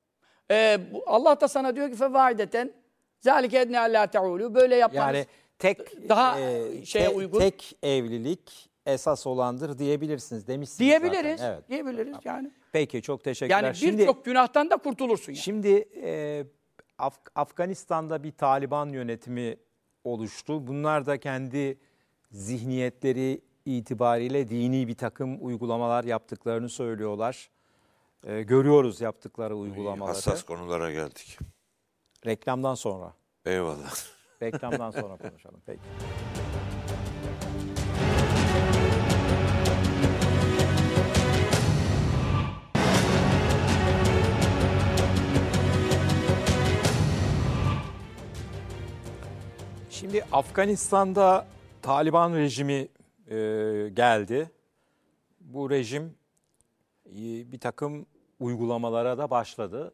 Allah da sana diyor ki fevaideten zâlike ednâ allâ teûlû böyle yapmanız Yani tek daha şeye uygun. Tek evlilik esas olandır diyebilirsiniz demişsiniz Diyebiliriz. zaten. Evet. Diyebiliriz yani. Peki çok teşekkürler. Yani birçok günahtan da kurtulursun. Yani. Şimdi Afganistan'da bir Taliban yönetimi oluştu. Bunlar da kendi zihniyetleri itibariyle dini bir takım uygulamalar yaptıklarını söylüyorlar. Görüyoruz yaptıkları uygulamaları. Hassas konulara geldik. Reklamdan sonra. Eyvallah. Reklamdan sonra konuşalım. Peki. Şimdi Afganistan'da Taliban rejimi geldi. Bu rejim bir takım uygulamalara da başladı.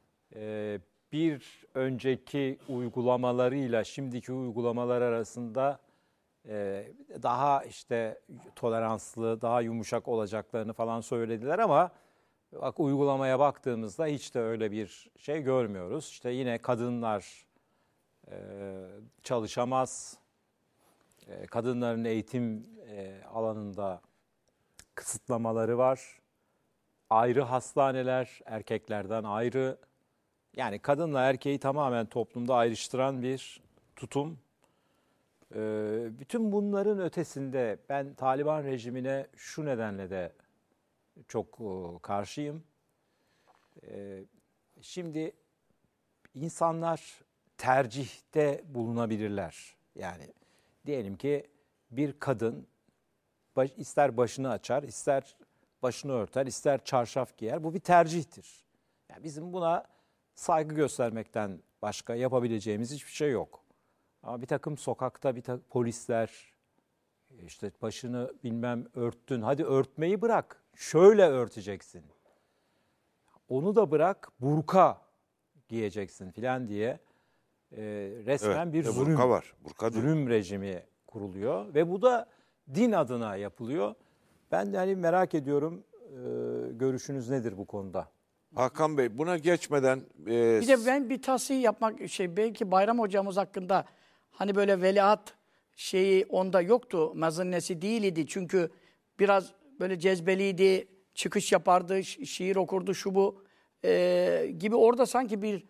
Bir önceki uygulamalarıyla şimdiki uygulamalar arasında daha işte toleranslı, daha yumuşak olacaklarını falan söylediler ama bak uygulamaya baktığımızda hiç de öyle bir şey görmüyoruz. İşte yine kadınlar çalışamaz, kadınların eğitim alanında kısıtlamaları var. Ayrı hastaneler, erkeklerden ayrı. Yani kadınla erkeği tamamen toplumda ayrıştıran bir tutum. Bütün bunların ötesinde ben Taliban rejimine şu nedenle de çok karşıyım. Şimdi insanlar tercihte bulunabilirler. Yani diyelim ki bir kadın ister başını açar, ister başını örter, ister çarşaf giyer. Bu bir tercihtir. Yani bizim buna saygı göstermekten başka yapabileceğimiz hiçbir şey yok. Ama bir takım sokakta polisler işte başını bilmem örttün. Hadi örtmeyi bırak. Şöyle örteceksin. Onu da bırak burka giyeceksin filan diye resmen Evet, bir burka var. Burka diyor. zulüm rejimi kuruluyor ve bu da din adına yapılıyor. Ben de hani merak ediyorum görüşünüz nedir bu konuda? Hakan Bey buna geçmeden Bir de ben bir tavsiye yapmak belki Bayram hocamız hakkında hani böyle veliaht şeyi onda yoktu. Mazınnesi değildi. Çünkü biraz böyle cezbeliydi. Çıkış yapardı, şiir okurdu şu bu gibi orada sanki bir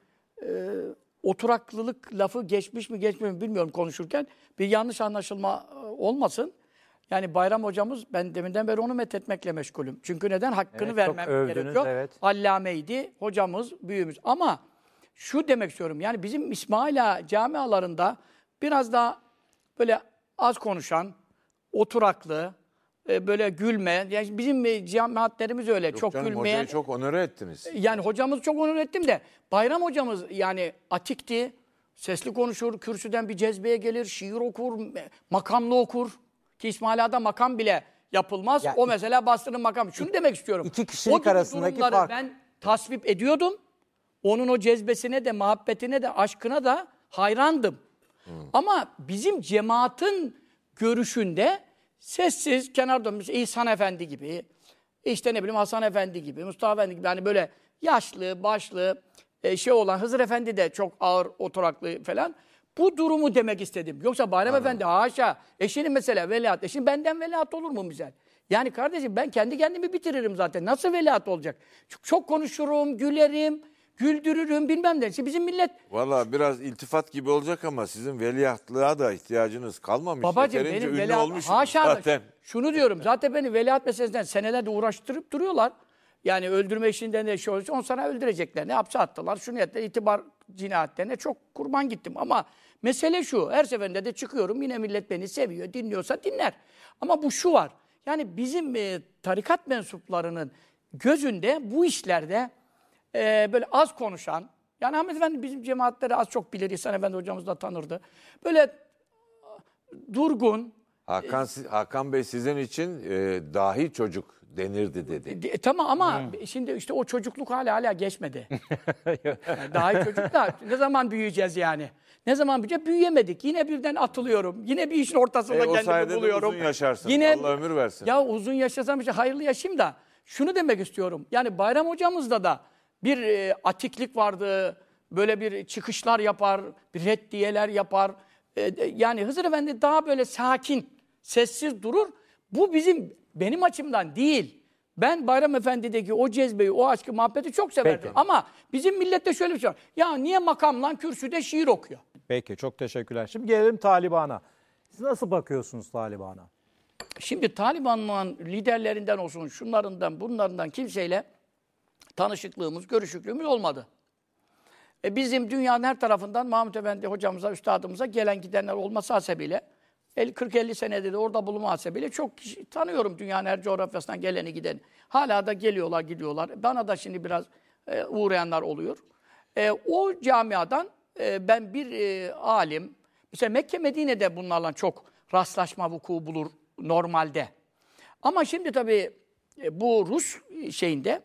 oturaklılık lafı geçmiş mi geçmiyor mu bilmiyorum konuşurken. Bir yanlış anlaşılma olmasın. Yani Bayram hocamız ben deminden beri onu methetmekle meşgulüm. Çünkü neden? Hakkını Evet, vermem çok övdünüz, gerekiyor. evet. Allameydi, hocamız, büyüğümüz. Ama şu demek istiyorum. Yani bizim İsmaila camialarında biraz daha böyle az konuşan, oturaklı, böyle gülme. Yani bizim cemaatlerimiz öyle. yok çok canım, gülmeyen. hocayı çok onore ettiniz. Yani hocamızı çok onur ettim de Bayram hocamız yani atikti. Sesli konuşur, kürsüden bir cezbeye gelir, şiir okur, makamlı okur. Ki İsmaila'da makam bile yapılmaz. Ya, o mesela bastırın makam. Şunu demek istiyorum. İki kişilik O gibi arasındaki durumları fark. ben tasvip ediyordum. Onun o cezbesine de, muhabbetine de, aşkına da hayrandım. Ama bizim cemaatin görüşünde sessiz, kenarda İhsan Efendi gibi, işte ne bileyim Hasan Efendi gibi, Mustafa Efendi gibi hani böyle yaşlı, başlı şey olan Hızır Efendi de çok ağır oturaklı falan. Bu durumu demek istedim. Yoksa Bayram Efendi haşa, eşinin mesela veliaht, eşin benden veliaht olur mu misal? Yani kardeşim ben kendi kendimi bitiririm zaten. Nasıl veliaht olacak? Çok konuşurum, gülerim, güldürürüm bilmem ne. İşte bizim millet... Valla biraz iltifat gibi olacak ama sizin veliahtlığa da ihtiyacınız kalmamış. Babacığım Yeterince benim ünlü veliaht... olmuşsunuz Haşa, zaten. şunu diyorum zaten beni veliaht meselesinden senelerde uğraştırıp duruyorlar. Yani öldürme işinden de şey olursa 10 sene öldürecekler. Ne hapse attılar, şunu yaptılar, itibar cinayetlerine çok kurban gittim. Ama mesele şu, her seferinde de çıkıyorum yine millet beni seviyor, dinliyorsa dinler. Ama bu şu var, yani bizim tarikat mensuplarının gözünde bu işlerde böyle az konuşan, yani Ahmet Efendi bizim cemaatleri az çok bilir, İhsan Efendi hocamız da tanırdı. Böyle durgun. Hakan Bey sizin için dahi çocuk denirdi dedi. Tamam ama şimdi işte o çocukluk hala geçmedi. Yani daha iyi çocuk da ne zaman büyüyeceğiz yani? Ne zaman büyüyeceğiz? Büyüyemedik. Yine birden atılıyorum. Yine bir işin ortasında O kendimi sayede de buluyorum. uzun yaşarsın. Yine, Allah ömür versin. Ya uzun yaşasam işte hayırlı yaşayayım da. Şunu demek istiyorum. Yani Bayram hocamızda da bir atiklik vardı. Böyle bir çıkışlar yapar, bir reddiyeler yapar. Yani Hızır Efendi daha böyle sakin, sessiz durur. Bu benim açımdan değil. Ben Bayram Efendi'deki o cezbeyi, o aşkı, muhabbeti çok severdim. Peki. Ama bizim millette şöyle bir şey var. Ya niye makamla kürsüde şiir okuyor? Peki, çok teşekkürler. Şimdi gelelim Taliban'a. Siz nasıl bakıyorsunuz Taliban'a? Şimdi Taliban'ın liderlerinden olsun, şunlarından, bunlarından kimseyle tanışıklığımız, görüşüklüğümüz olmadı. Bizim dünyanın her tarafından Mahmut Efendi hocamıza, üstadımıza gelen gidenler olması hasebiyle 40-50 senede de orada bulunma hasebiyle çok kişi tanıyorum dünyanın her coğrafyasından geleni gideni. Hala da geliyorlar, gidiyorlar. Bana da şimdi biraz uğrayanlar oluyor. O camiadan ben bir alim, mesela Mekke, Medine'de bunlarla çok rastlaşma vuku bulur normalde. Ama şimdi tabii bu Rus şeyinde,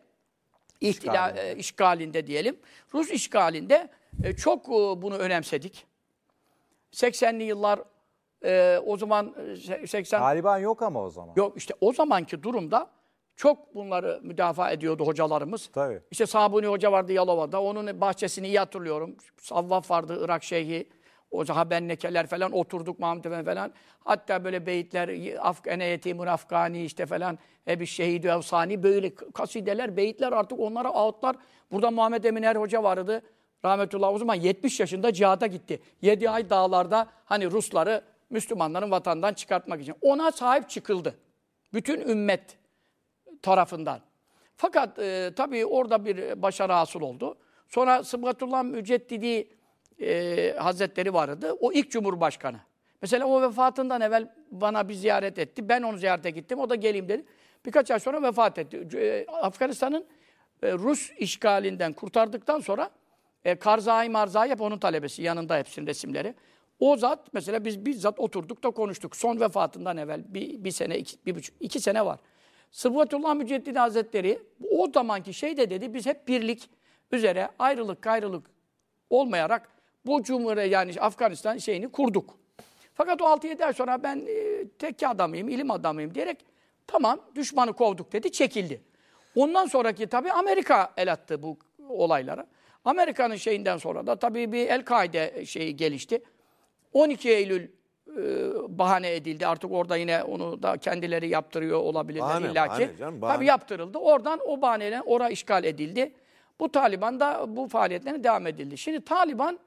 işgalinde diyelim. Rus işgalinde çok bunu önemsedik. 80'li yıllar o zaman 80... Taliban yok ama o zaman. Yok işte o zamanki durumda çok bunları müdafaa ediyordu hocalarımız. Tabii. İşte Sabuni Hoca vardı Yalova'da. Onun bahçesini iyi hatırlıyorum. Savvaf vardı, Irak Şeyhi. O Habennekeler falan oturduk Mahmut Efendi falan. Hatta böyle beyitler, Ene yetimun Afgani işte falan. Ebi şehidü evsani böyle kasideler, beyitler artık onlara ağıtlar. Burada Muhammed Eminer Hoca vardı. Rahmetullah o zaman 70 yaşında cihada gitti. 7 ay dağlarda hani Rusları Müslümanların vatandan çıkartmak için. Ona sahip çıkıldı. Bütün ümmet tarafından. Fakat tabii orada bir başarı hasıl oldu. Sonra Sıbgatullah Müceddidi Hazretleri vardı. O ilk Cumhurbaşkanı. Mesela o vefatından evvel bana bir ziyaret etti. Ben onu ziyarete gittim. O da geleyim dedi. Birkaç ay sonra vefat etti. Afganistan'ın Rus işgalinden kurtardıktan sonra Karzai Marzai hep onun talebesi. Yanında hepsinin resimleri. O zat mesela biz bizzat oturduk da konuştuk. Son vefatından evvel bir sene, iki sene var. Sıbgatullah Müceddidi Hazretleri o zamanki şey de dedi. Biz hep birlik üzere ayrılık gayrılık olmayarak bu Cumhuriyet yani Afganistan şeyini kurduk. Fakat o 6-7 ay sonra ben tekke adamıyım, ilim adamıyım diyerek tamam düşmanı kovduk dedi, çekildi. Ondan sonraki tabii Amerika el attı bu olaylara. Amerika'nın şeyinden sonra da tabii bir El-Kaide şeyi gelişti. 12 Eylül bahane edildi. Artık orada yine onu da kendileri yaptırıyor olabilirler illaki. Tabii yaptırıldı. Oradan o bahaneyle oraya işgal edildi. Bu Taliban da bu faaliyetlerine devam edildi. Şimdi Taliban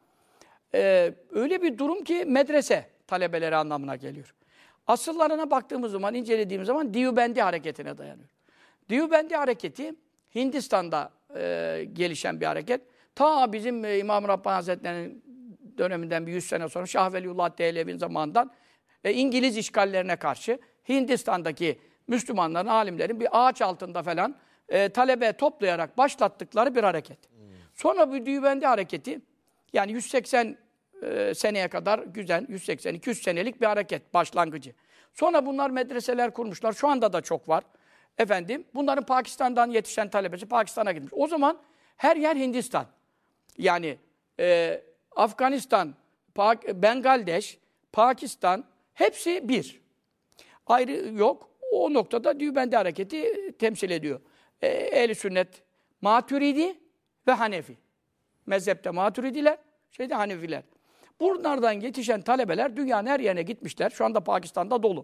öyle bir durum ki medrese talebeleri anlamına geliyor. Asıllarına baktığımız zaman, incelediğimiz zaman Diyubendi hareketine dayanıyor. Diyubendi hareketi Hindistan'da gelişen bir hareket. Ta bizim İmam-ı Rabbani Hazretleri'nin döneminden bir 100 sene sonra Şah Veliullah Dehlevi'nin zamanından İngiliz işgallerine karşı Hindistan'daki Müslümanların, alimlerin bir ağaç altında falan talebe toplayarak başlattıkları bir hareket. Sonra bu Diyubendi hareketi yani 180 seneye kadar güzel, 180-200 senelik bir hareket başlangıcı. Sonra bunlar medreseler kurmuşlar. Şu anda da çok var. Efendim, bunların Pakistan'dan yetişen talebesi Pakistan'a gitmiş. O zaman her yer Hindistan. Yani Afganistan, Bengaldeş, Pakistan hepsi bir. Ayrı yok. O noktada Diyubendi hareketi temsil ediyor. Ehl-i Sünnet, Maturidi ve Hanefi. Mezhepte Maturidiler, Hanefiler. Bunlardan yetişen talebeler dünyanın her yerine gitmişler. Şu anda Pakistan'da dolu.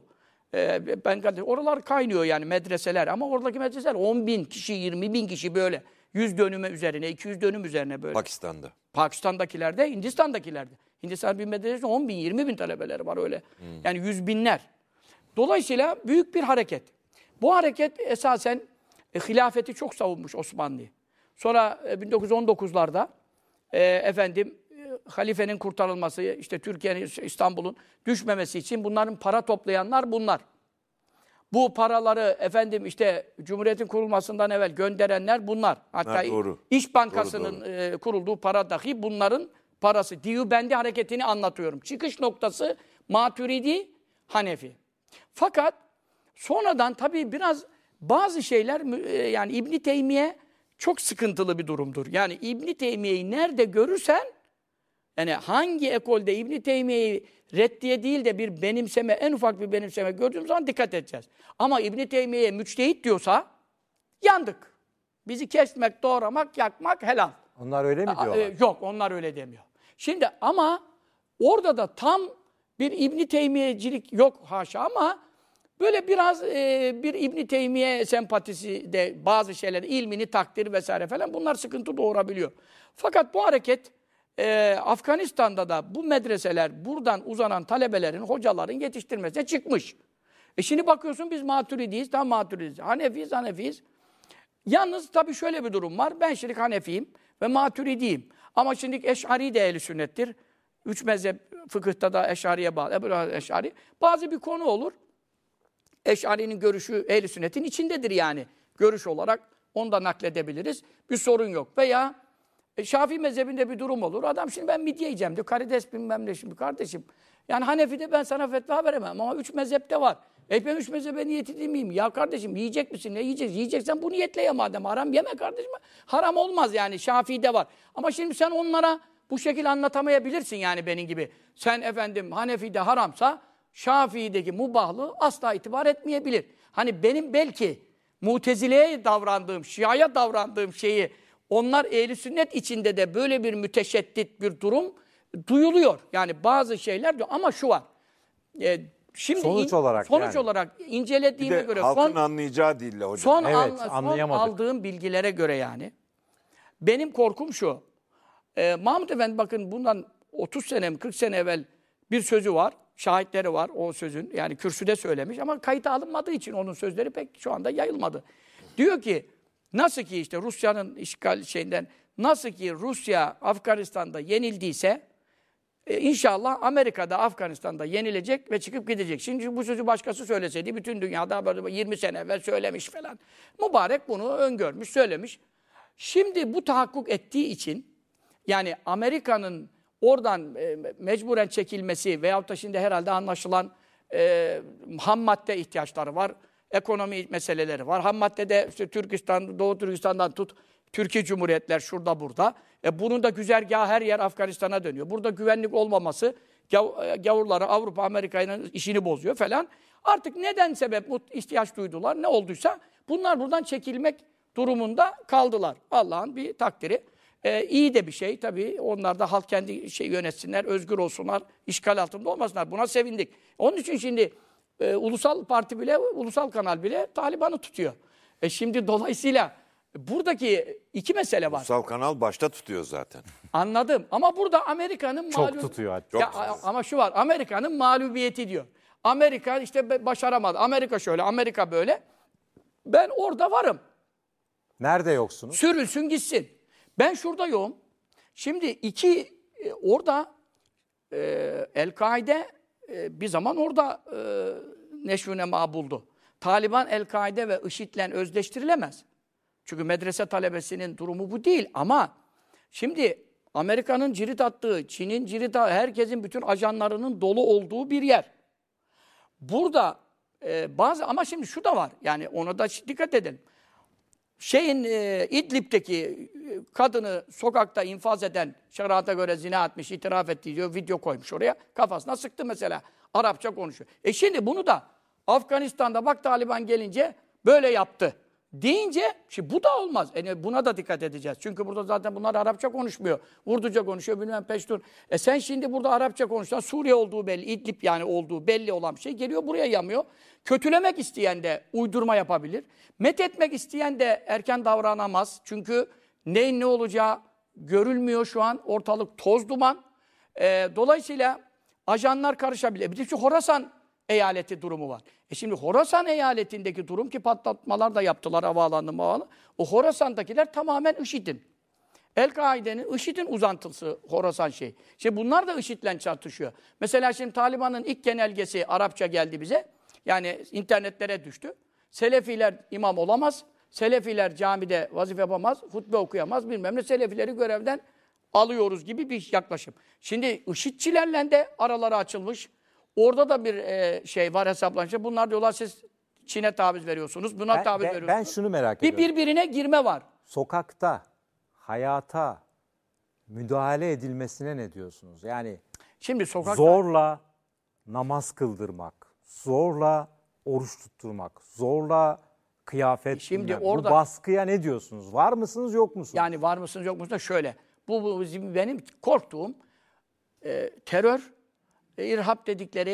Oralar kaynıyor yani medreseler. Ama oradaki medreseler 10 bin kişi, 20 bin kişi böyle. 100 dönüme üzerine, 200 dönüm üzerine böyle. Pakistan'da. Pakistan'dakilerde, Hindistan'dakilerde. Hindistan bir medresesi 10 bin, 20 bin talebeleri var öyle. Yani yüz binler. Dolayısıyla büyük bir hareket. Bu hareket esasen hilafeti çok savunmuş Osmanlı. Sonra 1919'larda halifenin kurtarılması, işte Türkiye'nin, İstanbul'un düşmemesi için bunların para toplayanlar bunlar. Bu paraları Cumhuriyet'in kurulmasından evvel gönderenler bunlar. Hatta İş Bankası'nın kurulduğu para dahi bunların parası. Diyubendi hareketini anlatıyorum. Çıkış noktası Maturidi, Hanefi. Fakat sonradan tabii biraz bazı şeyler yani İbn Teymiye çok sıkıntılı bir durumdur. Yani İbn Teymiye'yi nerede görürsen yani hangi ekolde İbn Teymiye'yi reddiye değil de bir benimseme, en ufak bir benimseme gördüğümüz zaman dikkat edeceğiz. Ama İbn Teymiye'ye müçtehit diyorsa yandık. Bizi kesmek, doğramak, yakmak helal. Onlar öyle mi diyorlar? Yok, onlar öyle demiyor. Şimdi ama orada da tam bir İbn Teymiyecilik yok haşa ama Böyle biraz bir İbn Teymiye sempatisi de bazı şeyler, ilmini takdir vesaire falan bunlar sıkıntı doğurabiliyor. Fakat bu hareket Afganistan'da da bu medreseler buradan uzanan talebelerin, hocaların yetiştirmesine çıkmış. Şimdi bakıyorsun biz Maturidiyiz, tam Maturidiyiz. Hanefiyiz. Yalnız tabii şöyle bir durum var. Ben şimdi Hanefiyim ve Maturidiyim. Ama şimdi Eş'ari de ehl-i sünnettir. 3 mezhep fıkıhta da Eş'ariye bağlı. Eş'ari. Bazı bir konu olur. Eş'ari'nin görüşü ehl-i sünnetin içindedir yani. Görüş olarak onu da nakledebiliriz. Bir sorun yok. Veya Şafii mezhebinde bir durum olur. Adam şimdi ben midye yiyeceğim diyor. Karides bilmem ne şimdi kardeşim. Yani Hanefi'de ben sana fetva veremem ama 3 mezhepte var. Ben 3 mezhebe niyet edeyim. Ya kardeşim yiyecek misin? Ne yiyeceksin? Yiyeceksen bu niyetle ye madem. Haram yeme kardeşim. Haram olmaz yani. Şafii'de var. Ama şimdi sen onlara bu şekilde anlatamayabilirsin yani benim gibi. Sen efendim Hanefi'de haramsa Şafii'deki mubahlığı asla itibar etmeyebilir. Hani benim belki Mutezile'ye davrandığım, Şia'ya davrandığım şeyi onlar ehl-i sünnet içinde de böyle bir müteşeddit bir durum duyuluyor. Yani bazı şeyler diyor ama şu var. Şimdi sonuç olarak incelediğime göre halkın anlayacağı dille hocam. son anlayamadık. aldığım bilgilere göre yani benim korkum şu. Mahmud Efendi bakın bundan 30 sene mi 40 sene evvel bir sözü var. Şahitleri var o sözün. Yani kürsüde söylemiş ama kayıta alınmadığı için onun sözleri pek şu anda yayılmadı. Diyor ki nasıl ki işte Rusya'nın işgal şeyinden nasıl ki Rusya Afganistan'da yenildiyse İnşallah Amerika'da, Afganistan'da yenilecek ve çıkıp gidecek. Şimdi bu sözü başkası söyleseydi bütün dünyada böyle 20 sene evvel söylemiş falan. Mübarek bunu öngörmüş, söylemiş. Şimdi bu tahakkuk ettiği için yani Amerika'nın oradan mecburen çekilmesi veyahut da şimdi herhalde anlaşılan ham madde ihtiyaçları var. Ekonomi meseleleri var. Ham maddede işte Türkistan, Doğu Türkistan'dan tut Türkiye Cumhuriyetler şurada burada. Bunun da güzergahı her yer Afganistan'a dönüyor. Burada güvenlik olmaması gavurları Avrupa, Amerika'nın işini bozuyor falan. Artık neden sebep ihtiyaç duydular, ne olduysa bunlar buradan çekilmek durumunda kaldılar. Allah'ın bir takdiri. İyi de bir şey tabii. Onlar da halk kendi yönetsinler, özgür olsunlar, işgal altında olmasınlar. Buna sevindik. Onun için şimdi ulusal parti bile, ulusal kanal bile Taliban'ı tutuyor. Şimdi dolayısıyla buradaki iki mesele var. Ulusal kanal başta tutuyor zaten. Anladım. Ama burada Amerika'nın çok tutuyor hatta. Ya, ama şu var. Amerika'nın mağlubiyeti diyor. Amerika işte başaramadı. Amerika şöyle, Amerika böyle. Ben orada varım. Nerede yoksunuz? Sürülsün gitsin. Ben şurada yoğum. Şimdi orada El-Kaide bir zaman orada neşvü nema buldu. Taliban, El-Kaide ve IŞİD'le özdeştirilemez. Çünkü medrese talebesinin durumu bu değil ama şimdi Amerika'nın cirit attığı, Çin'in cirit attığı, herkesin bütün ajanlarının dolu olduğu bir yer. Burada ama şimdi şu da var. Yani ona da dikkat edelim. İdlib'deki kadını sokakta infaz eden, şerata göre zina etmiş, itiraf ettiği diyor, video koymuş oraya. Kafasına sıktı mesela. Arapça konuşuyor. Şimdi bunu da Afganistan'da bak Taliban gelince böyle yaptı deyince, şimdi bu da olmaz. Buna da dikkat edeceğiz. Çünkü burada zaten bunlar Arapça konuşmuyor. Urduca konuşuyor, bilmem Peştun. Sen şimdi burada Arapça konuşsan, Suriye olduğu belli, İdlib yani olduğu belli olan bir şey geliyor buraya yamıyor. Kötülemek isteyen de uydurma yapabilir. Methetmek isteyen de erken davranamaz. Çünkü neyin ne olacağı görülmüyor şu an. Ortalık toz duman. Dolayısıyla ajanlar karışabilir. Bir de şu Horasan eyaleti durumu var. Şimdi Horasan eyaletindeki durum ki patlatmalar da yaptılar havaalanı bağlı. O Horasan'dakiler tamamen IŞİD'in. El-Kaide'nin, IŞİD'in uzantısı Horasan şey. Şimdi bunlar da IŞİD'le çatışıyor. Mesela şimdi Taliban'ın ilk genelgesi Arapça geldi bize. Yani internetlere düştü. Selefiler imam olamaz. Selefiler camide vazife yapamaz. Hutbe okuyamaz. Bilmem ne. Selefileri görevden alıyoruz gibi bir yaklaşım. Şimdi IŞİD'çilerle de araları açılmış. Orada da bir şey var hesaplanacak. Bunlar diyorlar siz Çin'e taviz veriyorsunuz. Buna taviz veriyorsunuz. Ben şunu merak ediyorum. Birbirine girme var. Sokakta, hayata müdahale edilmesine ne diyorsunuz? Yani şimdi sokakta zorla namaz kıldırmak, zorla oruç tutturmak, zorla kıyafet şimdi giymek. orada, bu baskıya ne diyorsunuz? Var mısınız yok musunuz? Yani var mısınız yok musunuz? Şöyle. Bu benim korktuğum terör, irhab dedikleri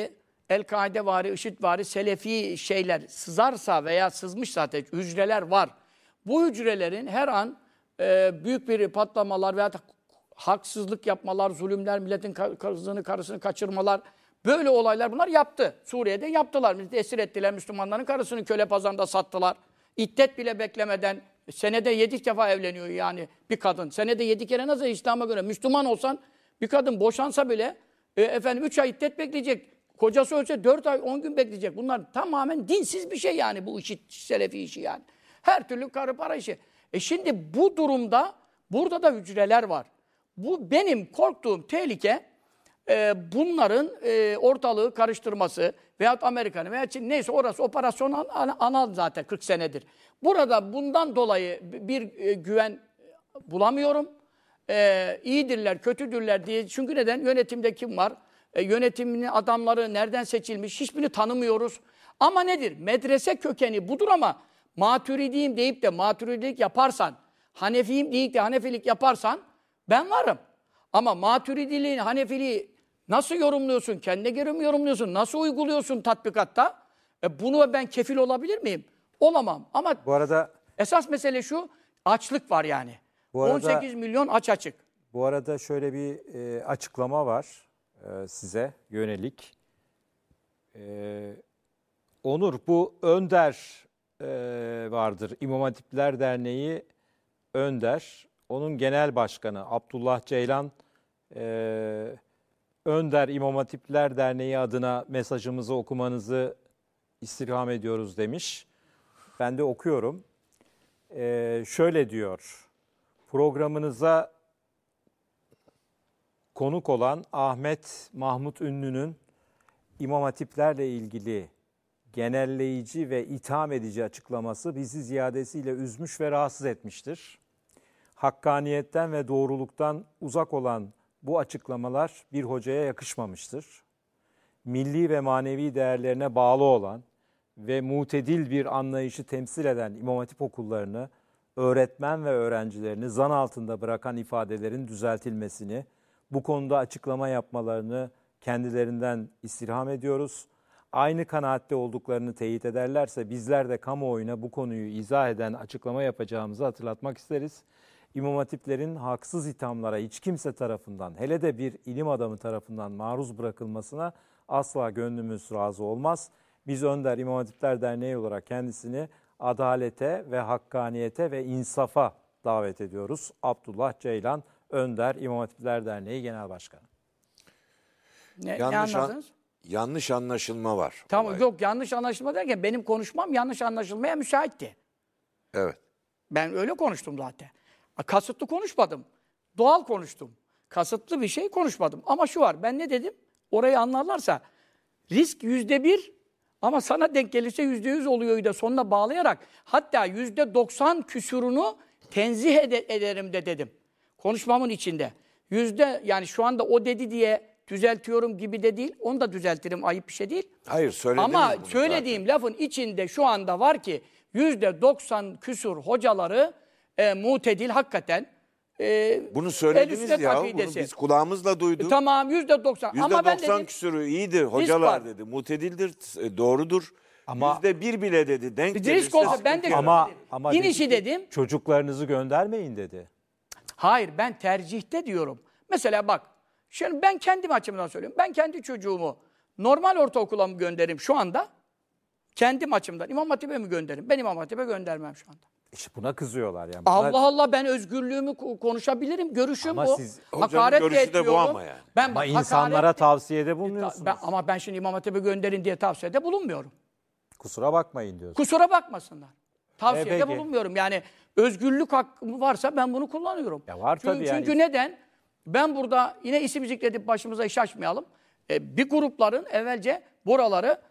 El-Kaide vari, IŞİD vari, Selefi şeyler sızarsa veya sızmış zaten hücreler var. Bu hücrelerin her an büyük bir patlamalar veya haksızlık yapmalar, zulümler, milletin kızını, karısını kaçırmalar, böyle olaylar bunlar yaptı. Suriye'de yaptılar. Esir ettiler, Müslümanların karısını köle pazarında sattılar. İddet bile beklemeden senede 7 defa evleniyor yani bir kadın. Senede 7 kere nasıl İslam'a göre? Müslüman olsan bir kadın boşansa bile 3 ay iddet bekleyecek. Kocası ölse 4 ay 10 gün bekleyecek. Bunlar tamamen dinsiz bir şey yani bu işi, Selefi işi yani. Her türlü karı para işi. Şimdi bu durumda burada da hücreler var. Bu benim korktuğum tehlike bunların ortalığı karıştırması veyahut Amerika'nın veya Çin neyse orası operasyon anal zaten 40 senedir. Burada bundan dolayı bir güven bulamıyorum. İyidirler, kötüdürler diye. Çünkü neden? Yönetimde kim var? Yönetimin adamları nereden seçilmiş? Hiçbirini tanımıyoruz. Ama nedir? Medrese kökeni budur ama Maturidiyim deyip de Maturidilik yaparsan, Hanefiyim deyip de Hanefilik yaparsan ben varım. Ama Maturidiliğin, Hanefiliği nasıl yorumluyorsun? Kendine göre mi yorumluyorsun? Nasıl uyguluyorsun tatbikatta? Bunu ben kefil olabilir miyim? Olamam. Ama Bu arada esas mesele şu, açlık var yani. Bu arada, 18 milyon açık. Bu arada şöyle bir açıklama var size yönelik. Onur, bu Önder vardır. İmam Hatipler Derneği Önder. Onun genel başkanı Abdullah Ceylan, Önder İmam Hatipler Derneği adına mesajımızı okumanızı istirham ediyoruz demiş. Ben de okuyorum. Şöyle diyor, programınıza konuk olan Ahmet Mahmut Ünlü'nün İmam Hatiplerle ilgili genelleyici ve itham edici açıklaması bizi ziyadesiyle üzmüş ve rahatsız etmiştir. Hakkaniyetten ve doğruluktan uzak olan bu açıklamalar bir hocaya yakışmamıştır. Milli ve manevi değerlerine bağlı olan ve mutedil bir anlayışı temsil eden İmam Hatip okullarını, öğretmen ve öğrencilerini zan altında bırakan ifadelerin düzeltilmesini, bu konuda açıklama yapmalarını kendilerinden istirham ediyoruz. Aynı kanaatte olduklarını teyit ederlerse bizler de kamuoyuna bu konuyu izah eden açıklama yapacağımızı hatırlatmak isteriz. İmam Hatiplerin haksız ithamlara hiç kimse tarafından, hele de bir ilim adamı tarafından maruz bırakılmasına asla gönlümüz razı olmaz. Biz Önder İmam Hatipler Derneği olarak kendisini adalete ve hakkaniyete ve insafa davet ediyoruz. Abdullah Ceylan, Önder İmam Hatipler Derneği Genel Başkanı. Ne anladınız? Yanlış anlaşılma var. Tamam, yok yanlış anlaşılma derken benim konuşmam yanlış anlaşılmaya müsaitti. Evet. Ben öyle konuştum zaten. Kasıtlı konuşmadım. Doğal konuştum. Kasıtlı bir şey konuşmadım. Ama şu var, ben ne dedim? Orayı anlarlarsa risk %1 ama sana denk gelirse %100 oluyor da sonuna bağlayarak hatta %90 küsurunu tenzih ederim de dedim. Konuşmamın içinde. Yani şu anda o dedi diye düzeltiyorum gibi de değil. Onu da düzeltirim. Ayıp bir şey değil. Hayır, söylediniz ama bunu söylediğim zaten. lafın içinde şu anda var ki %90 küsur hocaları mutedil hakikaten bunu söylediniz el-sünnet ya. Bunu akidesi. biz kulağımızla duyduk. Tamam %90. Ama ben %90 dedim, küsürü iyidir hocalar var. dedi. Mutedildir, doğrudur. Ama- %1 bile dedi. Denk risk gelirse olsa sıkıntı ben de yarar. Ama din dedi işi ki, dedim. çocuklarınızı göndermeyin dedi. Hayır, ben tercihte diyorum. Mesela bak, şimdi ben kendim açımdan söylüyorum. Ben kendi çocuğumu normal ortaokula mı gönderirim şu anda? Kendim açımdan. İmam Hatip'e mi gönderirim? Ben İmam Hatip'e göndermem şu anda. İşte buna kızıyorlar yani. Bunlar- Allah Allah, ben özgürlüğümü konuşabilirim. Görüşüm Ama bu. siz- Hocanın Hakaret görüşü de bu etmiyorum. ama yani. Ben Ama hakaret- insanlara tavsiyede bulunuyorsunuz. Ama ben şimdi İmam Hatip'e gönderin diye tavsiyede bulunmuyorum. Kusura bakmayın diyorsunuz. Kusura bakmasınlar. Tavsiyede peki. bulunmuyorum. Yani özgürlük hakkım varsa ben bunu kullanıyorum. Ya var tabii yani. Çünkü neden? Ben burada yine isim zikredip başımıza iş açmayalım. Bir grupların evvelce buraları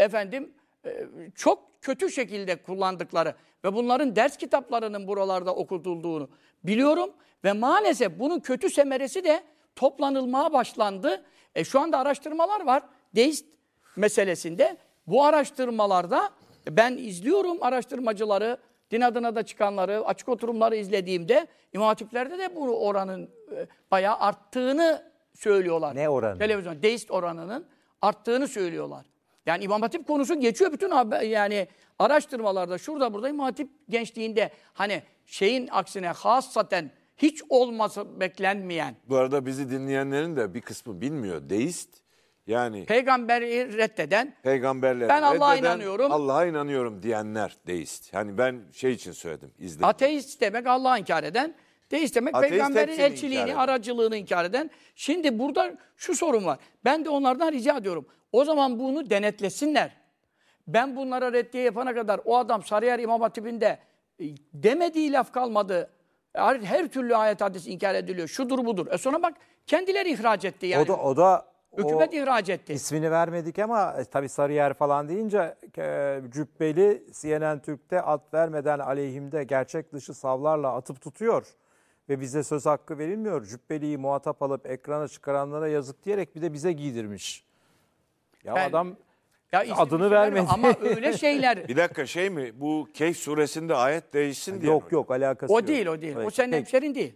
çok kötü şekilde kullandıkları ve bunların ders kitaplarının buralarda okutulduğunu biliyorum ve maalesef bunun kötü semeresi de toplanılmaya başlandı. Şu anda araştırmalar var deist meselesinde. Bu araştırmalarda ben izliyorum araştırmacıları, din adına da çıkanları, açık oturumları izlediğimde İmam Hatipler'de de bu oranın bayağı arttığını söylüyorlar. Ne oranı? Televizyon, deist oranının arttığını söylüyorlar. Yani İmam Hatip konusu geçiyor bütün yani araştırmalarda şurada burada İmam Hatip gençliğinde hani şeyin aksine hassaten hiç olması beklenmeyen. Bu arada bizi dinleyenlerin de bir kısmı bilmiyor. Deist yani Peygamberi reddeden. peygamberlere Ben Allah'a reddeden, inanıyorum. Allah'a inanıyorum diyenler deist. Yani ben şey için söyledim. İzledim. Ateist demek Allah'ı inkar eden. Deist demek Ateist peygamberin hepsini inkar elçiliğini, eden. aracılığını inkar eden. Şimdi burada şu sorun var. Ben de onlardan rica ediyorum. O zaman bunu denetlesinler. Ben bunlara reddiye yapana kadar o adam Sarıyer İmam Hatibi'nde demediği laf kalmadı. Her türlü ayet hadis inkar ediliyor. Şudur budur. Sonra bak kendileri ihraç etti yani. O da Hükümet ihraç etti. İsmini vermedik ama tabii Sarıyer falan deyince Cübbeli CNN Türk'te ad vermeden aleyhimde gerçek dışı savlarla atıp tutuyor. Ve bize söz hakkı verilmiyor. Cübbeli'yi muhatap alıp ekrana çıkaranlara yazık diyerek bir de bize giydirmiş. Ya adam isim adını bir şey vermedi. vermiyor ama öyle şeyler. Bir dakika şey mi? Bu Kehf suresinde ayet değişsin diye mi? yok alakası O yok. değil, o değil. Evet. O senin Peki, hemşerin değil.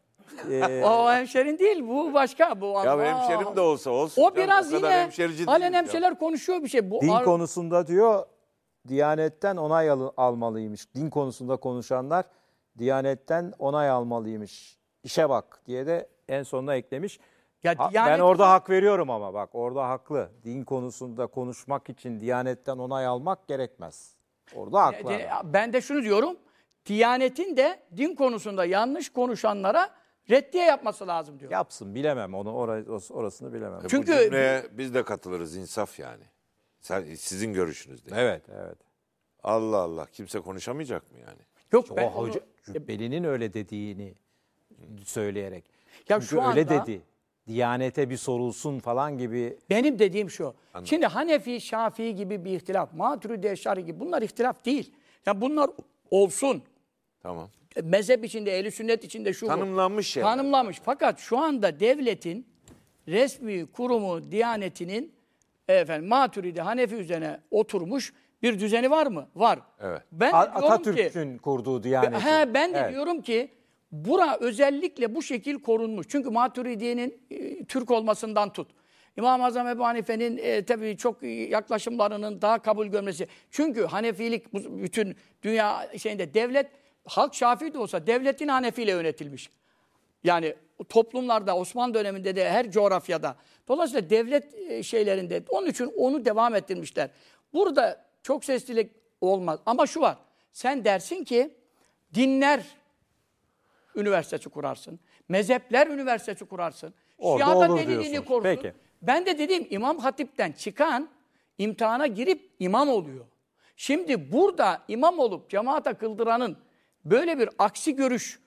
O hemşerin değil, bu başka. Bu Ya Allah. hemşerim de olsa olsun. O canım, biraz kadar yine hemşerici değilim halen ya. hemşeriler konuşuyor bir şey. Bu din konusunda diyor Diyanet'ten onay almalıymış. Din konusunda konuşanlar Diyanet'ten onay almalıymış. İşe bak diye de en sonuna eklemiş. Ya Ben Diyanet- orada hak veriyorum ama bak orada haklı. Din konusunda konuşmak için Diyanet'ten onay almak gerekmez. Orada haklı. Ben de şunu diyorum. Diyanetin de din konusunda yanlış konuşanlara reddiye yapması lazım diyor. Yapsın bilemem onu orasını bilemem. Bu Çünkü cümleye biz de katılırız insaf yani. Sizin görüşünüz değil. Evet. Allah Allah kimse konuşamayacak mı yani? yok O ben hoca Cübbeli'nin öyle dediğini söyleyerek. Ya Çünkü şu öyle anda- dedi. Diyanete bir sorulsun falan gibi. benim dediğim şu. Şimdi Hanefi, Şafii gibi bir ihtilaf, Maturidi, Eşari gibi bunlar ihtilaf değil. Ya bunlar olsun. Tamam. Mezhep içinde, ehl-i sünnet içinde şu bu. Tanımlanmış şeyler. Tanımlanmış. Fakat şu anda devletin resmi kurumu Diyanetinin Maturidi, Hanefi üzerine oturmuş bir düzeni var mı? Var. Evet. Ben de diyorum ki Atatürk'ün kurduğu Diyaneti. ben de Evet. diyorum ki bura özellikle bu şekil korunmuş. Çünkü Maturidi'nin Türk olmasından tut. İmam-ı Azam Ebu Hanife'nin tabii çok yaklaşımlarının daha kabul görmesi. Çünkü Hanefilik bütün dünya şeyinde devlet, halk Şafii de olsa devletin Hanefiyle yönetilmiş. Yani toplumlarda Osmanlı döneminde de her coğrafyada. Dolayısıyla devlet şeylerinde onun için onu devam ettirmişler. Burada çok seslilik olmaz. Ama şu var. Sen dersin ki dinler üniversitesi kurarsın. Mezhepler üniversitesi kurarsın. Orada Şia'da olur delilini diyorsunuz. korursun. Peki. Ben de dediğim İmam Hatip'ten çıkan imtihana girip imam oluyor. Şimdi burada imam olup cemaate kıldıranın böyle bir aksi görüş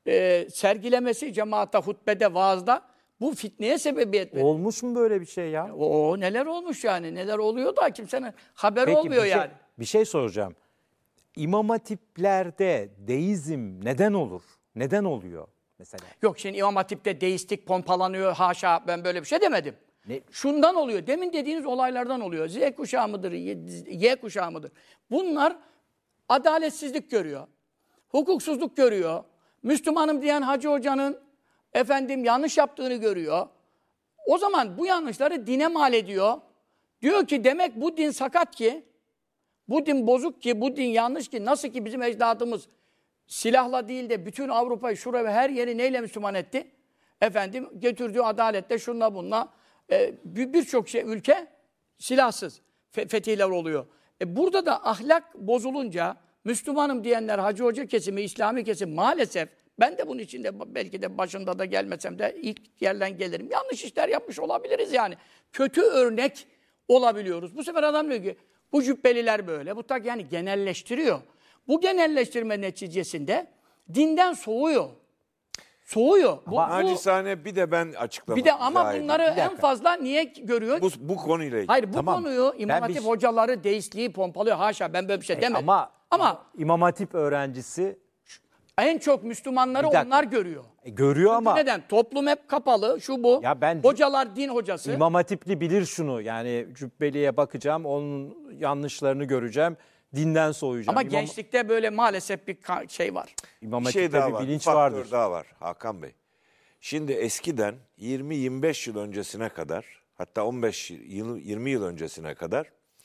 sergilemesi cemaate hutbede, vaazda bu fitneye sebebiyet veriyor. Olmuş mu böyle bir şey ya? O neler olmuş yani, neler oluyor da kimsenin haberi Peki, olmuyor yani. Bir şey soracağım. İmam Hatiplerde deizm neden olur? Neden oluyor mesela? Yok şimdi İmam Hatip'te deistik pompalanıyor, haşa, ben böyle bir şey demedim. Ne? Şundan oluyor, demin dediğiniz olaylardan oluyor. Z kuşağı mıdır, Y kuşağı mıdır? Bunlar adaletsizlik görüyor, hukuksuzluk görüyor. Müslümanım diyen Hacı Hoca'nın yanlış yaptığını görüyor. O zaman bu yanlışları dine mal ediyor. Diyor ki demek bu din sakat ki, bu din bozuk ki, bu din yanlış ki, nasıl ki bizim ecdadımız silahla değil de bütün Avrupa'yı, şuraya ve her yeri neyle Müslüman etti? Götürdüğü adaletle şunla bunla birçok ülke silahsız fetihler oluyor. Burada da ahlak bozulunca Müslümanım diyenler Hacı Hoca kesimi, İslami kesim maalesef, ben de bunun içinde belki de başında da gelmesem de ilk yerden gelirim. Yanlış işler yapmış olabiliriz yani. Kötü örnek olabiliyoruz. Bu sefer adam diyor ki bu cübbeliler böyle. Bu tak yani genelleştiriyor. Bu genelleştirme neticesinde dinden soğuyor. Soğuyor. Acizane bir de ben açıklamak Bir de ama rica bunları edeyim. en fazla niye görüyor? Bu konuyla ilgili. Hayır bu Tamam. konuyu İmam Ben bir- Hatip hocaları deistliği pompalıyor. Haşa, ben böyle bir şey demedim. Ama İmam Hatip öğrencisi en çok Müslümanları Bir dakika. onlar görüyor. görüyor ama Neden? Toplum hep kapalı, şu bu. Ya ben- Hocalar din hocası. İmam Hatipli bilir şunu. Yani Cübbeli'ye bakacağım, onun yanlışlarını göreceğim, dinden soğuyacağım. Ama gençlikte böyle maalesef bir şey var. İmam Bir şey Hatip'te daha bir var. bilinç bir faktör vardır. daha var Hakan Bey. Şimdi eskiden 20-25 yıl öncesine kadar, hatta 15 yıl, 20 yıl öncesine kadar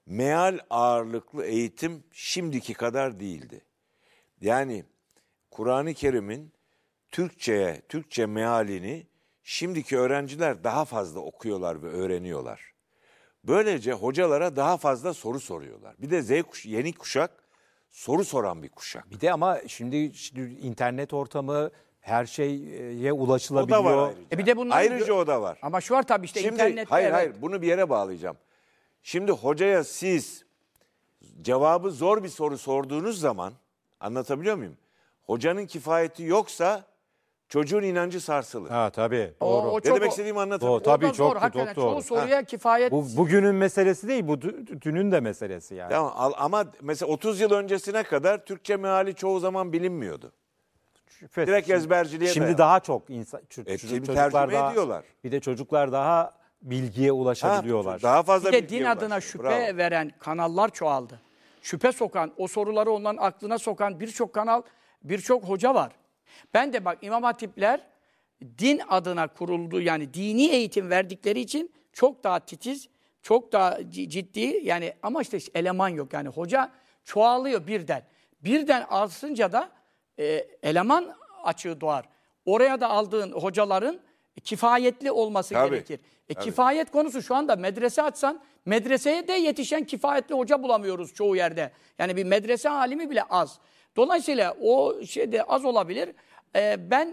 meal ağırlıklı eğitim şimdiki kadar değildi. Yani Kur'an-ı Kerim'in Türkçe mealini şimdiki öğrenciler daha fazla okuyorlar ve öğreniyorlar. Böylece hocalara daha fazla soru soruyorlar. Bir de yeni kuşak soru soran bir kuşak. Bir de ama şimdi internet ortamı, her şeye O ulaşılabiliyor. da var ayrıca. Bir de bunlar Ayrıca o da var. Ama şu var tabii işte Şimdi, internette. hayır bunu bir yere bağlayacağım. Şimdi hocaya siz cevabı zor bir soru sorduğunuz zaman, anlatabiliyor muyum? Hocanın kifayeti yoksa çocuğun inancı sarsılır. Ha tabii. O Doğru. Ne çok demek o- istediğimi Doğru, anlatabiliyor tabii. o da çok- zor, hakikaten. çok doğru. Çoğu soruya kifayet. Bugünün meselesi değil, bu dünün de meselesi yani. Tamam, ama mesela 30 yıl öncesine kadar Türkçe meali çoğu zaman bilinmiyordu. Şüphesiz. Direkt ezberciliğe Şimdi dayanıyor. daha çok insan Şimdi çocuklar tercüme daha, ediyorlar. bir de çocuklar daha bilgiye ulaşabiliyorlar. Daha fazla Bir de bilgiye din adına ulaşıyor. şüphe Bravo. veren kanallar çoğaldı. Şüphe sokan, o soruları onların aklına sokan birçok kanal, birçok hoca var. Ben de bak İmam Hatipler din adına kuruldu, yani dini eğitim verdikleri için çok daha titiz, çok daha ciddi yani, ama işte eleman yok yani, hoca çoğalıyor birden. Birden artınca da eleman açığı doğar. Oraya da aldığın hocaların kifayetli olması Tabii. gerekir. Kifayet konusu şu anda medrese açsan, medreseye de yetişen kifayetli hoca bulamıyoruz çoğu yerde. Yani bir medrese alimi bile az. Dolayısıyla o şeyde az olabilir. Ben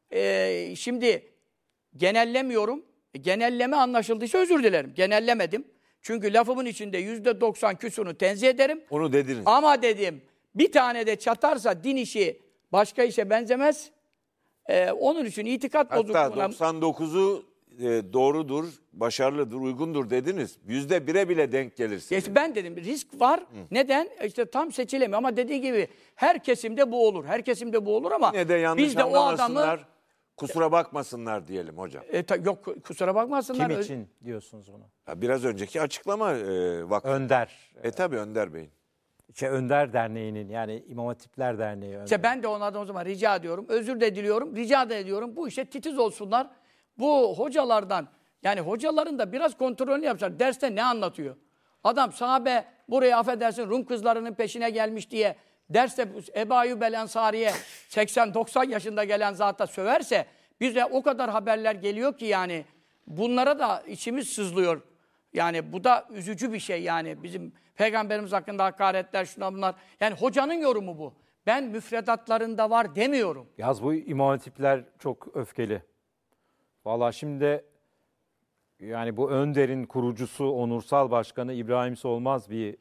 şimdi genellemiyorum. Genelleme anlaşıldıysa özür dilerim. Genellemedim. Çünkü lafımın içinde %90 küsurunu tenzih ederim. Onu dediniz. Ama dedim, bir tane de çatarsa din işi başka işe benzemez. Onun için itikat Hatta bozukluğuna... 99'u doğrudur, başarılıdır, uygundur dediniz. %1'e bile denk gelirse. İşte ben dedim risk var. Neden? İşte tam seçilemiyor ama dediği gibi her kesimde bu olur. Her kesimde bu olur ama Yine de yanlış biz de o anlamasınlar, adamı kusura bakmasınlar diyelim hocam. yok kusura bakmasınlar. Kim için diyorsunuz bunu? Ya biraz önceki açıklama vakfı. Önder. Tabii Önder Bey'in. Önder Derneği'nin, yani İmam Hatipler Derneği. Önder. İşte ben de onlardan o zaman rica ediyorum. Özür de diliyorum. Rica da ediyorum. Bu işe titiz olsunlar. Bu hocalardan, yani hocaların da biraz kontrolünü yapacaklar. Derste ne anlatıyor? Adam sahabe buraya affedersin Rum kızlarının peşine gelmiş diye derste Ebu Ayyub el Ensari'ye 80-90 yaşında gelen zata söverse, bize o kadar haberler geliyor ki yani bunlara da içimiz sızlıyor. Yani bu da üzücü bir şey yani, bizim Peygamberimiz hakkında hakaretler, şuna bunlar. Yani hocanın yorumu bu. Ben müfredatlarında var demiyorum. Yaz bu İmam Hatipler çok öfkeli. Vallahi şimdi de yani bu Önder'in kurucusu, onursal başkanı İbrahim Solmaz bir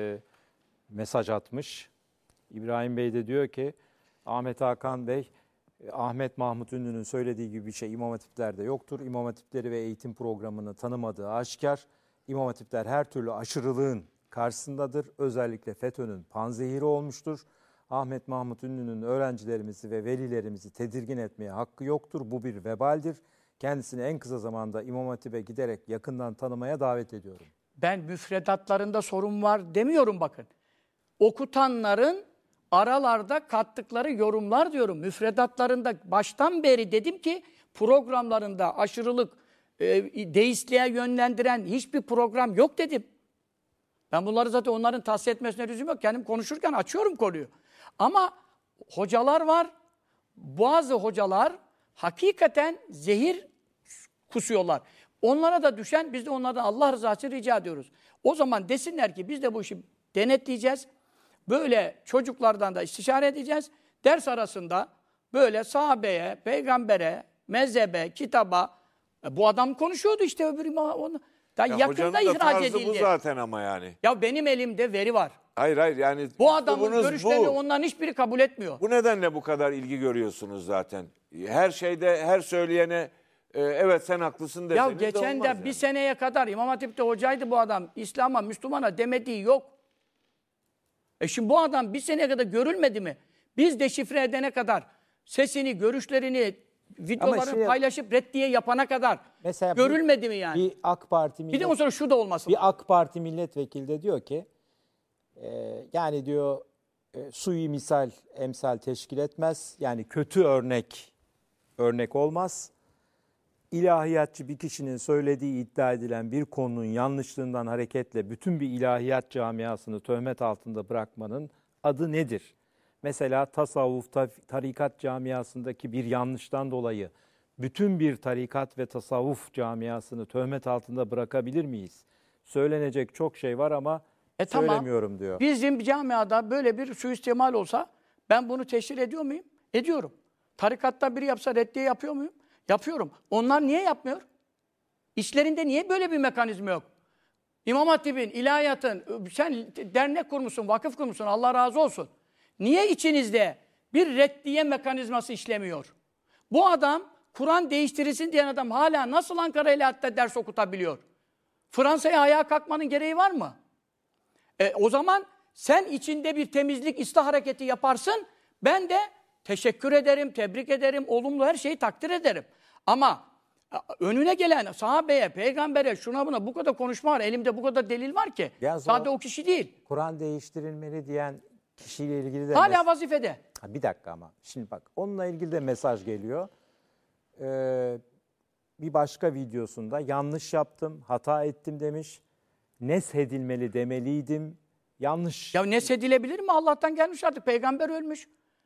mesaj atmış. İbrahim Bey de diyor ki, Ahmet Hakan Bey, Ahmet Mahmut Ünlü'nün söylediği gibi bir şey İmam Hatipler'de yoktur. İmam Hatipleri ve eğitim programını tanımadığı aşikar. İmam Hatipler her türlü aşırılığın karşısındadır. Özellikle FETÖ'nün panzehiri olmuştur. Ahmet Mahmut Ünlü'nün öğrencilerimizi ve velilerimizi tedirgin etmeye hakkı yoktur. Bu bir vebaldir. Kendisini en kısa zamanda İmam Hatip'e giderek yakından tanımaya davet ediyorum. Ben müfredatlarında sorun var demiyorum bakın. Okutanların aralarda kattıkları yorumlar diyorum. Müfredatlarında baştan beri dedim ki programlarında aşırılık, deistliğe yönlendiren hiçbir program yok dedim. Ben bunları zaten onların tahsis etmesine lüzum yok. Kendim konuşurken açıyorum konuyu. Ama hocalar var. Bazı hocalar hakikaten zehir kusuyorlar. Onlara da düşen, biz de onlardan Allah rızası için rica ediyoruz. O zaman desinler ki biz de bu işi denetleyeceğiz. Böyle çocuklardan da istişare edeceğiz. Ders arasında böyle sahabeye, peygambere, mezhebe, kitaba, bu adam konuşuyordu işte öbür imam. Da Ya yakında hocanın da ihraç tarzı edildi. bu zaten ama yani. Ya benim elimde veri var. Hayır yani. Bu adamın üslubunuz görüşlerini bu. onların hiçbiri kabul etmiyor. Bu nedenle bu kadar ilgi görüyorsunuz zaten. Her şeyde, her söyleyene evet sen haklısın deseniz Ya geçen olmaz de yani. bir seneye kadar İmam Hatip'te hocaydı bu adam. İslam'a, Müslümana demediği yok. Şimdi bu adam bir seneye kadar görülmedi mi? Biz deşifre edene kadar, sesini, görüşlerini, videolarını paylaşıp reddiye yapana kadar mesela görülmedi mi yani? Bir AK Parti Bir de ondan sonra şu da olmasın. Bir AK Parti milletvekili de diyor ki, yani diyor sui misal, emsal teşkil etmez. Yani kötü örnek olmaz. ilahiyatçı bir kişinin söylediği iddia edilen bir konunun yanlışlığından hareketle bütün bir ilahiyat camiasını töhmet altında bırakmanın adı nedir? Mesela tasavvuf, tarikat camiasındaki bir yanlıştan dolayı bütün bir tarikat ve tasavvuf camiasını töhmet altında bırakabilir miyiz? Söylenecek çok şey var ama Tamam. söylemiyorum diyor. Bizim camiada böyle bir suistimal olsa ben bunu teşhir ediyor muyum? Ediyorum. Tarikatta biri yapsa reddiye yapıyor muyum? Yapıyorum. Onlar niye yapmıyor? İçlerinde niye böyle bir mekanizma yok? İmam Hatip'in, ilahiyatın, sen dernek kurmuşsun, vakıf kurmuşsun, Allah razı olsun. Niye içinizde bir reddiye mekanizması işlemiyor? Bu adam, Kur'an değiştirilsin diyen adam hala nasıl Ankara İlahiyat'ta ders okutabiliyor? Fransa'ya ayağa kalkmanın gereği var mı? O zaman sen içinde bir temizlik, ıslah hareketi yaparsın, ben de teşekkür ederim, tebrik ederim, olumlu her şeyi takdir ederim. Ama önüne gelen sahabeye, peygambere, şuna buna bu kadar konuşma var, elimde bu kadar delil var ki, sadece o kişi değil. Kur'an değiştirilmeli diyen kişiyle ilgili de... Hala vazifede. Bir dakika ama, şimdi bak onunla ilgili de mesaj geliyor. Bir başka videosunda yanlış yaptım, hata ettim demiş. Neshedilmeli demeliydim, yanlış... Ya neshedilebilir mi? Allah'tan gelmiş artık, peygamber ölmüş.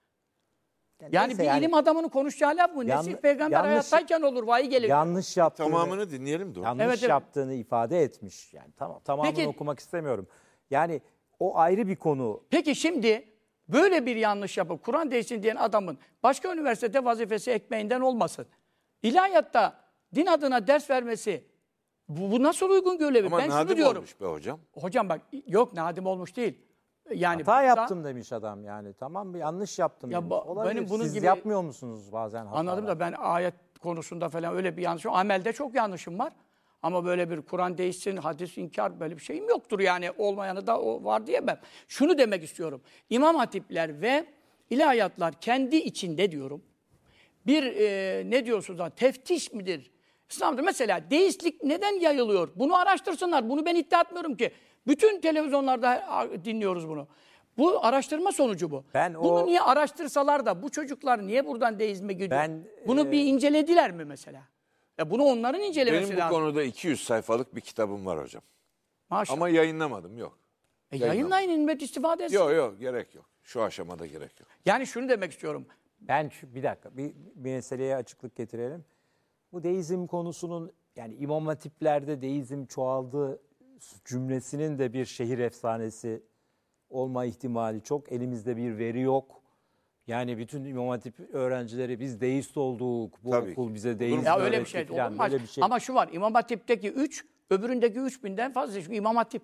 Yani bir ilim adamının konuşacağı laf bu. Nesih peygamber hayattayken olur, vahiy gelir. Yanlış yaptığını, Tamamını dinleyelim de. yanlış yaptığını ifade etmiş. Yani tamamını Peki, okumak istemiyorum. Yani o ayrı bir konu. Peki şimdi böyle bir yanlış yapıp Kur'an değişsin diyen adamın başka üniversitede vazifesi ekmeğinden olmasın. İlahiyatta din adına ders vermesi bu nasıl uygun görülebilir? Ama Ben şunu nadim diyorum. olmuş be hocam. Hocam bak yok nadim olmuş değil. Yani Hata burada- yaptım demiş adam yani. Tamam mı? Yanlış yaptım Ya demiş. Olabilir. benim bunun Siz gibi- yapmıyor musunuz bazen hatalar? Anladım da ben ayet konusunda falan öyle bir yanlışım. Amelde çok yanlışım var. Ama böyle bir Kur'an değişsin, hadis inkar böyle bir şeyim yoktur yani. Olmayanı da o var diyemem. Şunu demek istiyorum. İmam hatipler ve ilahiyatlar kendi içinde diyorum. Bir ne diyorsunuz da teftiş midir? İslam'da mesela deistlik neden yayılıyor? Bunu araştırsınlar. Bunu ben iddia etmiyorum ki. Bütün televizyonlarda dinliyoruz bunu. Bu araştırma sonucu bu. Bunu niye araştırsalar da bu çocuklar niye buradan deizme gidiyor? Bunu bir incelediler mi mesela? Bunu onların incelemesi Benim bu lazım. konuda 200 sayfalık bir kitabım var hocam. Maşallah. Ama yayınlamadım, yok. Yayınlayın, millet istifade etsin. Yok gerek yok. Şu aşamada gerek yok. Yani şunu demek istiyorum. Bir dakika bir meseleye açıklık getirelim. Bu deizm konusunun yani İmam Hatiplerde deizm çoğaldı cümlesinin de bir şehir efsanesi olma ihtimali çok. Elimizde bir veri yok. Yani bütün İmam Hatip öğrencileri biz deist olduk. Bu Tabii okul ki. bize deizm Ya öyle bir öğretti şey falan, olmaz. böyle bir şey. Ama şu var, İmam Hatip'teki 3, öbüründeki 3000'den fazla. Çünkü İmam Hatip.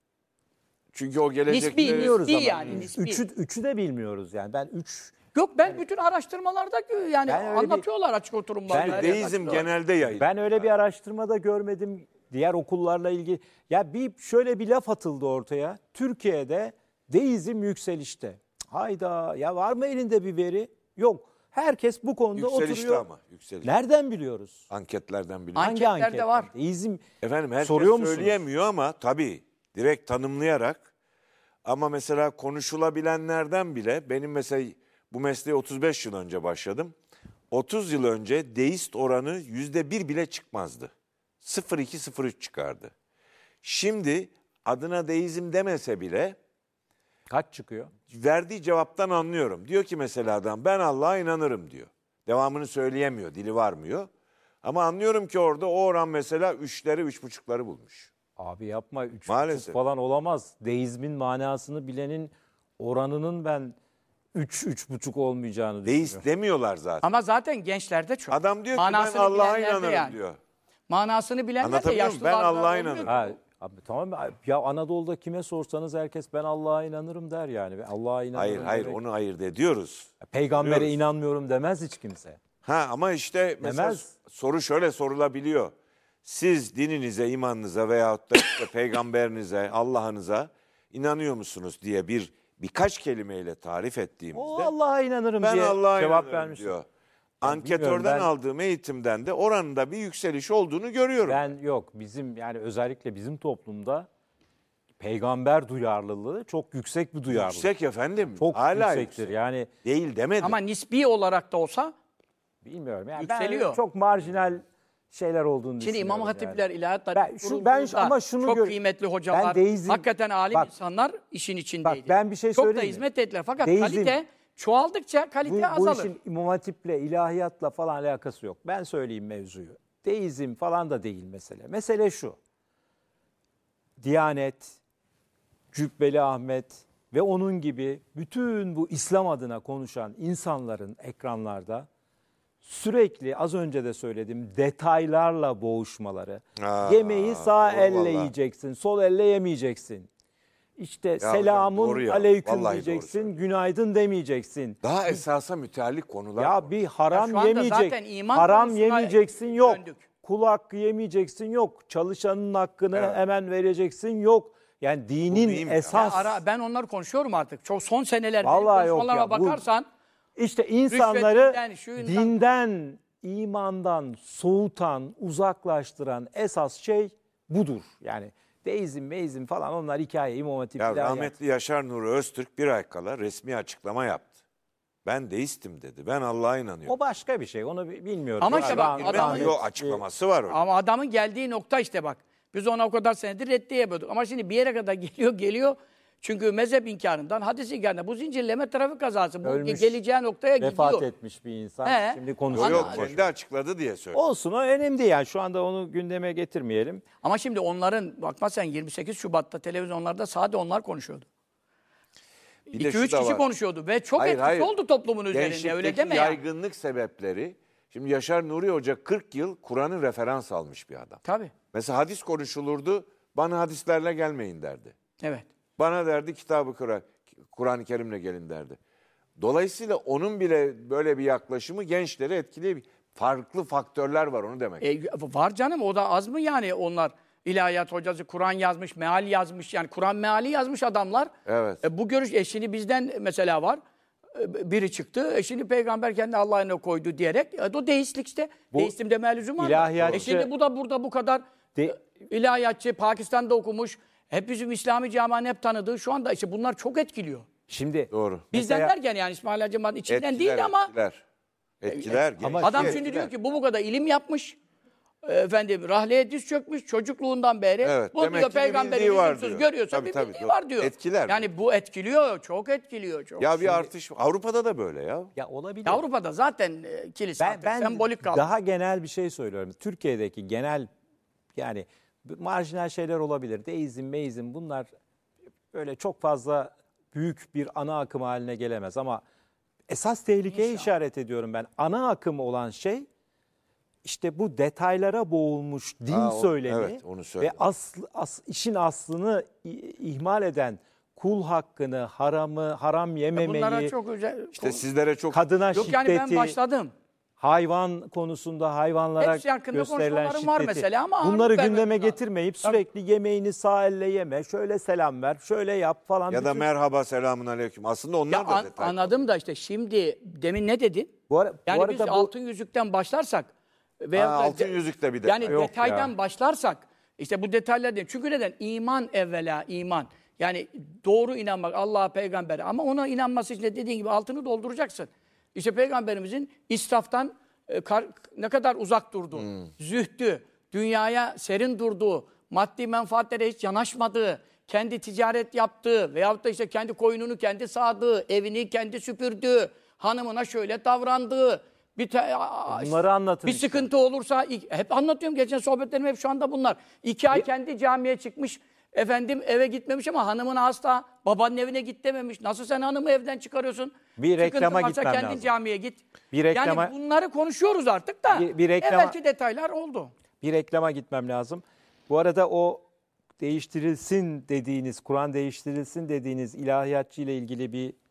Çünkü o gelecekte... Nispi, Bilmiyoruz nispi ama. yani, nispi. Üçü de bilmiyoruz yani. Ben 3 Yok ben bütün araştırmalarda yani Ben öyle anlatıyorlar açık oturumlarda. Ben Deizm genelde yayın. Ben öyle bir araştırmada görmedim. Diğer okullarla ilgili. Ya şöyle bir laf atıldı ortaya. Türkiye'de deizm yükselişte. Hayda ya var mı elinde bir veri? Yok. Herkes bu konuda Yükselişte oturuyor. ama. Yükselişte. Nereden biliyoruz? Anketlerden biliyorum. Anketlerde Anketler? var. Deizm Efendim herkes soruyor musunuz? söyleyemiyor ama tabii direkt tanımlayarak. Ama mesela konuşulabilenlerden bile benim mesela bu mesleğe 35 yıl önce başladım. 30 yıl önce deist oranı %1 bile çıkmazdı. 0,2-0,3 çıkardı. Şimdi adına deizm demese bile Kaç çıkıyor? verdiği cevaptan anlıyorum. Diyor ki mesela adam ben Allah'a inanırım diyor. Devamını söyleyemiyor, dili varmıyor. Ama anlıyorum ki orada o oran mesela 3'leri 3,5'ları bulmuş. Abi yapma 3,5 Maalesef. falan olamaz. Deizmin manasını bilenin oranının ben 3,5 olmayacağını düşünüyorum. Deist demiyorlar zaten. Ama zaten gençlerde çok. Adam diyor ki Manasını ben Allah'a bilenler de inanırım yani. diyor. Manasını bilenler de Anlatabiliyor muyum? Ben yaşlılarda Allah'a olmuyor. inanırım. Ha, abi, tamam ya Anadolu'da kime sorsanız herkes ben Allah'a inanırım der yani. Allah'a inanırım. Hayır demek- onu ayırt ediyoruz. Peygambere Diyoruz. inanmıyorum demez hiç kimse. Ha ama işte mesela Demez. soru şöyle sorulabiliyor. Siz dininize, imanınıza veyahut da işte peygamberinize, Allah'ınıza inanıyor musunuz diye birkaç kelimeyle tarif ettiğimizde O Allah'a inanırım ben diye Allah'a cevap inanırım vermiş. diyor. bilmiyorum, Anketörden ben- aldığım eğitimden de oranında bir yükseliş olduğunu görüyorum. Ben yok bizim yani özellikle bizim toplumda peygamber duyarlılığı çok yüksek bir duyarlılık. Yüksek efendim. Çok Hala yüksektir yüksek. yani Değil demedim. Ama nispi olarak da olsa bilmiyorum. Yani Yükseliyor. ben çok marjinal şeyler olduğunu Şimdi düşünüyorum. İmam Hatipler, ilahiyatlar ama şunu çok kıymetli hocalar, hakikaten alim insanlar işin içindeydi. Bak ben bir şey çok söyleyeyim da mi? hizmet ettiler. Fakat Deizm, kalite çoğaldıkça kalite bu azalır. işin İmam Hatip'le, ilahiyatla falan alakası yok. Ben söyleyeyim mevzuyu. Deizm falan da değil mesele. Mesele şu. Diyanet, Cübbeli Ahmet ve onun gibi bütün bu İslam adına konuşan insanların ekranlarda sürekli az önce de söyledim detaylarla boğuşmaları. Yemeği sağ elle yiyeceksin, sol elle yemeyeceksin. İşte selamun aleyküm diyeceksin, günaydın demeyeceksin. Daha esasa müteallik konular. Ya bir haram şu anda yemeyecek, zaten iman haram konusuna yemeyeceksin yok. döndük. Kul hakkı yemeyeceksin yok. Çalışanın hakkını hemen vereceksin yok. Yani dinin esas. Ben onları konuşuyorum artık. Çok son senelerde Vallahi konuşmalarıma yok ya, bakarsan İşte insanları rüşvetinden, dinden, imandan soğutan, uzaklaştıran esas şey budur. Yani deizm falan onlar hikaye, İmam Hatip. Ya rahmetli Yaşar Nuri Öztürk bir ay kala resmi açıklama yaptı. Ben deistim dedi. Ben Allah'a inanıyorum. O başka bir şey. Onu bilmiyorum. Ama işte bak, adamın açıklaması var orada. Ama adamın geldiği nokta işte bak. Biz ona o kadar senedir reddiyemiyorduk. Ama şimdi bir yere kadar geliyor. Çünkü mezhep inkarından, hadis inkarından. Bu zincirleme trafik kazası. Bu geleceği noktaya gidiyor. Vefat etmiş bir insan. Şimdi konuşuyor. Yok kendi açıkladı diye söylüyor. Olsun o önemli değil yani. Şu anda onu gündeme getirmeyelim. Ama şimdi onların, bakma sen 28 Şubat'ta televizyonlarda sadece onlar konuşuyordu. 2-3 kişi konuşuyordu ve çok etkisi oldu toplumun üzerinde. Öyle deme yaygınlık sebepleri. Şimdi Yaşar Nuri Hoca 40 yıl Kur'an'ı referans almış bir adam. Tabii. Mesela hadis konuşulurdu. Bana hadislerle gelmeyin derdi. Evet. Bana derdi kitabı Kur'an-ı Kerim'le gelin derdi. Dolayısıyla onun bile böyle bir yaklaşımı gençleri etkileyebilir. Farklı faktörler var onu demek. Var canım, o da az mı yani onlar? İlahiyat hocası Kur'an yazmış, meal yazmış, yani Kur'an meali yazmış adamlar. Evet. Bu görüş eşini bizden mesela var. Biri çıktı, eşini peygamber kendi Allah'ına koydu diyerek. O deistlik işte. Deistim deme lüzum var. İlahiyatçı... Şimdi bu da burada bu kadar ilahiyatçı, Pakistan'da okumuş. Hep bizim İslami camianın hep tanıdığı. Şu anda işte bunlar çok etkiliyor. Şimdi doğru. Bizden derken yani İsmail Hacı'nın içinden değil ama. Etkiler. Ama adam şimdi diyor ki bu kadar ilim yapmış. Efendim rahleye diz çökmüş çocukluğundan beri. Evet, bu diyor peygamberi lüzumsuz görüyorsa bir bildiği var diyor. Etkiler. Yani bu etkiliyor, çok etkiliyor. Çok. Ya bir artış Avrupa'da da böyle ya. Ya olabilir. Avrupa'da zaten kilise ben sembolik kaldı. Daha genel bir şey söylüyorum. Türkiye'deki genel yani marjinal şeyler olabilir. Deizm, meizm bunlar böyle çok fazla büyük bir ana akım haline gelemez ama esas tehlikeye işaret ediyorum ben. Ana akım olan şey İşte bu detaylara boğulmuş din söylemi ve işin aslını ihmal eden kul hakkını, haram yememeyi, bunlara çok özel, işte sizlere çok kadına şiddeti, yani ben başladım. Hayvan konusunda hayvanlara gösterilen şiddeti, var mesela ama bunları gündeme getirmeyip sürekli yemeğini sağ elle yeme, şöyle selam ver, şöyle yap falan. Ya da merhaba selamun aleyküm. Aslında onlar da detay. Anladım da işte şimdi demin ne dedin? Yani biz altın yüzükten başlarsak veya altın yüzükte bir detay. Yani detaydan başlarsak işte bu detaylar değil. Çünkü neden? İman evvela iman. Yani doğru inanmak Allah'a, peygambere. Ama ona inanması için de dediğin gibi altını dolduracaksın. İşte peygamberimizin israftan ne kadar uzak durduğu, zühdü, dünyaya serin durduğu, maddi menfaatlere hiç yanaşmadığı, kendi ticaret yaptığı veyahut da işte kendi koyununu kendi sağdığı, evini kendi süpürdüğü, hanımına şöyle davrandığı, bunları anlatın. Bir sıkıntı olursa hep anlatıyorum. Geçen sohbetlerim hep şu anda bunlar. 2 ay kendi camiye çıkmış. Efendim eve gitmemiş ama hanımına hasta. Babanın evine git dememiş. Nasıl sen hanımı evden çıkarıyorsun? Bir reklama gitmem kendin lazım. Camiye git. Bir reklama, yani bunları konuşuyoruz artık da. Evvelki detaylar oldu. Bir reklama gitmem lazım. Bu arada o değiştirilsin dediğiniz, Kur'an değiştirilsin dediğiniz ilahiyatçı ile ilgili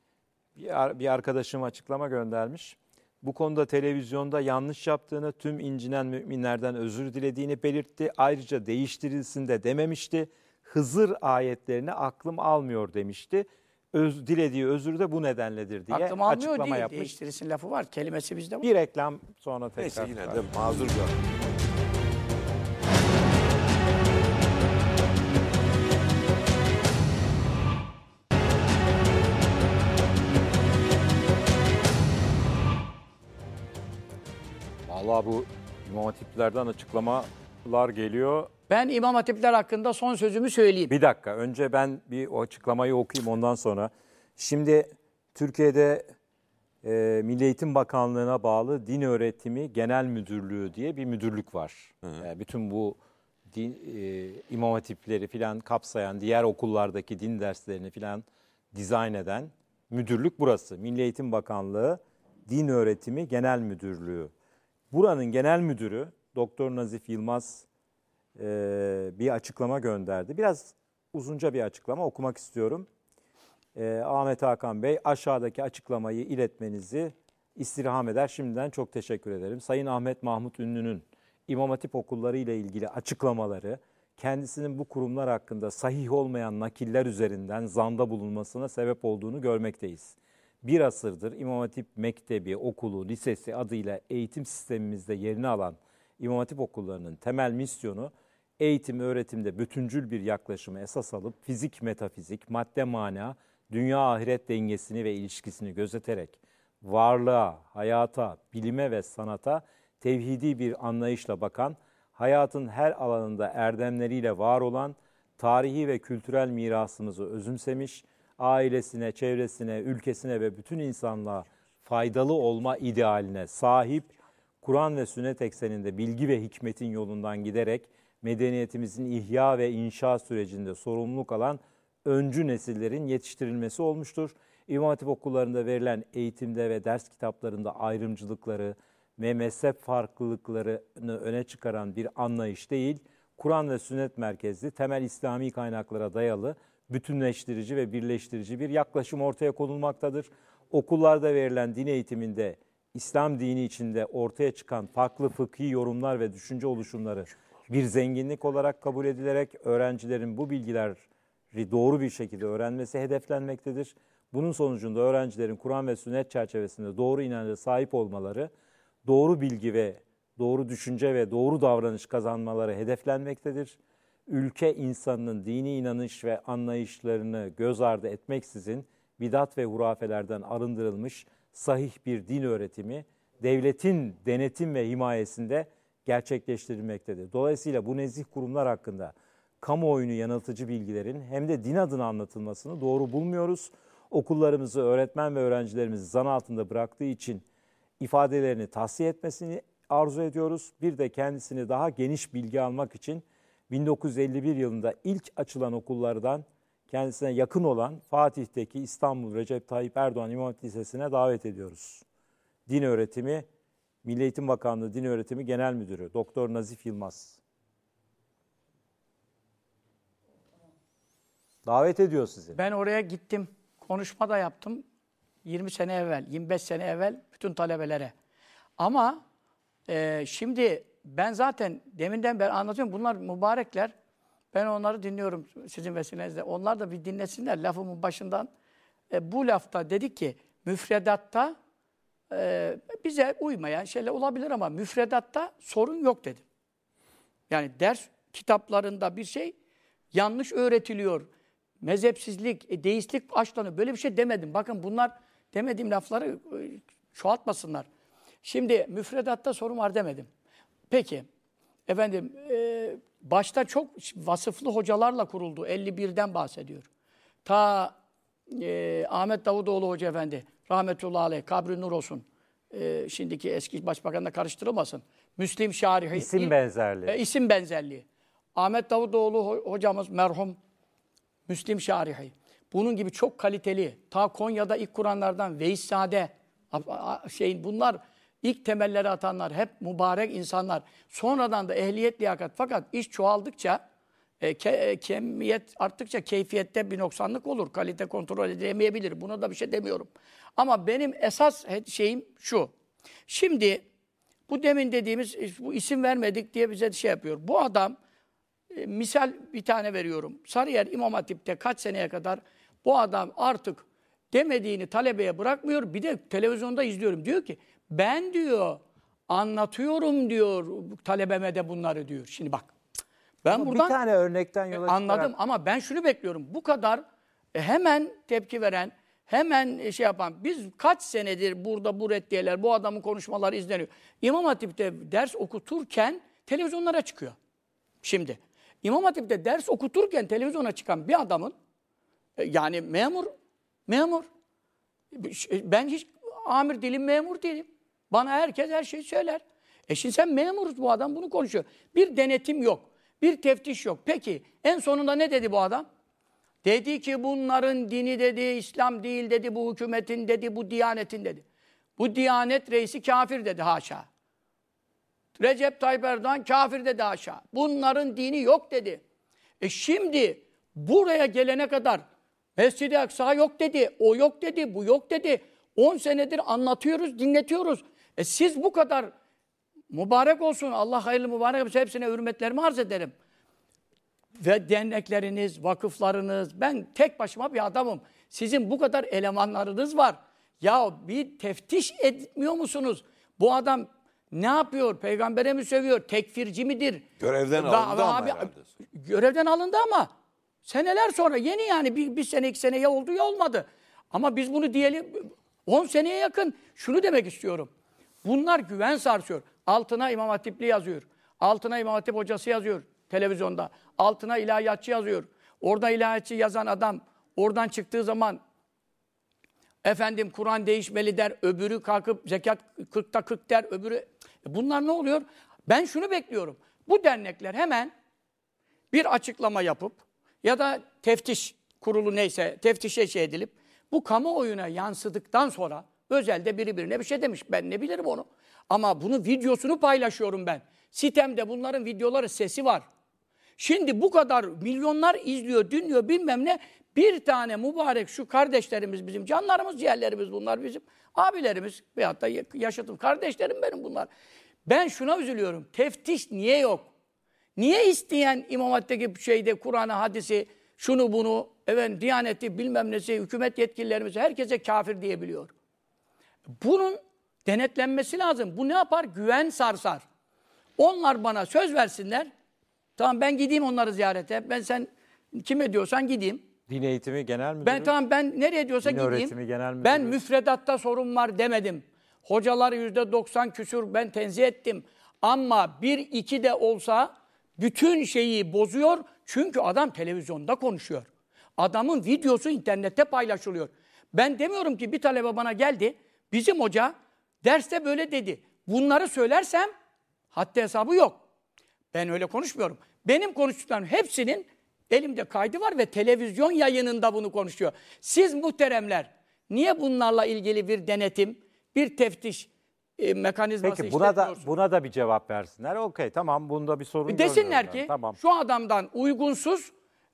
bir arkadaşım açıklama göndermiş. Bu konuda televizyonda yanlış yaptığını, tüm incinen müminlerden özür dilediğini belirtti. Ayrıca değiştirilsin de dememişti. Hızır ayetlerini aklım almıyor demişti. Dilediği özür de bu nedenledir diye aklım almıyor açıklama değil, yapmış. Değiştirilsin lafı var. Kelimesi bizde var. Bir reklam sonra tekrar. Neyse yine de mazur gör. Vallahi bu İmam Hatiplerden açıklamalar geliyor. Ben İmam Hatipler hakkında son sözümü söyleyeyim. Bir dakika, önce ben bir o açıklamayı okuyayım ondan sonra. Şimdi Türkiye'de Milli Eğitim Bakanlığı'na bağlı Din Öğretimi Genel Müdürlüğü diye bir müdürlük var. Bütün bu İmam Hatipleri filan kapsayan diğer okullardaki din derslerini filan dizayn eden müdürlük burası. Milli Eğitim Bakanlığı Din Öğretimi Genel Müdürlüğü. Buranın genel müdürü Doktor Nazif Yılmaz bir açıklama gönderdi. Biraz uzunca bir açıklama okumak istiyorum. Ahmet Hakan Bey, aşağıdaki açıklamayı iletmenizi istirham eder. Şimdiden çok teşekkür ederim. Sayın Ahmet Mahmut Ünlü'nün İmam Hatip okulları ile ilgili açıklamaları, kendisinin bu kurumlar hakkında sahih olmayan nakiller üzerinden zanda bulunmasına sebep olduğunu görmekteyiz. Bir asırdır İmam Hatip Mektebi, Okulu, Lisesi adıyla eğitim sistemimizde yerini alan İmam Hatip okullarının temel misyonu, eğitim, öğretimde bütüncül bir yaklaşımı esas alıp fizik, metafizik, madde, mana, dünya ahiret dengesini ve ilişkisini gözeterek varlığa, hayata, bilime ve sanata tevhidi bir anlayışla bakan, hayatın her alanında erdemleriyle var olan, tarihi ve kültürel mirasımızı özümsemiş, ailesine, çevresine, ülkesine ve bütün insanlığa faydalı olma idealine sahip, Kur'an ve sünnet ekseninde bilgi ve hikmetin yolundan giderek medeniyetimizin ihya ve inşa sürecinde sorumluluk alan öncü nesillerin yetiştirilmesi olmuştur. İmam Hatip okullarında verilen eğitimde ve ders kitaplarında ayrımcılıkları ve mezhep farklılıklarını öne çıkaran bir anlayış değil, Kur'an ve sünnet merkezli, temel İslami kaynaklara dayalı, bütünleştirici ve birleştirici bir yaklaşım ortaya konulmaktadır. Okullarda verilen din eğitiminde İslam dini içinde ortaya çıkan farklı fıkhi yorumlar ve düşünce oluşumları bir zenginlik olarak kabul edilerek öğrencilerin bu bilgileri doğru bir şekilde öğrenmesi hedeflenmektedir. Bunun sonucunda öğrencilerin Kur'an ve sünnet çerçevesinde doğru inanca sahip olmaları, doğru bilgi ve doğru düşünce ve doğru davranış kazanmaları hedeflenmektedir. Ülke insanının dini inanış ve anlayışlarını göz ardı etmeksizin bidat ve hurafelerden arındırılmış sahih bir din öğretimi devletin denetim ve himayesinde gerçekleştirilmektedir. Dolayısıyla bu nezih kurumlar hakkında kamuoyunu yanıltıcı bilgilerin hem de din adına anlatılmasını doğru bulmuyoruz. Okullarımızı öğretmen ve öğrencilerimizi zan altında bıraktığı için ifadelerini tahsiye etmesini arzu ediyoruz. Bir de kendisini daha geniş bilgi almak için 1951 yılında ilk açılan okullardan kendisine yakın olan Fatih'teki İstanbul Recep Tayyip Erdoğan İmam Hatip Lisesi'ne davet ediyoruz. Din Öğretimi, Milli Eğitim Bakanlığı Din Öğretimi Genel Müdürü Doktor Nazif Yılmaz. Davet ediyor sizi. Ben oraya gittim, konuşma da yaptım. 20 sene evvel, 25 sene evvel bütün talebelere. Ama şimdi ben zaten deminden beri anlatıyorum. Bunlar mübarekler. Ben onları dinliyorum sizin vesilenizle. Onlar da bir dinlesinler lafımın başından. Bu lafta dedik ki müfredatta bize uymayan şeyler olabilir ama müfredatta sorun yok dedim. Yani ders kitaplarında bir şey yanlış öğretiliyor. Mezhepsizlik, deistlik aşılanıyor. Böyle bir şey demedim. Bakın bunlar demediğim lafları çoğaltmasınlar. Şimdi müfredatta sorun var demedim. Peki, efendim başta çok vasıflı hocalarla kuruldu. 51'den bahsediyor. Ta Ahmet Davutoğlu Hoca Efendi, rahmetullahi aleyh, kabri nur olsun. Şimdiki eski başbakanla karıştırılmasın. Müslim Şarihi. İsim benzerliği. İsim benzerliği. Ahmet Davutoğlu hocamız merhum Müslim Şarihi. Bunun gibi çok kaliteli, ta Konya'da ilk kuranlardan Veys Sade, bunlar ilk temelleri atanlar, hep mübarek insanlar. Sonradan da ehliyet, liyakat. Fakat iş çoğaldıkça, kemiyet arttıkça keyfiyette bir noksanlık olur. Kalite kontrol edilemeyebilir. Buna da bir şey demiyorum. Ama benim esas şeyim şu. Şimdi bu demin dediğimiz, bu isim vermedik diye bize şey yapıyor. Bu adam, misal bir tane veriyorum. Sarıyer İmam Hatip'te kaç seneye kadar bu adam artık demediğini talebeye bırakmıyor. Bir de televizyonda izliyorum. Diyor ki ben diyor anlatıyorum diyor talebeme de bunları diyor. Şimdi bak. Ben ama buradan bir tane örnekten yola çıkarak anladım ama ben şunu bekliyorum. Bu kadar hemen tepki veren, hemen şey yapan, biz kaç senedir burada bu reddiyeler, bu adamın konuşmaları izleniyor. İmam Hatip'te ders okuturken televizyonlara çıkıyor. Şimdi İmam Hatip'te ders okuturken televizyona çıkan bir adamın yani memur. Ben hiç amir değilim, memur değilim. Bana herkes her şeyi söyler. Şimdi sen memuruz, bu adam bunu konuşuyor. Bir denetim yok, bir teftiş yok. Peki en sonunda ne dedi bu adam? Dedi ki bunların dini dedi, İslam değil dedi, bu hükümetin dedi, bu diyanetin dedi. Bu diyanet reisi kafir dedi, haşa. Recep Tayyip Erdoğan kafir dedi, haşa. Bunların dini yok dedi. Şimdi buraya gelene kadar Mescid-i Aksa yok dedi, o yok dedi, bu yok dedi. 10 senedir anlatıyoruz, dinletiyoruz. Siz bu kadar mübarek olsun, Allah hayırlı mübarek olsun, hepsine hürmetlerimi arz ederim. Ve dernekleriniz, vakıflarınız, ben tek başıma bir adamım. Sizin bu kadar elemanlarınız var. Ya bir teftiş etmiyor musunuz? Bu adam ne yapıyor? Peygambere mi sövüyor? Tekfirci midir? Görevden alındı ama herhalde. Görevden alındı ama seneler sonra, yeni yani bir sene 2 sene ya oldu ya olmadı. Ama biz bunu diyelim 10 seneye yakın şunu demek istiyorum. Bunlar güven sarsıyor. Altına İmam Hatipli yazıyor. Altına İmam Hatip hocası yazıyor televizyonda. Altına ilahiyatçı yazıyor. Orada ilahiyatçı yazan adam oradan çıktığı zaman efendim Kur'an değişmeli der, öbürü kalkıp zekat 40'ta 40 der, öbürü. Bunlar ne oluyor? Ben şunu bekliyorum. Bu dernekler hemen bir açıklama yapıp ya da teftiş kurulu neyse teftişe şey edilip bu kamuoyuna yansıdıktan sonra özelde biri birine bir şey demiş. Ben ne bilirim onu. Ama bunun videosunu paylaşıyorum ben. Sitemde bunların videoları, sesi var. Şimdi bu kadar milyonlar izliyor, dinliyor bilmem ne. Bir tane mübarek şu kardeşlerimiz bizim, canlarımız, ciğerlerimiz bunlar bizim. Abilerimiz veyahut da yaşadım. Kardeşlerim benim bunlar. Ben şuna üzülüyorum. Teftiş niye yok? Niye isteyen İmam Hatip'teki şeyde Kur'an'ı, hadisi, şunu bunu, Diyaneti bilmem nesi, hükümet yetkililerimiz herkese kafir diyebiliyor. Bunun denetlenmesi lazım. Bu ne yapar? Güven sarsar. Onlar bana söz versinler. Tamam ben gideyim onları ziyarete. Sen kime diyorsan gideyim. Din Eğitimi Genel Müdürü. Ben nereye diyorsa Din gideyim. Öğretimi Genel Müdürü. Ben müfredatta sorun var demedim. Hocalar %90 küsur ben tenzih ettim. Ama 1-2 de olsa bütün şeyi bozuyor. Çünkü adam televizyonda konuşuyor. Adamın videosu internette paylaşılıyor. Ben demiyorum ki bir talebe bana geldi. Bizim hoca derste böyle dedi. Bunları söylersem haddi hesabı yok. Ben öyle konuşmuyorum. Benim konuştuklarım hepsinin elimde kaydı var ve televizyon yayınında bunu konuşuyor. Siz muhteremler niye bunlarla ilgili bir denetim, bir teftiş mekanizması Peki işletmiyorsunuz? buna da bir cevap versinler. Okey tamam bunda bir sorun Desinler görmüyorum ki ben. Tamam. şu adamdan uygunsuz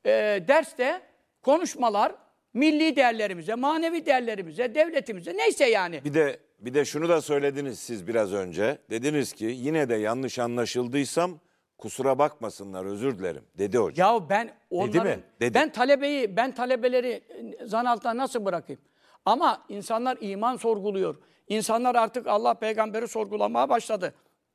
derste konuşmalar milli değerlerimize, manevi değerlerimize, devletimize neyse yani. Bir de şunu da söylediniz siz biraz önce. Dediniz ki yine de yanlış anlaşıldıysam kusura bakmasınlar, özür dilerim dedi hocam. Ya ben onların, mi? Dedi. ben talebeleri zan altına nasıl bırakayım? Ama insanlar iman sorguluyor. İnsanlar artık Allah peygamberi sorgulamaya başladı.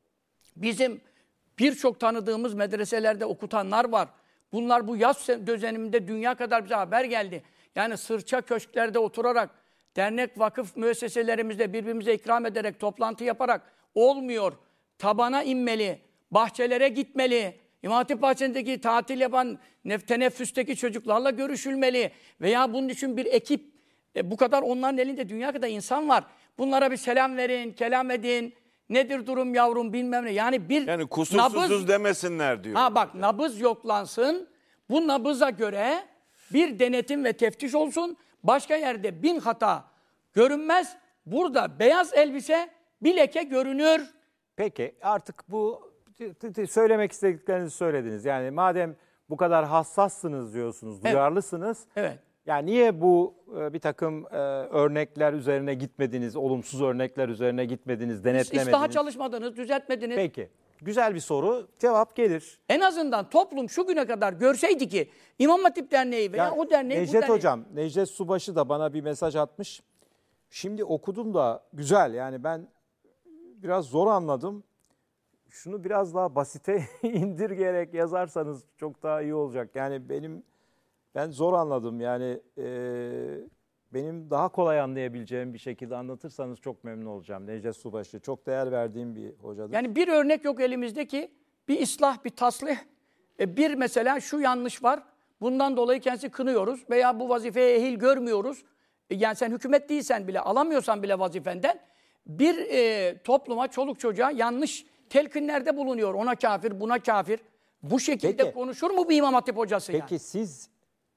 Bizim birçok tanıdığımız medreselerde okutanlar var. Bunlar bu yaz döneminde dünya kadar bize haber geldi. Yani sırça köşklerde oturarak, dernek vakıf müesseselerimizde birbirimize ikram ederek, toplantı yaparak olmuyor. Tabana inmeli, bahçelere gitmeli, İmam Hatip bahçesindeki tatil yapan teneffüsteki çocuklarla görüşülmeli. Veya bunun için bir ekip, bu kadar onların elinde dünya kadar insan var. Bunlara bir selam verin, kelam edin. Nedir durum yavrum bilmem ne. Yani kusursuzuz demesinler diyor. Nabız yoklansın. Bu nabıza göre bir denetim ve teftiş olsun. Başka yerde 1000 hata görünmez. Burada beyaz elbise bir leke görünür. Peki artık bu söylemek istediklerinizi söylediniz. Yani madem bu kadar hassassınız diyorsunuz, duyarlısınız. Evet. Yani niye bu bir takım örnekler üzerine gitmediniz, olumsuz örnekler üzerine gitmediniz, denetlemediniz? İslaha çalışmadınız, düzeltmediniz. Peki. Güzel bir soru. Cevap gelir. En azından toplum şu güne kadar görseydi ki İmam Hatip Derneği veya o derneği Necdet bu derneği... Hocam, Necdet Subaşı da bana bir mesaj atmış. Şimdi okudum da güzel. Yani ben biraz zor anladım. Şunu biraz daha basite indirgeyerek yazarsanız çok daha iyi olacak. Yani ben zor anladım. Yani benim daha kolay anlayabileceğim bir şekilde anlatırsanız çok memnun olacağım. Necdet Subaşı çok değer verdiğim bir hocadır. Yani bir örnek yok elimizdeki bir ıslah, bir taslih. Bir mesela şu yanlış var. Bundan dolayı kendisi kınıyoruz veya bu vazifeye ehil görmüyoruz. Yani sen hükümet değilsen bile, alamıyorsan bile vazifenden bir topluma, çoluk çocuğa yanlış telkinlerde bulunuyor. Ona kafir, buna kafir. Bu şekilde Peki. konuşur mu bir İmam Hatip hocası Peki yani? siz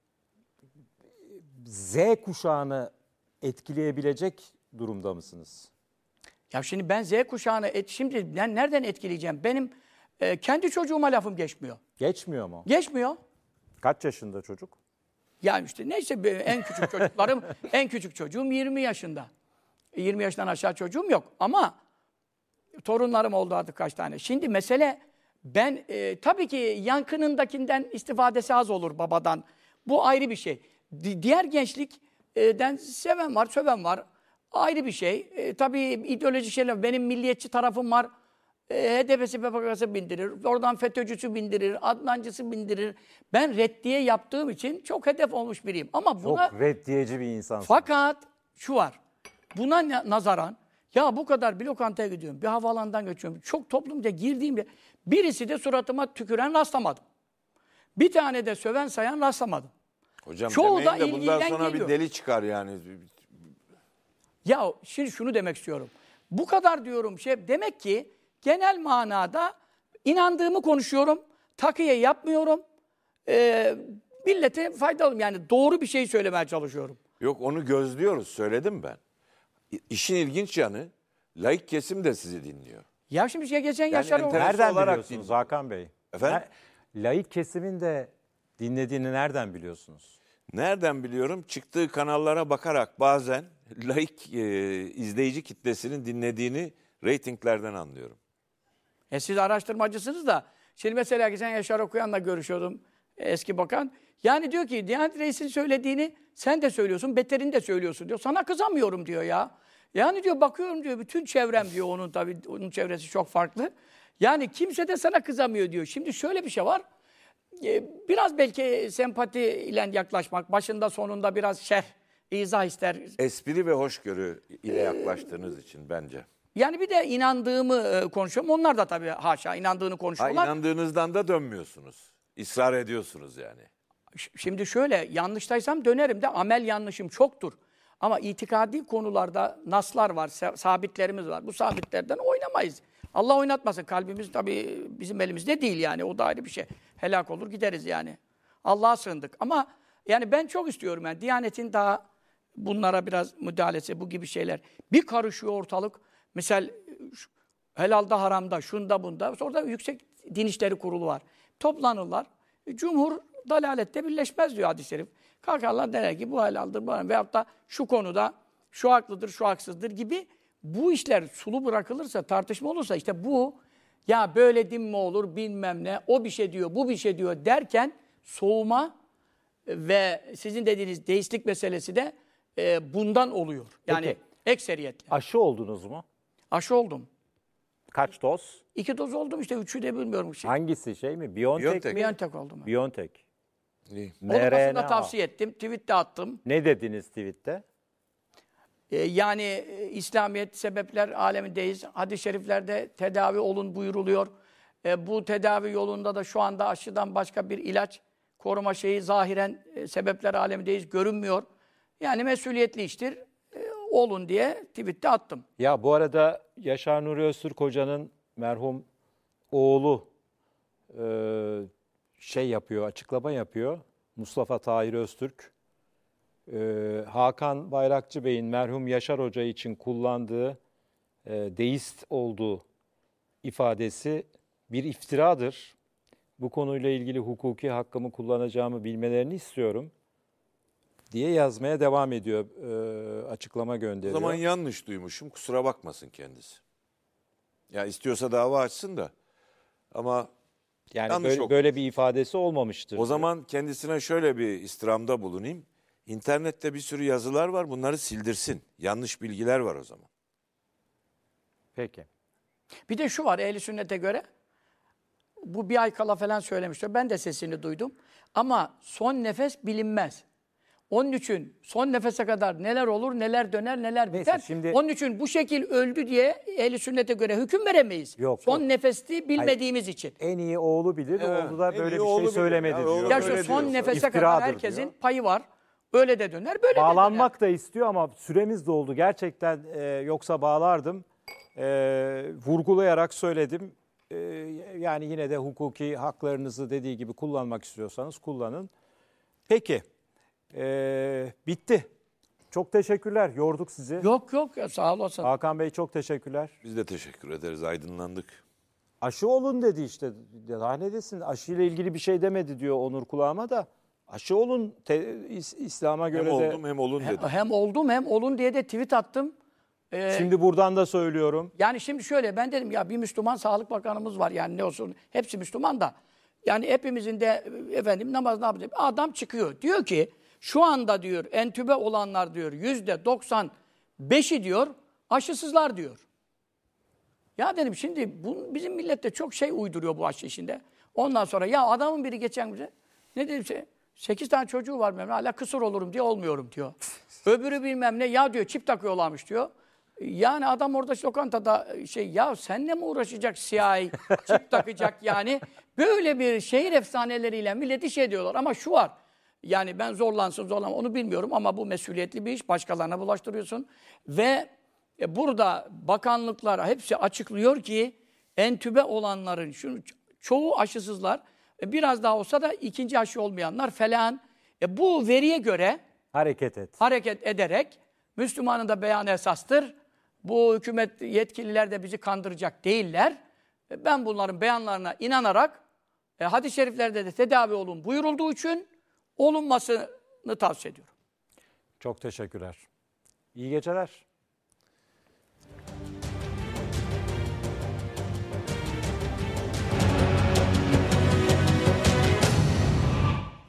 Z kuşağını etkileyebilecek durumda mısınız? Ya şimdi ben Z kuşağını, şimdi ben nereden etkileyeceğim? Benim kendi çocuğuma lafım geçmiyor. Geçmiyor mu? Geçmiyor. Kaç yaşında çocuk? Ya işte neyse en küçük çocuklarım, en küçük çocuğum 20 yaşında. 20 yaşından aşağı çocuğum yok ama torunlarım oldu artık kaç tane. Şimdi mesele ben tabii ki yankınındakinden istifadesi az olur babadan. Bu ayrı bir şey. Diğer gençlikten seven var, söven var. Ayrı bir şey. Tabii ideolojik şeyler. Benim milliyetçi tarafım var. HDP'si, PKK'sı bindirir. Oradan FETÖ'cüsü bindirir. Adnancısı bindirir. Ben reddiye yaptığım için çok hedef olmuş biriyim. Ama buna... Çok reddiyeci bir insansın. Fakat şu var. Buna nazaran ya bu kadar bir lokantaya gidiyorum, bir havaalanından geçiyorum. Çok toplumca girdiğimde birisi de suratıma tüküren rastlamadım. Bir tane de söven sayan rastlamadım. Hocam Çoğu da demeyin de bundan ilgiyle sonra geliyor. bir deli çıkar yani. Ya şimdi şunu demek istiyorum. Bu kadar diyorum demek ki genel manada inandığımı konuşuyorum. Takiye yapmıyorum. Millete faydalı yani doğru bir şey söylemeye çalışıyorum. Yok onu gözlüyoruz söyledim ben. İşin ilginç yanı laik kesim de sizi dinliyor. Ya şimdi geçen Yaşar enteresan Nereden olarak biliyorsunuz dinliyor. Hakan Bey? Efendim? Laik kesimin de dinlediğini nereden biliyorsunuz? Nereden biliyorum? Çıktığı kanallara bakarak bazen laik izleyici kitlesinin dinlediğini reytinglerden anlıyorum. Siz araştırmacısınız da. Şimdi mesela geçen Yaşar Okuyan'la görüşüyordum. Eski bakan. Yani diyor ki Diyanet Reis'in söylediğini sen de söylüyorsun, beterini de söylüyorsun diyor. Sana kızamıyorum diyor ya. Yani diyor bakıyorum diyor bütün çevrem diyor onun tabii onun çevresi çok farklı. Yani kimse de sana kızamıyor diyor. Şimdi şöyle bir şey var. Biraz belki sempati ile yaklaşmak, başında sonunda biraz şerh, izah ister. Espri ve hoşgörü ile yaklaştığınız için bence. Yani bir de inandığımı konuşuyorum. Onlar da tabii haşa inandığını Ha, konuşuyorlar. inandığınızdan da dönmüyorsunuz. İsrar ediyorsunuz yani. Şimdi şöyle, yanlıştaysam dönerim de amel yanlışım çoktur. Ama itikadi konularda naslar var, sabitlerimiz var. Bu sabitlerden oynamayız. Allah oynatmasın. Kalbimiz tabii bizim elimizde değil yani. O da ayrı bir şey. Helak olur gideriz yani. Allah'a sığındık. Ama yani ben çok istiyorum yani. Diyanetin daha bunlara biraz müdahalesi, bu gibi şeyler. Bir karışıyor ortalık. Mesela helalda, haramda, şunda, bunda. Orada Yüksek Din İşleri Kurulu var. Toplanırlar. Cumhur dalalette birleşmez diyor hadis-i şerif. Kalkarlar der ki bu helaldir, bu haram. Veyahut da şu konuda şu haklıdır, şu haksızdır gibi bu işler sulu bırakılırsa, tartışma olursa işte bu ya böyle din mi olur bilmem ne, o bir şey diyor, bu bir şey diyor derken soğuma ve sizin dediğiniz deistlik meselesi de bundan oluyor. Yani Peki. ekseriyetle. Aşı oldunuz mu? Aşı oldum. Kaç doz? 2 doz oldum işte, 3'ü de bilmiyorum. Hangisi şey mi? BioNTech BioNTech. mi? Biontech oldum. BioNTech. İyi. Olmasını da mRNA. tavsiye ettim. Tweet'te attım. Ne dediniz tweette? Yani İslamiyet sebepler alemindeyiz. Hadis-i şeriflerde tedavi olun buyuruluyor. Bu tedavi yolunda da şu anda aşıdan başka bir ilaç koruma şeyi zahiren sebepler alemindeyiz görünmüyor. Yani mesuliyetli iştir. Olun diye tweet'te attım. Ya bu arada Yaşar Nuri Öztürk Hoca'nın merhum oğlu açıklama yapıyor. Mustafa Tahir Öztürk. Hakan Bayrakçı Bey'in merhum Yaşar Hoca için kullandığı deist olduğu ifadesi bir iftiradır. Bu konuyla ilgili hukuki hakkımı kullanacağımı bilmelerini istiyorum diye yazmaya devam ediyor, açıklama O gönderiyor. zaman yanlış duymuşum. Kusura bakmasın kendisi. Ya istiyorsa dava açsın da. Ama Yani yanlış okumuş. böyle bir ifadesi olmamıştır. O zaman kendisine şöyle bir istirhamda bulunayım. İnternette bir sürü yazılar var. Bunları sildirsin. Yanlış bilgiler var o zaman. Peki. Bir de şu var Ehl-i Sünnet'e göre, bu bir ay kala falan söylemişler. Ben de sesini duydum. Ama son nefes bilinmez. Onun için son nefese kadar neler olur, neler döner, neler Neyse, biter. şimdi- Onun için bu şekil öldü diye ehli sünnete göre hüküm veremeyiz. Yok, son yok. nefesti bilmediğimiz için. En iyi oğlu bilir. Evet, Oğlu da en böyle iyi bir oğlu şey bilir. söylemedi Ya, diyor. oğlu Ya öyle şu son diyorsa nefese kadar iftiradır herkesin diyor. payı var. Öyle de döner, böyle de döner. Bağlanmak da istiyor ama süremiz de oldu. Gerçekten yoksa bağlardım. Vurgulayarak söyledim. Yani yine de hukuki haklarınızı dediği gibi kullanmak istiyorsanız kullanın. Peki. Bitti. Çok teşekkürler. Yorduk sizi. Yok yok ya, sağ olasın. Hakan Bey çok teşekkürler. Biz de teşekkür ederiz. Aydınlandık. Aşı olun dedi işte. Daha ne desin? Aşıyla ilgili bir şey demedi diyor Onur kulağıma da. Aşı olun. İslam'a göre Hem de. oldum hem olun dedi. Hem oldum hem olun diye de tweet attım. Şimdi buradan da söylüyorum. Yani şimdi şöyle, ben dedim ya bir Müslüman Sağlık Bakanımız var, yani ne olsun, hepsi Müslüman da. Yani hepimizin de efendim namaz ne yapacak? Adam çıkıyor diyor ki şu anda diyor entübe olanlar diyor %95'i diyor aşısızlar diyor. Ya dedim şimdi bizim millette çok şey uyduruyor bu aşı işinde. Ondan sonra ya adamın biri geçen bize ne dedim, 8 tane çocuğu var benim, hala kısır olurum diye olmuyorum diyor. Öbürü bilmem ne ya diyor çip takıyorlarmış diyor. Yani adam orada lokantada ya seninle mi uğraşacak CIA, çip takacak yani. Böyle bir şehir efsaneleriyle milleti diyorlar. Ama şu var, yani ben zorlansın onu bilmiyorum ama bu mesuliyetli bir iş. Başkalarına bulaştırıyorsun. Ve burada bakanlıklar hepsi açıklıyor ki entübe olanların çoğu aşısızlar, biraz daha olsa da ikinci aşı olmayanlar falan. Bu veriye göre hareket ederek, Müslümanın da beyanı esastır. Bu hükümet yetkililer de bizi kandıracak değiller. Ben bunların beyanlarına inanarak hadis-i şeriflerde de tedavi olun buyurulduğu için olunmasını tavsiye ediyorum. Çok teşekkürler. İyi geceler.